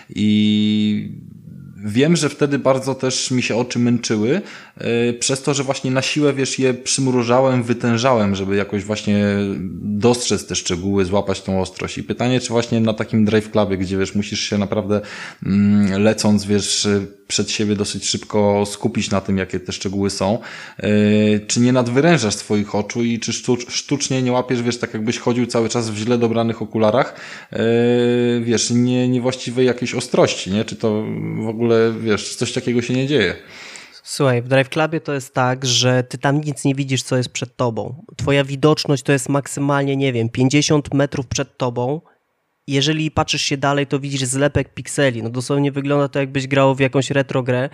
I wiem, że wtedy bardzo też mi się oczy męczyły, yy, przez to, że właśnie na siłę, wiesz, je przymrużałem, wytężałem, żeby jakoś właśnie dostrzec te szczegóły, złapać tą ostrość. I pytanie, czy właśnie na takim drive clubie, gdzie, wiesz, musisz się naprawdę mm, lecąc, wiesz, przed siebie dosyć szybko skupić na tym, jakie te szczegóły są, yy, czy nie nadwyrężasz swoich oczu i czy sztuc- sztucznie nie łapiesz, wiesz, tak jakbyś chodził cały czas w źle dobranych okularach, yy, wiesz, nie, niewłaściwej jakiejś ostrości, nie? Czy to w ogóle, wiesz, coś takiego się nie dzieje? Słuchaj, w Drive Clubie to jest tak, że ty tam nic nie widzisz, co jest przed tobą. Twoja widoczność to jest maksymalnie, nie wiem, pięćdziesiąt metrów przed tobą. Jeżeli patrzysz się dalej, to widzisz zlepek pikseli. No dosłownie wygląda to, jakbyś grał w jakąś retro grę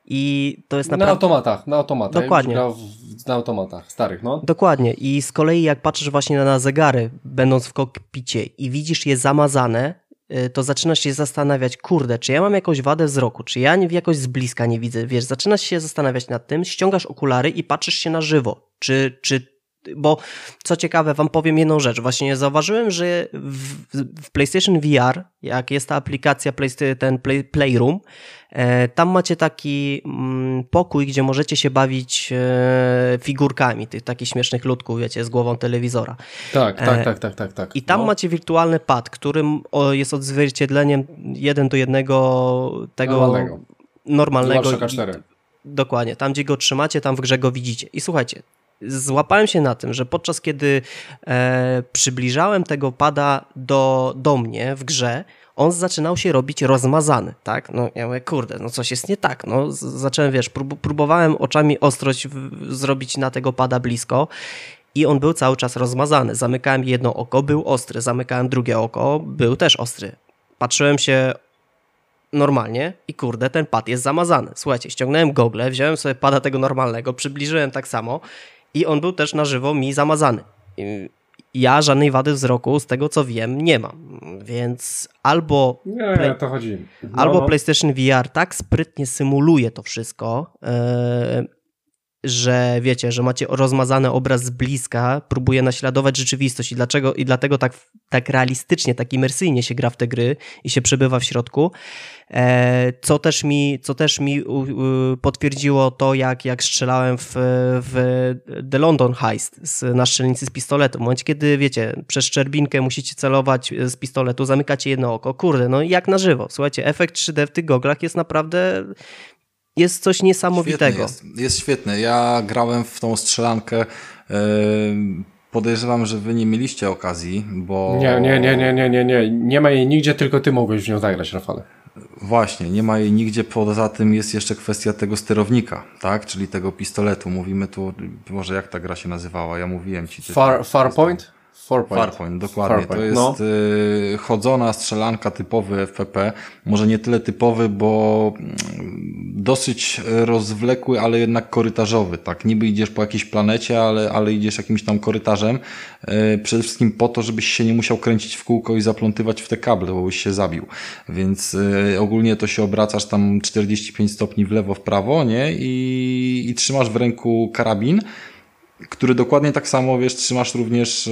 i to jest naprawdę... Na automatach, na automatach. Dokładnie. Grał w, na automatach starych, no. Dokładnie. I z kolei jak patrzysz właśnie na, na zegary, będąc w kokpicie i widzisz je zamazane, to zaczynasz się zastanawiać, kurde, czy ja mam jakąś wadę wzroku, czy ja jakoś z bliska nie widzę, wiesz, zaczynasz się zastanawiać nad tym, ściągasz okulary i patrzysz się na żywo, czy, czy bo co ciekawe, wam powiem jedną rzecz, właśnie zauważyłem, że w, w PlayStation V R, jak jest ta aplikacja, ten play, Playroom, e, tam macie taki mm, pokój, gdzie możecie się bawić e, figurkami, tych takich śmiesznych ludków, wiecie, z głową telewizora. Tak, tak, e, tak, tak, tak, tak. I tam no. macie wirtualny pad, który jest odzwierciedleniem jeden do jednego tego normalnego. normalnego. DualShocka cztery. Dokładnie, tam gdzie go trzymacie, tam w grze go widzicie. I słuchajcie, złapałem się na tym, że podczas kiedy e, przybliżałem tego pada do, do mnie w grze, on zaczynał się robić rozmazany, tak? No ja mówię, kurde, no coś jest nie tak. No z, zacząłem, wiesz, prób, próbowałem oczami ostrość w, zrobić na tego pada blisko i on był cały czas rozmazany. Zamykałem jedno oko, był ostry, zamykałem drugie oko, był też ostry. Patrzyłem się normalnie i kurde, ten pad jest zamazany. Słuchajcie, ściągnąłem gogle, wziąłem sobie pada tego normalnego, przybliżyłem tak samo i on był też na żywo mi zamazany. Ja żadnej wady wzroku, z tego co wiem, nie mam. Więc albo, nie, play... to chodzi. No, albo no. PlayStation V R tak sprytnie symuluje to wszystko, yy, że wiecie, że macie rozmazany obraz z bliska, próbuje naśladować rzeczywistość i dlaczego i dlatego tak, tak realistycznie, tak imersyjnie się gra w te gry i się przebywa w środku, e, co też mi, co też mi u, u, potwierdziło to, jak, jak strzelałem w, w The London Heist z, na strzelnicy z pistoletu. W momencie, kiedy wiecie, przez szczerbinkę musicie celować z pistoletu, zamykacie jedno oko, kurde, no jak na żywo. Słuchajcie, efekt trzy D w tych goglach jest naprawdę... Jest coś niesamowitego. Świetny jest, jest świetny. Ja grałem w tą strzelankę. Yy, podejrzewam, że wy nie mieliście okazji, bo... Nie, nie, nie, nie, nie, nie, nie. Nie ma jej nigdzie, tylko ty mogłeś w nią zagrać, Rafale. Właśnie, nie ma jej nigdzie. Poza tym jest jeszcze kwestia tego sterownika, tak? Czyli tego pistoletu. Mówimy tu, może jak ta gra się nazywała? Ja mówiłem ci. Far, Farpoint? Farpoint. Farpoint, dokładnie. Farpoint. To jest no. y, chodzona strzelanka, typowy F P P. Może nie tyle typowy, bo y, dosyć rozwlekły, ale jednak korytarzowy. Tak, niby idziesz po jakiejś planecie, ale, ale idziesz jakimś tam korytarzem. Y, przede wszystkim po to, żebyś się nie musiał kręcić w kółko i zaplątywać w te kable, bo byś się zabił. Więc y, ogólnie to się obracasz tam czterdzieści pięć stopni w lewo, w prawo, nie? I, i trzymasz w ręku karabin, który dokładnie tak samo, wiesz, trzymasz również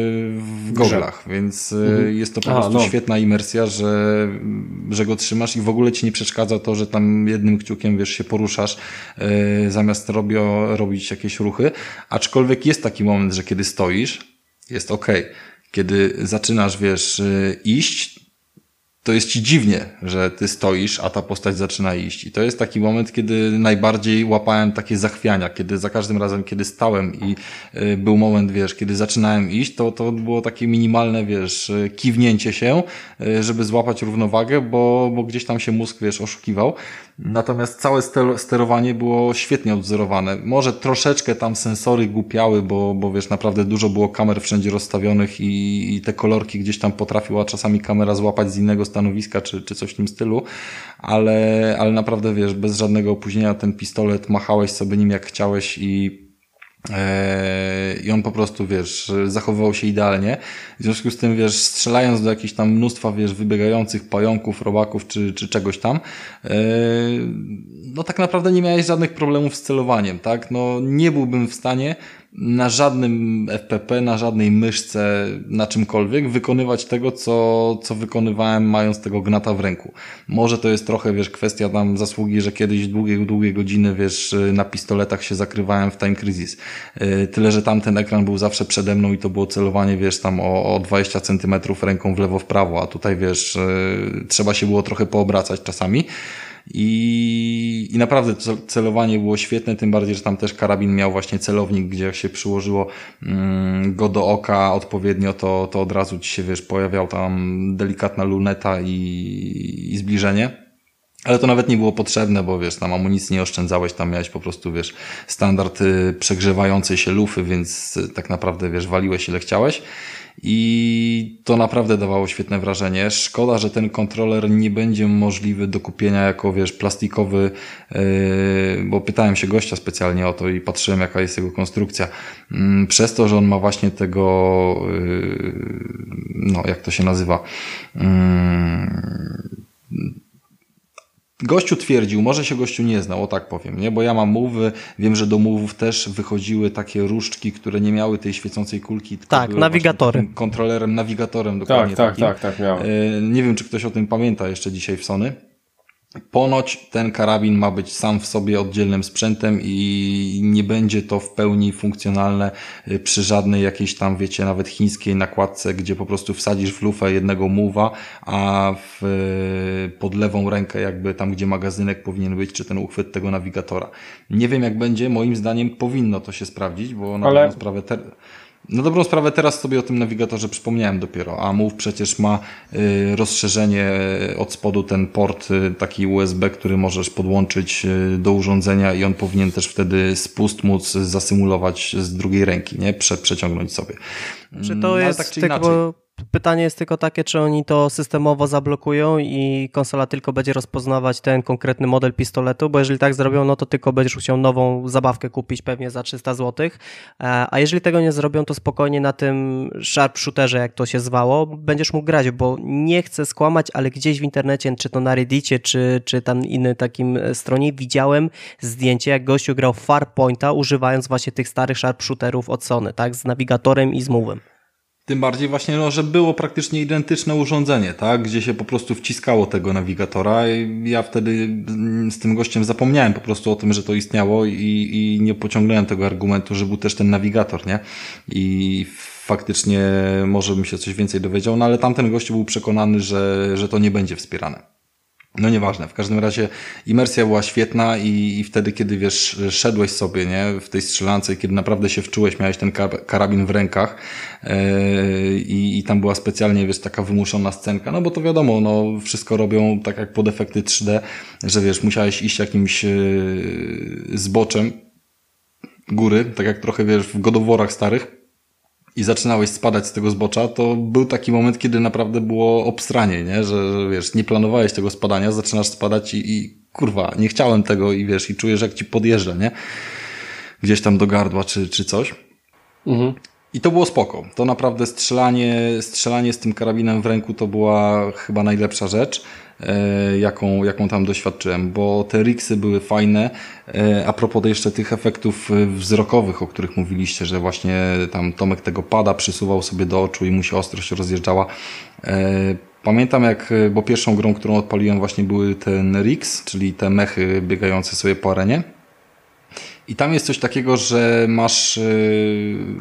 w goglach, więc mhm. jest to po prostu no. świetna imersja, że, że go trzymasz i w ogóle ci nie przeszkadza to, że tam jednym kciukiem, wiesz, się poruszasz, yy, zamiast robio, robić jakieś ruchy, aczkolwiek jest taki moment, że kiedy stoisz, jest okej. Kiedy zaczynasz, wiesz, iść, to jest ci dziwnie, że ty stoisz, a ta postać zaczyna iść. I to jest taki moment, kiedy najbardziej łapałem takie zachwiania, kiedy za każdym razem, kiedy stałem i y, był moment, wiesz, kiedy zaczynałem iść, to, to było takie minimalne, wiesz, kiwnięcie się, y, żeby złapać równowagę, bo, bo gdzieś tam się mózg, wiesz, oszukiwał. Natomiast całe sterowanie było świetnie odwzorowane. Może troszeczkę tam sensory głupiały, bo, bo wiesz, naprawdę dużo było kamer wszędzie rozstawionych i, i te kolorki gdzieś tam potrafiła czasami kamera złapać z innego stanowiska, czy, czy coś w tym stylu, ale, ale naprawdę, wiesz, bez żadnego opóźnienia ten pistolet, machałeś sobie nim jak chciałeś i i on po prostu, wiesz, zachowywał się idealnie. W związku z tym, wiesz, strzelając do jakichś tam mnóstwa, wiesz, wybiegających pająków, robaków czy, czy czegoś tam, no tak naprawdę nie miałeś żadnych problemów z celowaniem, tak? No nie byłbym w stanie na żadnym F P P, na żadnej myszce, na czymkolwiek wykonywać tego, co, co wykonywałem mając tego gnata w ręku. Może to jest trochę, wiesz, kwestia tam zasługi, że kiedyś długie, długie godziny, wiesz, na pistoletach się zakrywałem w Time Crisis. Tyle, że tamten ekran był zawsze przede mną i to było celowanie, wiesz, tam o, o dwadzieścia centymetrów ręką w lewo, w prawo, a tutaj, wiesz, trzeba się było trochę poobracać czasami. I, i naprawdę celowanie było świetne, tym bardziej, że tam też karabin miał właśnie celownik, gdzie jak się przyłożyło mm, go do oka odpowiednio, to, to od razu ci się, wiesz, pojawiał tam delikatna luneta i, i zbliżenie. Ale to nawet nie było potrzebne, bo wiesz, tam amunicji nie oszczędzałeś, tam miałeś po prostu, wiesz, standard y, przegrzewającej się lufy, więc y, tak naprawdę, wiesz, waliłeś ile chciałeś. I to naprawdę dawało świetne wrażenie. Szkoda, że ten kontroler nie będzie możliwy do kupienia jako, wiesz, plastikowy, yy, bo pytałem się gościa specjalnie o to i patrzyłem, jaka jest jego konstrukcja. Yy, przez to, że on ma właśnie tego, yy, no, jak to się nazywa, yy, gościu twierdził, może się gościu nie znał, o tak powiem, nie? Bo ja mam move'y, wiem, że do move'ów też wychodziły takie różdżki, które nie miały tej świecącej kulki, tylko tak, były nawigatory. Kontrolerem, nawigatorem dokładnie tak, takim. Tak, tak, tak, miałem. Nie wiem, czy ktoś o tym pamięta jeszcze dzisiaj w Sony. Ponoć ten karabin ma być sam w sobie oddzielnym sprzętem i nie będzie to w pełni funkcjonalne przy żadnej jakiejś tam, wiecie, nawet chińskiej nakładce, gdzie po prostu wsadzisz w lufę jednego move'a, a w, pod lewą rękę jakby tam, gdzie magazynek powinien być, czy ten uchwyt tego nawigatora. Nie wiem, jak będzie, moim zdaniem powinno to się sprawdzić, bo na Ale... dobrą sprawę te... Na dobrą sprawę teraz sobie o tym nawigatorze przypomniałem dopiero, a Move przecież ma y, rozszerzenie od spodu, ten port y, taki U S B, który możesz podłączyć y, do urządzenia i on powinien też wtedy spust móc zasymulować z drugiej ręki, nie? Prze, przeciągnąć sobie. Czy to no, jest tak czy tylko... inaczej. Pytanie jest tylko takie, czy oni to systemowo zablokują i konsola tylko będzie rozpoznawać ten konkretny model pistoletu, bo jeżeli tak zrobią, no to tylko będziesz musiał nową zabawkę kupić pewnie za trzysta złotych, a jeżeli tego nie zrobią, to spokojnie na tym sharpshooterze, jak to się zwało, będziesz mógł grać, bo nie chcę skłamać, ale gdzieś w internecie, czy to na Reddicie, czy, czy tam innym takim stronie, widziałem zdjęcie, jak gościu grał Farpointa, używając właśnie tych starych sharpshooterów od Sony, tak, z nawigatorem i z move'em. Tym bardziej właśnie, no, że było praktycznie identyczne urządzenie, tak, gdzie się po prostu wciskało tego nawigatora. Ja wtedy z tym gościem zapomniałem po prostu o tym, że to istniało i, i nie pociągnąłem tego argumentu, że był też ten nawigator, nie? I faktycznie może bym się coś więcej dowiedział, no ale tamten gościu był przekonany, że, że to nie będzie wspierane. No nieważne, w każdym razie imersja była świetna i, i wtedy, kiedy wiesz, szedłeś sobie, nie, w tej strzelance, kiedy naprawdę się wczułeś, miałeś ten karabin w rękach yy, i, i tam była specjalnie, wiesz, taka wymuszona scenka, no bo to wiadomo, no wszystko robią tak jak pod efekty trzy D, że wiesz, musiałeś iść jakimś yy, zboczem góry, tak jak trochę wiesz w God of War'ach starych, i zaczynałeś spadać z tego zbocza, to był taki moment, kiedy naprawdę było obstranie, nie? Że, że wiesz, nie planowałeś tego spadania, zaczynasz spadać i, i kurwa, nie chciałem tego i wiesz, i czujesz, jak ci podjeżdża, nie? Gdzieś tam do gardła czy, czy coś. Mhm. I to było spoko. To naprawdę strzelanie, strzelanie z tym karabinem w ręku to była chyba najlepsza rzecz, e, jaką, jaką tam doświadczyłem, bo te rigsy były fajne. E, a propos jeszcze tych efektów wzrokowych, o których mówiliście, że właśnie tam Tomek tego pada przysuwał sobie do oczu i mu się ostrość rozjeżdżała. E, pamiętam jak, bo pierwszą grą, którą odpaliłem właśnie były ten rigs, czyli te mechy biegające sobie po arenie. I tam jest coś takiego, że masz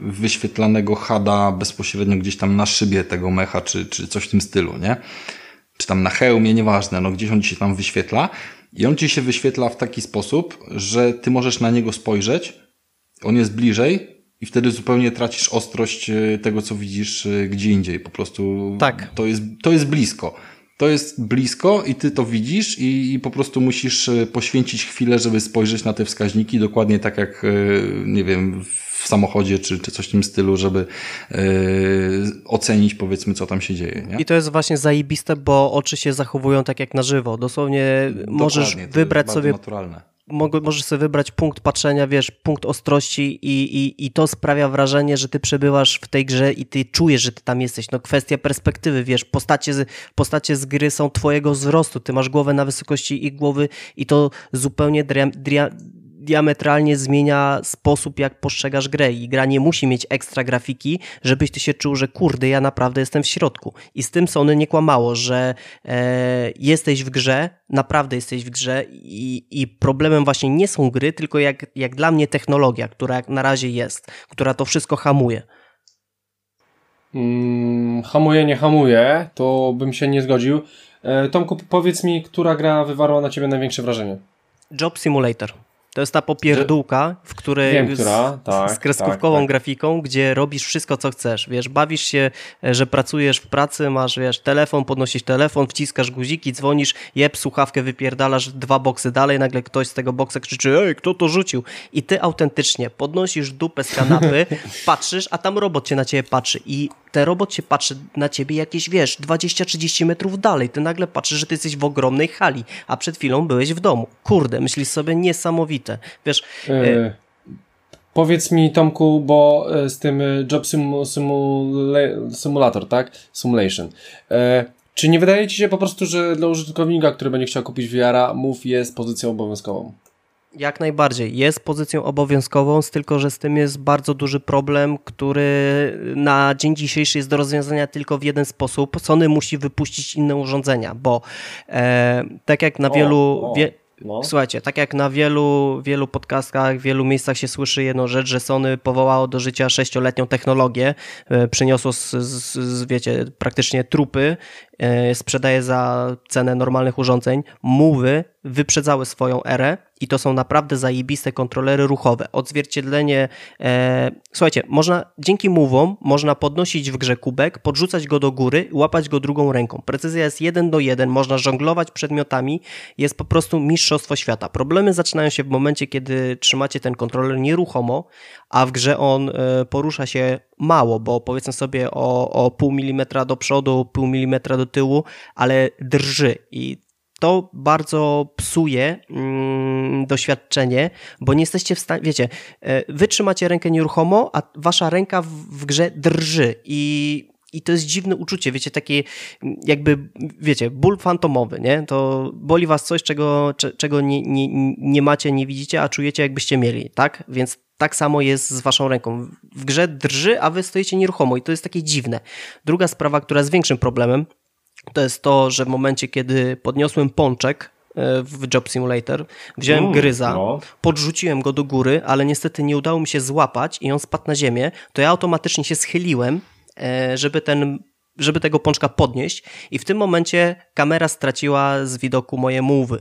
wyświetlanego hada bezpośrednio gdzieś tam na szybie tego mecha, czy, czy coś w tym stylu, nie? czy tam na hełmie, nieważne, no gdzieś on ci się tam wyświetla i on ci się wyświetla w taki sposób, że ty możesz na niego spojrzeć, on jest bliżej i wtedy zupełnie tracisz ostrość tego, co widzisz gdzie indziej. Po prostu tak. to jest, to jest blisko. To jest blisko i ty to widzisz i, i po prostu musisz poświęcić chwilę, żeby spojrzeć na te wskaźniki dokładnie tak jak, nie wiem, w samochodzie czy, czy coś w tym stylu, żeby yy, ocenić, powiedzmy, co tam się dzieje. Nie? I to jest właśnie zajebiste, bo oczy się zachowują tak jak na żywo. Dosłownie Dokładnie, możesz wybrać sobie... naturalne. Możesz sobie wybrać punkt patrzenia, wiesz, punkt ostrości i, i, i to sprawia wrażenie, że ty przebywasz w tej grze i ty czujesz, że ty tam jesteś. No kwestia perspektywy, wiesz, postacie z, postacie z gry są twojego wzrostu, ty masz głowę na wysokości ich głowy i to zupełnie dria, dria, diametralnie zmienia sposób, jak postrzegasz grę i gra nie musi mieć ekstra grafiki, żebyś ty się czuł, że kurde, ja naprawdę jestem w środku. I z tym Sony nie kłamało, że e, jesteś w grze, naprawdę jesteś w grze i, i problemem właśnie nie są gry, tylko jak, jak dla mnie technologia, która jak na razie jest, która to wszystko hamuje. Hmm, hamuje, nie hamuje, to bym się nie zgodził. E, Tomku, powiedz mi, która gra wywarła na ciebie największe wrażenie? Job Simulator. To jest ta popierdółka, w której Wiem, która. Tak, z, z kreskówkową tak, tak. grafiką, gdzie robisz wszystko, co chcesz. Wiesz, bawisz się, że pracujesz w pracy, masz, wiesz, telefon, podnosisz telefon, wciskasz guziki, dzwonisz, jeb, słuchawkę wypierdalasz dwa boksy dalej, nagle ktoś z tego boksa krzyczy, ej, kto to rzucił? I ty autentycznie podnosisz dupę z kanapy, patrzysz, a tam robot cię na ciebie patrzy i ten robot się patrzy na ciebie jakieś, wiesz, dwadzieścia trzydzieści metrów dalej. Ty nagle patrzysz, że ty jesteś w ogromnej hali, a przed chwilą byłeś w domu. Kurde, myślisz sobie, niesamowite. Wiesz... Yy, powiedz mi, Tomku, bo z tym Job simu, simula, Simulator, tak? Simulation. Yy, czy nie wydaje ci się po prostu, że dla użytkownika, który będzie chciał kupić V R-a, Move jest pozycją obowiązkową? Jak najbardziej. Jest pozycją obowiązkową, tylko że z tym jest bardzo duży problem, który na dzień dzisiejszy jest do rozwiązania tylko w jeden sposób. Sony musi wypuścić inne urządzenia, bo e, tak jak na wielu... O, o, wie, no. Słuchajcie, tak jak na wielu, wielu podcastach, w wielu miejscach się słyszy jedną rzecz, że Sony powołało do życia sześcioletnią technologię, e, przyniosło z, z, z, wiecie, praktycznie trupy, e, sprzedaje za cenę normalnych urządzeń. Move'y wyprzedzały swoją erę i to są naprawdę zajebiste kontrolery ruchowe. Odzwierciedlenie, e, słuchajcie, można, dzięki Move'om można podnosić w grze kubek, podrzucać go do góry, łapać go drugą ręką. Precyzja jest jeden do jeden, można żonglować przedmiotami, jest po prostu mistrzostwo świata. Problemy zaczynają się w momencie, kiedy trzymacie ten kontroler nieruchomo, a w grze on e, porusza się mało, bo powiedzmy sobie o, o pół milimetra do przodu, pół milimetra do tyłu, ale drży i to bardzo psuje mm, doświadczenie, bo nie jesteście w stanie, wiecie, wy trzymacie rękę nieruchomo, a wasza ręka w, w grze drży i, i to jest dziwne uczucie, wiecie, takie jakby, wiecie, ból fantomowy, nie? To boli was coś, czego, czego nie, nie, nie macie, nie widzicie, a czujecie jakbyście mieli, tak? Więc tak samo jest z waszą ręką. W grze drży, a wy stoicie nieruchomo i to jest takie dziwne. Druga sprawa, która jest większym problemem, to jest to, że w momencie, kiedy podniosłem pączek w Job Simulator, wziąłem mm, gryza, no. podrzuciłem go do góry, ale niestety nie udało mi się złapać i on spadł na ziemię, to ja automatycznie się schyliłem, żeby ten, żeby tego pączka podnieść i w tym momencie kamera straciła z widoku moje move'y.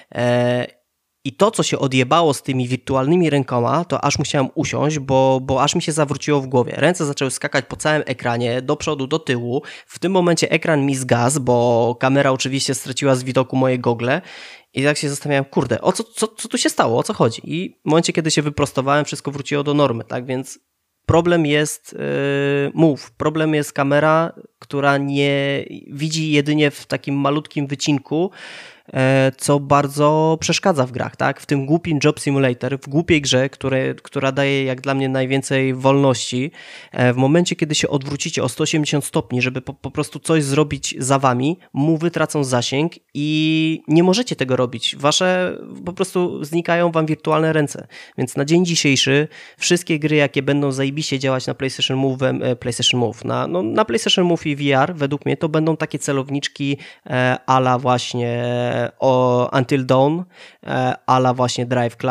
I to, co się odjebało z tymi wirtualnymi rękoma, to aż musiałem usiąść, bo, bo aż mi się zawróciło w głowie. Ręce zaczęły skakać po całym ekranie, do przodu, do tyłu. W tym momencie ekran mi zgasł, bo kamera oczywiście straciła z widoku moje gogle. I tak się zastanawiałem, kurde, o co, co, co tu się stało, o co chodzi? I w momencie, kiedy się wyprostowałem, wszystko wróciło do normy, tak? Więc problem jest yy, move, problem jest kamera, która nie widzi jedynie w takim malutkim wycinku, co bardzo przeszkadza w grach, tak? W tym głupim Job Simulator, w głupiej grze, które, która daje jak dla mnie najwięcej wolności, w momencie, kiedy się odwrócicie o sto osiemdziesiąt stopni, żeby po, po prostu coś zrobić za wami, move'y tracą zasięg i nie możecie tego robić. Wasze po prostu znikają wam wirtualne ręce. Więc na dzień dzisiejszy wszystkie gry, jakie będą zajebiście działać na PlayStation Move, PlayStation Move, na, no, na PlayStation Move i V R, według mnie to będą takie celowniczki a la właśnie o Until Dawn, a la właśnie Drive Club.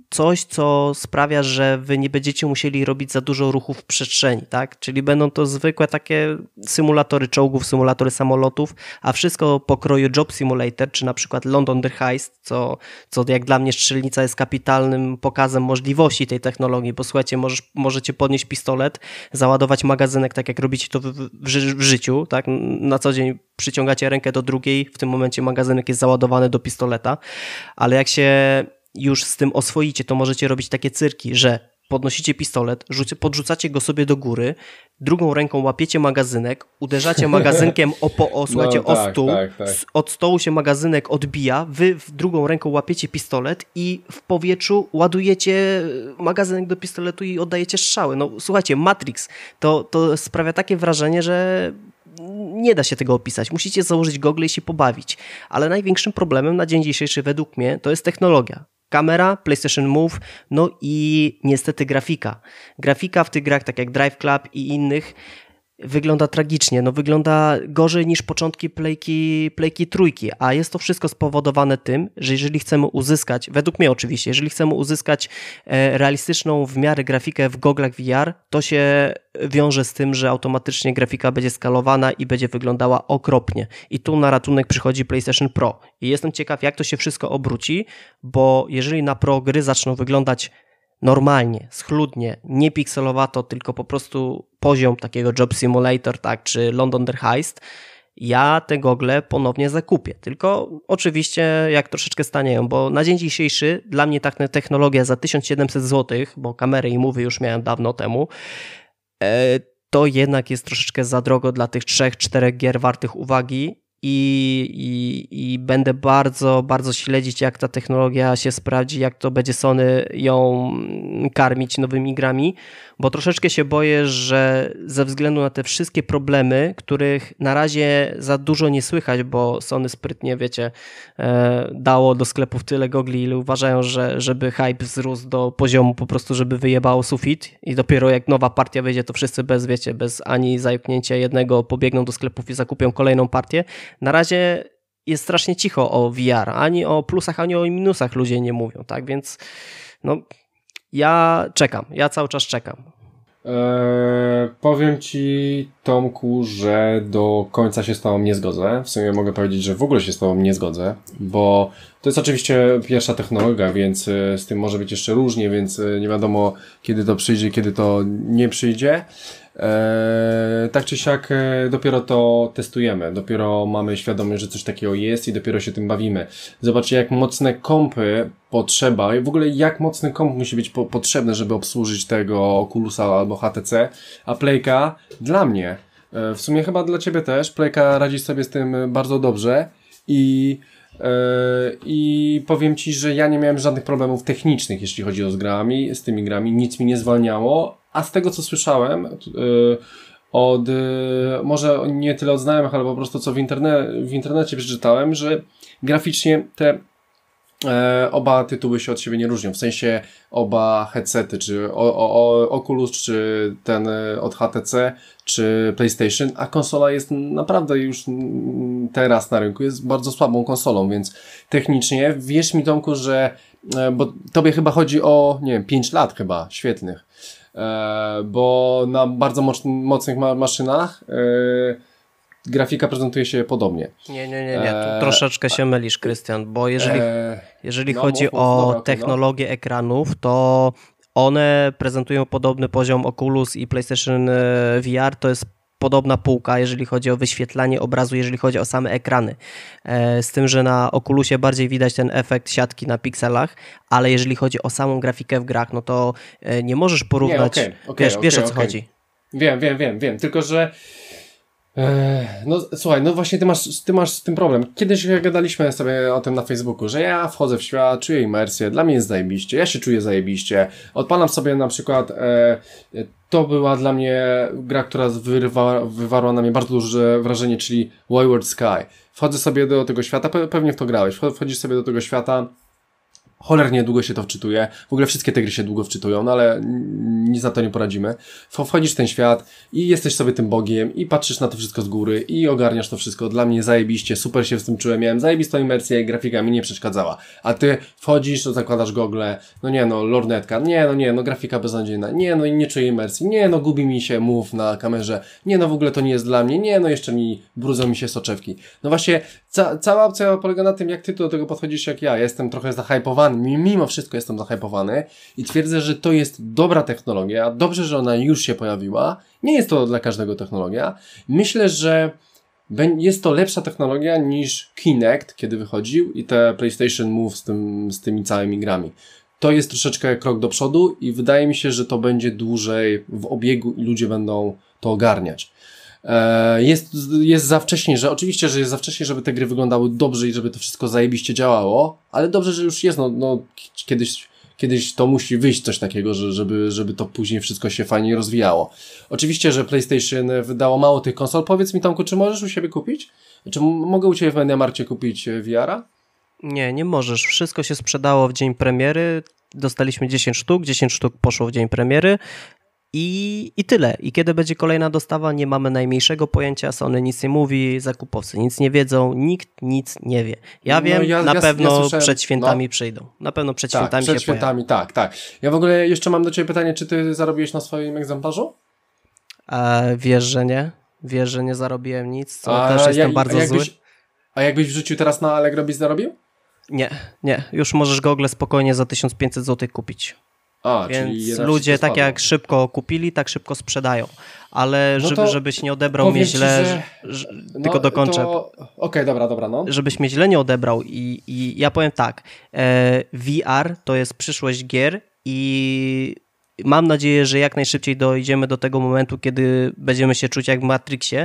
coś, co sprawia, że wy nie będziecie musieli robić za dużo ruchów w przestrzeni, tak? Czyli będą to zwykłe takie symulatory czołgów, symulatory samolotów, a wszystko pokroju Job Simulator, czy na przykład London The Heist, co, co jak dla mnie Strzelnica jest kapitalnym pokazem możliwości tej technologii, bo słuchajcie, możesz, możecie podnieść pistolet, załadować magazynek, tak jak robicie to w, w, w życiu, tak? Na co dzień przyciągacie rękę do drugiej, w tym momencie magazynek jest załadowany do pistoleta, ale jak się już z tym oswoicie, to możecie robić takie cyrki, że podnosicie pistolet, rzucie, podrzucacie go sobie do góry, drugą ręką łapiecie magazynek, uderzacie magazynkiem o, po, o, słuchajcie, no, tak, o stół, tak, tak. Od stołu się magazynek odbija, wy w drugą ręką łapiecie pistolet i w powietrzu ładujecie magazynek do pistoletu i oddajecie strzały. No słuchajcie, Matrix to, to sprawia takie wrażenie, że nie da się tego opisać. Musicie założyć gogle i się pobawić. Ale największym problemem na dzień dzisiejszy według mnie to jest technologia. Kamera, PlayStation Move, no i niestety grafika. Grafika w tych grach, tak jak Drive Club i innych, wygląda tragicznie. No wygląda gorzej niż początki Playki, Playki trójki, a jest to wszystko spowodowane tym, że jeżeli chcemy uzyskać, według mnie oczywiście, jeżeli chcemy uzyskać realistyczną w miarę grafikę w goglach V R, to się wiąże z tym, że automatycznie grafika będzie skalowana i będzie wyglądała okropnie. I tu na ratunek przychodzi PlayStation Pro. I jestem ciekaw, jak to się wszystko obróci, bo jeżeli na Pro gry zaczną wyglądać normalnie, schludnie, nie pikselowato, tylko po prostu poziom takiego Job Simulator, tak, czy London The Heist, ja te gogle ponownie zakupię. Tylko oczywiście jak troszeczkę stanieją, bo na dzień dzisiejszy dla mnie ta technologia za tysiąc siedemset złotych, bo kamery i mowy już miałem dawno temu, to jednak jest troszeczkę za drogo dla tych trzech, czterech gier wartych uwagi. I, i, i będę bardzo, bardzo śledzić, jak ta technologia się sprawdzi, jak to będzie Sony ją karmić nowymi grami, bo troszeczkę się boję, że ze względu na te wszystkie problemy, których na razie za dużo nie słychać, bo Sony sprytnie, wiecie, dało do sklepów tyle gogli, ile uważają, że żeby hype wzrósł do poziomu po prostu, żeby wyjebało sufit i dopiero jak nowa partia wyjdzie, to wszyscy bez, wiecie, bez ani zajknięcia jednego pobiegną do sklepów i zakupią kolejną partię. Na razie jest strasznie cicho o V R, ani o plusach, ani o minusach ludzie nie mówią, tak, więc no ja czekam, ja cały czas czekam. Eee, powiem Ci, Tomku, że do końca się z Tobą nie zgodzę. W sumie mogę powiedzieć, że w ogóle się z Tobą nie zgodzę, bo to jest oczywiście pierwsza technologia, więc z tym może być jeszcze różnie, więc nie wiadomo kiedy to przyjdzie, kiedy to nie przyjdzie. Eee, tak czy siak dopiero to testujemy, dopiero mamy świadomość, że coś takiego jest i dopiero się tym bawimy. Zobaczcie, jak mocne kompy potrzeba i w ogóle jak mocny komp musi być po- potrzebny, żeby obsłużyć tego Oculusa albo H T C, a Playka dla mnie, e, w sumie chyba dla Ciebie też, Playka radzi sobie z tym bardzo dobrze i i powiem Ci, że ja nie miałem żadnych problemów technicznych, jeśli chodzi o z grami, z tymi grami, nic mi nie zwalniało, a z tego co słyszałem od, może nie tyle od znajomych, ale po prostu co w, interne, w internecie przeczytałem, że graficznie te E, oba tytuły się od siebie nie różnią, w sensie oba headsety, czy o, o, Oculus, czy ten od H T C, czy PlayStation, a konsola jest naprawdę już teraz na rynku, jest bardzo słabą konsolą, więc technicznie, wierz mi Tomku, że, e, bo Tobie chyba chodzi o, nie wiem, pięć lat chyba, świetnych, e, bo na bardzo moc, mocnych ma- maszynach e, grafika prezentuje się podobnie. Nie, nie, nie, nie. Tu troszeczkę się mylisz, Krystian, bo jeżeli, jeżeli no, chodzi mów, mów, o dobra, technologię no. ekranów, to one prezentują podobny poziom Oculus i PlayStation V R, to jest podobna półka, jeżeli chodzi o wyświetlanie obrazu, jeżeli chodzi o same ekrany. Z tym, że na Oculusie bardziej widać ten efekt siatki na pikselach, ale jeżeli chodzi o samą grafikę w grach, no to nie możesz porównać, nie, okay, okay, wiesz, okay, wiesz o co okay. chodzi. Wiem, wiem, wiem, wiem, tylko że no słuchaj, no właśnie ty masz, ty masz z tym problem. Kiedyś gadaliśmy sobie o tym na Facebooku, że ja wchodzę w świat, czuję imersję, dla mnie jest zajebiście, ja się czuję zajebiście. Odpalam sobie na przykład, e, to była dla mnie gra, która wyrywa, wywarła na mnie bardzo duże wrażenie, czyli Wayward Sky. Wchodzę sobie do tego świata, pe- pewnie w to grałeś, wchodzisz sobie do tego świata, cholernie długo się to wczytuje. W ogóle wszystkie te gry się długo wczytują, no ale nic na to nie poradzimy. Wchodzisz w ten świat i jesteś sobie tym bogiem i patrzysz na to wszystko z góry i ogarniasz to wszystko. Dla mnie zajebiście, super się w tym czułem, miałem zajebistą imersję, grafika mi nie przeszkadzała. A ty wchodzisz, to zakładasz gogle, no nie no, lornetka, nie no, nie no, grafika beznadziejna, nie no i nie czuję imersji, nie no, gubi mi się move na kamerze, nie no, w ogóle to nie jest dla mnie, nie no, jeszcze mi brudzą mi się soczewki. No właśnie, ca cała opcja polega na tym, jak ty do tego podchodzisz, jak ja. Jestem trochę zahypowany, mimo wszystko jestem zahypowany i twierdzę, że to jest dobra technologia, dobrze, że ona już się pojawiła. Nie jest to dla każdego technologia. Myślę, że jest to lepsza technologia niż Kinect, kiedy wychodził i te PlayStation Move z, tym, z tymi całymi grami. To jest troszeczkę krok do przodu i wydaje mi się, że to będzie dłużej w obiegu i ludzie będą to ogarniać. Jest, jest za wcześnie, że oczywiście, że jest za wcześnie, żeby te gry wyglądały dobrze i żeby to wszystko zajebiście działało, ale dobrze, że już jest, no, no kiedyś, kiedyś to musi wyjść coś takiego, że, żeby, żeby to później wszystko się fajnie rozwijało. Oczywiście, że PlayStation wydało mało tych konsol. Powiedz mi, Tomku, czy możesz u siebie kupić? Czy mogę u Ciebie w MediaMarkcie kupić V R a? Nie, nie możesz. Wszystko się sprzedało w dzień premiery. Dostaliśmy dziesięć sztuk, dziesięć sztuk poszło w dzień premiery. I, I tyle. I kiedy będzie kolejna dostawa, nie mamy najmniejszego pojęcia, Sony nic nie mówi, zakupowcy nic nie wiedzą, nikt nic nie wie. Ja wiem, no ja, na ja, pewno ja przed świętami no. przyjdą. Na pewno przed tak, świętami przed się świętami, pojawi. tak, tak. Ja w ogóle jeszcze mam do Ciebie pytanie, czy Ty zarobiłeś na swoim egzemplarzu? E, wiesz, że nie. Wiesz, że nie zarobiłem nic, co a, też jestem ja, bardzo a jakbyś, zły. A jakbyś wrzucił teraz na Allegro, byś zarobił? Nie, nie. Już możesz gogle spokojnie za tysiąc pięćset złotych kupić. A, więc ludzie tak jak szybko kupili, tak szybko sprzedają. Ale no żeby, żebyś nie odebrał mnie źle, ci, że... że, no, tylko dokończę. Okej, okay, dobra, dobra. No. Żebyś mnie źle nie odebrał i, i ja powiem tak, e, V R to jest przyszłość gier i mam nadzieję, że jak najszybciej dojdziemy do tego momentu, kiedy będziemy się czuć jak w Matrixie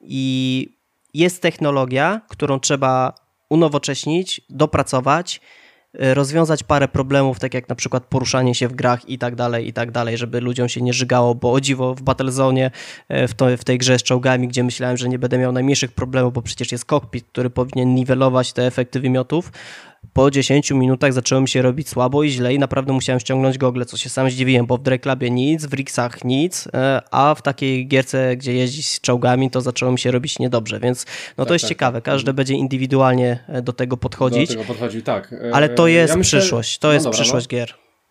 i jest technologia, którą trzeba unowocześnić, dopracować, rozwiązać parę problemów, tak jak na przykład poruszanie się w grach i tak dalej, i tak dalej, żeby ludziom się nie żygało, bo o dziwo w Battlezone, w, to, w tej grze z czołgami, gdzie myślałem, że nie będę miał najmniejszych problemów, bo przecież jest cockpit, który powinien niwelować te efekty wymiotów, po dziesięciu minutach zaczęło mi się robić słabo i źle i naprawdę musiałem ściągnąć gogle, co się sam zdziwiłem, bo w Drake nic, w Rixach nic, a w takiej gierce, gdzie jeździć z czołgami, to zaczęło mi się robić niedobrze, więc no to tak, jest tak, ciekawe, tak. Każdy będzie indywidualnie do tego podchodzić. Do tego podchodzi, tak. Ale to jest ja myślę, przyszłość, to no jest dobra, przyszłość no. gier.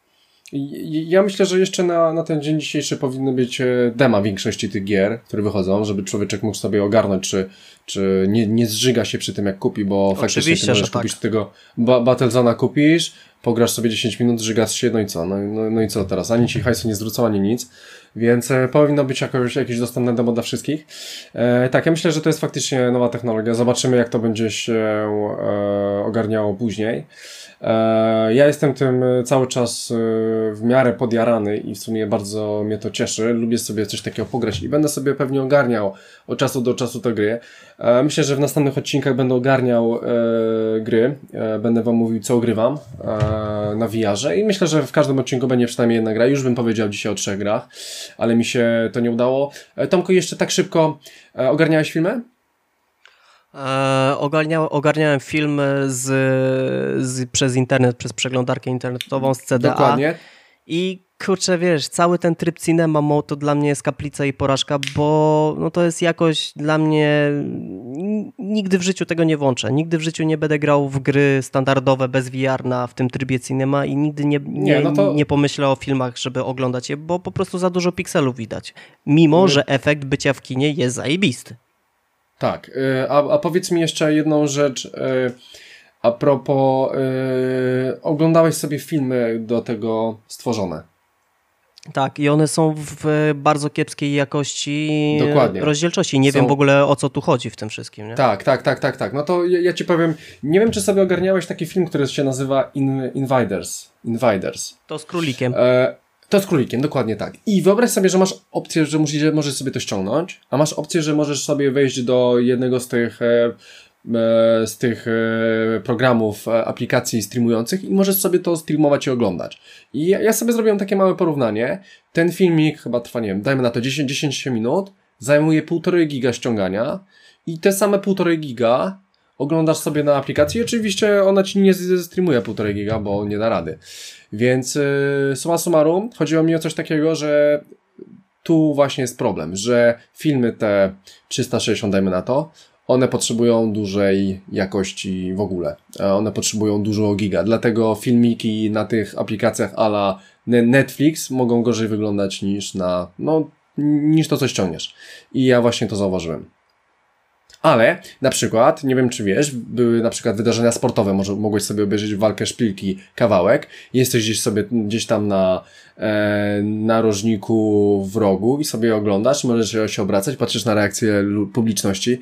Ja myślę, że jeszcze na, na ten dzień dzisiejszy powinny być dema większości tych gier, które wychodzą, żeby człowieczek mógł sobie ogarnąć, czy, czy nie, nie zżyga się przy tym, jak kupi, bo Oczywiście, faktycznie ty możesz kupić tak. tego Battlezona kupisz, pograsz sobie dziesięć minut, zżygasz się, no i co? No, no, no i co teraz? Ani ci hajsu nie zwrócą, ani nic. Więc e, powinno być jakoś, jakieś dostępne demo dla wszystkich. E, tak, ja myślę, że to jest faktycznie nowa technologia. Zobaczymy, jak to będzie się e, ogarniało później. E, ja jestem tym cały czas e, w miarę podjarany i w sumie bardzo mnie to cieszy. Lubię sobie coś takiego pograć i będę sobie pewnie ogarniał od czasu do czasu te gry. E, myślę, że w następnych odcinkach będę ogarniał e, gry. E, będę wam mówił, co ogrywam e, na V R-ze i myślę, że w każdym odcinku będzie przynajmniej jedna gra. Już bym powiedział dzisiaj o trzech grach, ale mi się to nie udało. E, Tomku, jeszcze tak szybko, e, ogarniałeś filmy? E, ogarnia, ogarniałem film z, z, przez internet, przez przeglądarkę internetową z C D A. Dokładnie. I kurczę, wiesz, cały ten tryb Cinema Mode to dla mnie jest kaplica i porażka, bo no to jest jakoś dla mnie... Nigdy w życiu tego nie włączę. Nigdy w życiu nie będę grał w gry standardowe bez V R na, w tym trybie Cinema i nigdy nie, nie, nie, no to... nie pomyślę o filmach, żeby oglądać je, bo po prostu za dużo pikselów widać. Mimo, my... że efekt bycia w kinie jest zajebisty. Tak, a, a powiedz mi jeszcze jedną rzecz. A propos, yy, oglądałeś sobie filmy do tego stworzone. Tak, i one są w bardzo kiepskiej jakości Dokładnie. rozdzielczości. Nie są... wiem w ogóle, o co tu chodzi w tym wszystkim. Nie? Tak, tak, tak, tak, tak. No to ja, ja ci powiem, nie wiem, czy sobie ogarniałeś taki film, który się nazywa In, Invaders. Invaders. To z królikiem. E, to z królikiem, dokładnie tak. I wyobraź sobie, że masz opcję, że, musisz, że możesz sobie to ściągnąć, a masz opcję, że możesz sobie wejść do jednego z tych... E, z tych programów, aplikacji streamujących i możesz sobie to streamować i oglądać. I ja sobie zrobiłem takie małe porównanie. Ten filmik chyba trwa, nie wiem, dajmy na to dziesięć, dziesięć minut, zajmuje półtorej giga ściągania i te same półtorej giga oglądasz sobie na aplikacji, oczywiście ona ci nie streamuje półtorej giga, bo nie da rady. Więc yy, summa summarum, chodziło mi o coś takiego, że tu właśnie jest problem, że filmy te trzysta sześćdziesiąt, dajmy na to, one potrzebują dużej jakości w ogóle. One potrzebują dużo giga, dlatego filmiki na tych aplikacjach a la Netflix mogą gorzej wyglądać niż na, no, niż to, co ściągniesz. I ja właśnie to zauważyłem. Ale na przykład, nie wiem czy wiesz, były na przykład wydarzenia sportowe, może mogłeś sobie obejrzeć walkę szpilki kawałek, jesteś gdzieś sobie, gdzieś tam na e, narożniku w rogu i sobie oglądasz, możesz się obracać, patrzysz na reakcję publiczności.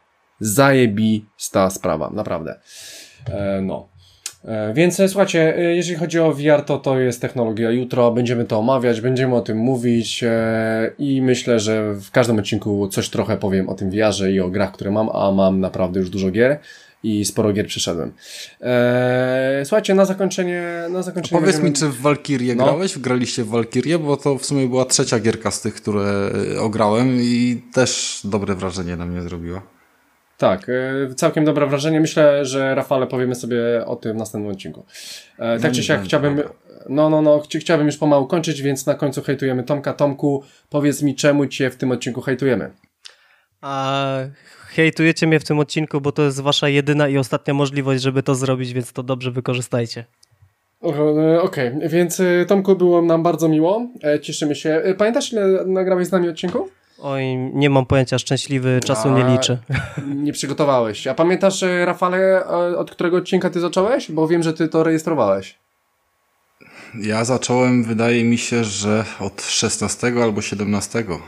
Zajebista sprawa, naprawdę. E, no. E, więc słuchajcie, jeżeli chodzi o V R, to to jest technologia jutro, będziemy to omawiać, będziemy o tym mówić e, i myślę, że w każdym odcinku coś trochę powiem o tym V R-ze i o grach, które mam, a mam naprawdę już dużo gier i sporo gier przeszedłem. E, słuchajcie, na zakończenie... Na zakończenie Powiedz będziemy... mi, czy w Valkyrię no. grałeś? Graliście w Valkyrię? Bo to w sumie była trzecia gierka z tych, które ograłem i też dobre wrażenie na mnie zrobiła. Tak, całkiem dobre wrażenie. Myślę, że Rafale powiemy sobie o tym w następnym odcinku. E, tak czy siak chciałbym, no, no, no, ch- chciałbym już pomału kończyć, więc na końcu hejtujemy Tomka. Tomku, powiedz mi, czemu cię w tym odcinku hejtujemy? A hejtujecie mnie w tym odcinku, bo to jest wasza jedyna i ostatnia możliwość, żeby to zrobić, więc to dobrze wykorzystajcie. Okej, okay. Więc Tomku, było nam bardzo miło. E, cieszymy się. E, pamiętasz, ile nagrałeś z nami odcinku? Oj, nie mam pojęcia, szczęśliwy czasu A, nie liczy. Nie przygotowałeś. A pamiętasz, Rafale, od którego odcinka ty zacząłeś? Bo wiem, że ty to rejestrowałeś. Ja zacząłem, wydaje mi się, że od szesnastego albo siedemnastego.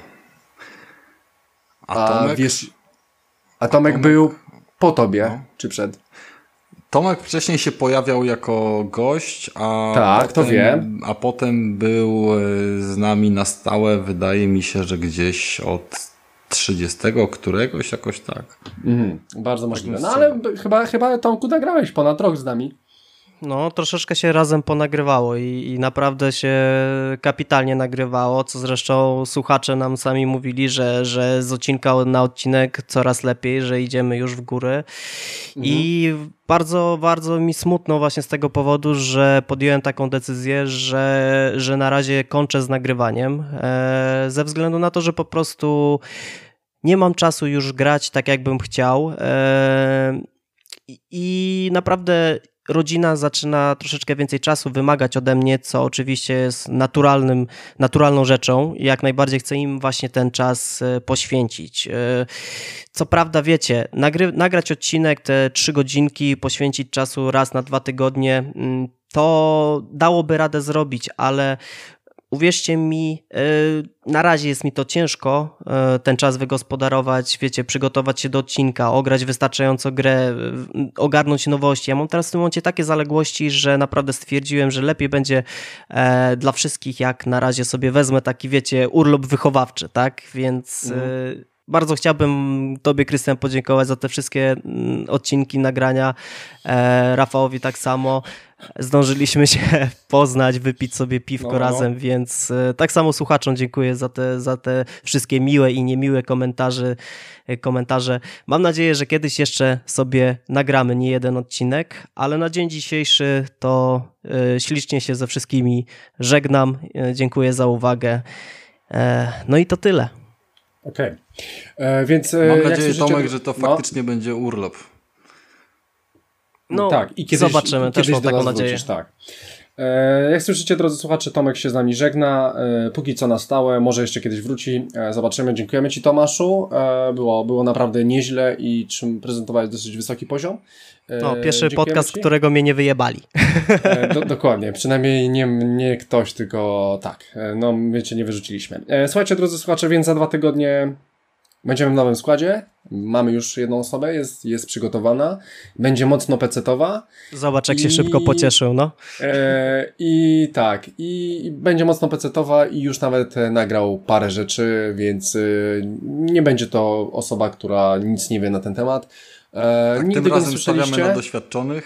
A, a Tomek? Wiesz, a Tomek, Tomek był po tobie, no. Czy przed? Tomek wcześniej się pojawiał jako gość, a, tak, potem, to wiem. a potem był z nami na stałe, wydaje mi się, że gdzieś od trzydziestego któregoś, jakoś tak. Mhm, bardzo możliwe. No ale chyba, chyba Tomku nagrałeś ponad rok z nami. No, troszeczkę się razem ponagrywało i, i naprawdę się kapitalnie nagrywało, co zresztą słuchacze nam sami mówili, że, że z odcinka na odcinek coraz lepiej, że idziemy już w górę. Mhm. I bardzo, bardzo mi smutno właśnie z tego powodu, że podjąłem taką decyzję, że, że na razie kończę z nagrywaniem, e, ze względu na to, że po prostu nie mam czasu już grać tak, jakbym chciał e, i naprawdę rodzina zaczyna troszeczkę więcej czasu wymagać ode mnie, co oczywiście jest naturalnym, naturalną rzeczą i jak najbardziej chcę im właśnie ten czas poświęcić. Co prawda, wiecie, nagry- nagrać odcinek, te trzy godzinki, poświęcić czasu raz na dwa tygodnie, to dałoby radę zrobić, ale uwierzcie mi, na razie jest mi to ciężko ten czas wygospodarować, wiecie, przygotować się do odcinka, ograć wystarczająco grę, ogarnąć nowości. Ja mam teraz w tym momencie takie zaległości, że naprawdę stwierdziłem, że lepiej będzie dla wszystkich, jak na razie sobie wezmę taki, wiecie, urlop wychowawczy, tak? Więc mm. bardzo chciałbym tobie, Krystian, podziękować za te wszystkie odcinki, nagrania, Rafałowi tak samo. Zdążyliśmy się poznać, wypić sobie piwko no, razem, no. Więc tak samo słuchaczom dziękuję za te, za te wszystkie miłe i niemiłe komentarze, komentarze. Mam nadzieję, że kiedyś jeszcze sobie nagramy nie jeden odcinek, ale na dzień dzisiejszy to ślicznie się ze wszystkimi żegnam. Dziękuję za uwagę. No i to tyle. Okej. Okay. Więc mam nadzieję, słyszycie, Tomek, że to faktycznie no. będzie urlop. No, tak, i kiedyś, zobaczymy, i kiedyś też mam taką nadzieję. Wrócisz, tak. E, jak słyszycie, drodzy słuchacze, Tomek się z nami żegna, e, póki co na stałe, może jeszcze kiedyś wróci, e, zobaczymy. Dziękujemy Ci, Tomaszu, e, było, było naprawdę nieźle i czym prezentowałeś dosyć wysoki poziom. E, no, pierwszy podcast, ci. którego mnie nie wyjebali. E, do, dokładnie, przynajmniej nie, nie ktoś, tylko tak, e, no my Cię nie wyrzuciliśmy. E, słuchajcie, drodzy słuchacze, więc za dwa tygodnie będziemy w nowym składzie. Mamy już jedną osobę, jest, jest przygotowana. Będzie mocno pecetowa. Zobacz, jak I, się szybko pocieszył, no. E, I tak, i, i będzie mocno pecetowa i już nawet nagrał parę rzeczy, więc e, nie będzie to osoba, która nic nie wie na ten temat. E, tak, nigdy tym go nie razem słyszeliście. stawiamy na doświadczonych.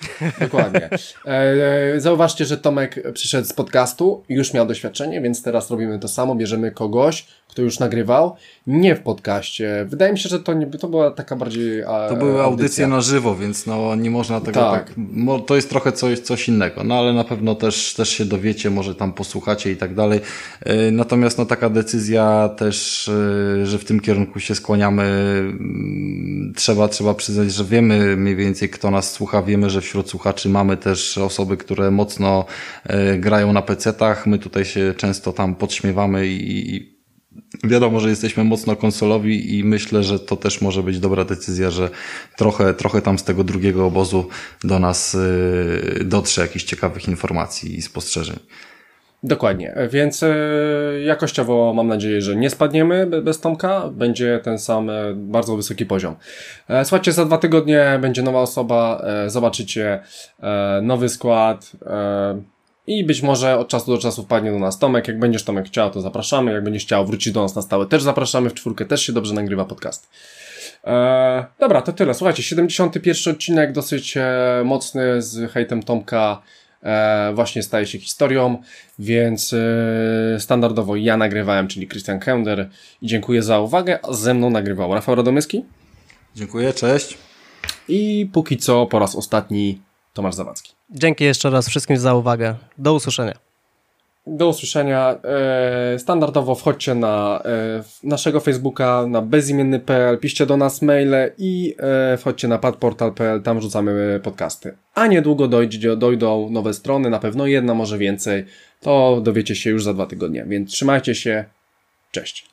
Dokładnie. E, zauważcie, że Tomek przyszedł z podcastu, już miał doświadczenie, więc teraz robimy to samo, bierzemy kogoś, kto już nagrywał, nie w podcaście. Wydaje mi się, że to nie to była taka bardziej a, To były audycja. audycje na żywo, więc no nie można tego tak, tak mo, to jest trochę coś, coś innego, no ale na pewno też, też się dowiecie, może tam posłuchacie i tak dalej. E, natomiast no taka decyzja też, e, że w tym kierunku się skłaniamy, m, trzeba, trzeba przyznać, że wiemy mniej więcej kto nas słucha, wiemy, że wśród słuchaczy mamy też osoby, które mocno e, grają na pecetach, my tutaj się często tam podśmiewamy i, i wiadomo, że jesteśmy mocno konsolowi i myślę, że to też może być dobra decyzja, że trochę, trochę tam z tego drugiego obozu do nas yy, dotrze jakichś ciekawych informacji i spostrzeżeń. Dokładnie, więc e, jakościowo mam nadzieję, że nie spadniemy bez Tomka, będzie ten sam e, bardzo wysoki poziom. E, słuchajcie, za dwa tygodnie będzie nowa osoba, e, zobaczycie e, nowy skład e, i być może od czasu do czasu wpadnie do nas Tomek. Jak będziesz Tomek chciał, to zapraszamy, jak będziesz chciał wrócić do nas na stałe, też zapraszamy, w czwórkę też się dobrze nagrywa podcast. E, dobra, to tyle. Słuchajcie, siedemdziesiąty pierwszy odcinek, dosyć e, mocny, z hejtem Tomka. E, właśnie staje się historią, więc e, standardowo ja nagrywałem, czyli Krystian Kender i dziękuję za uwagę, a ze mną nagrywał Rafał Radomyski. Dziękuję, cześć. I póki co po raz ostatni Tomasz Zawadzki. Dzięki jeszcze raz wszystkim za uwagę. Do usłyszenia. Do usłyszenia. E, standardowo wchodźcie na e, naszego Facebooka, na bezimienny kropka p l, piszcie do nas maile i e, wchodźcie na padportal kropka p l, tam rzucamy podcasty. A niedługo dojdzie, dojdą nowe strony, na pewno jedna, może więcej. To dowiecie się już za dwa tygodnie, więc trzymajcie się. Cześć.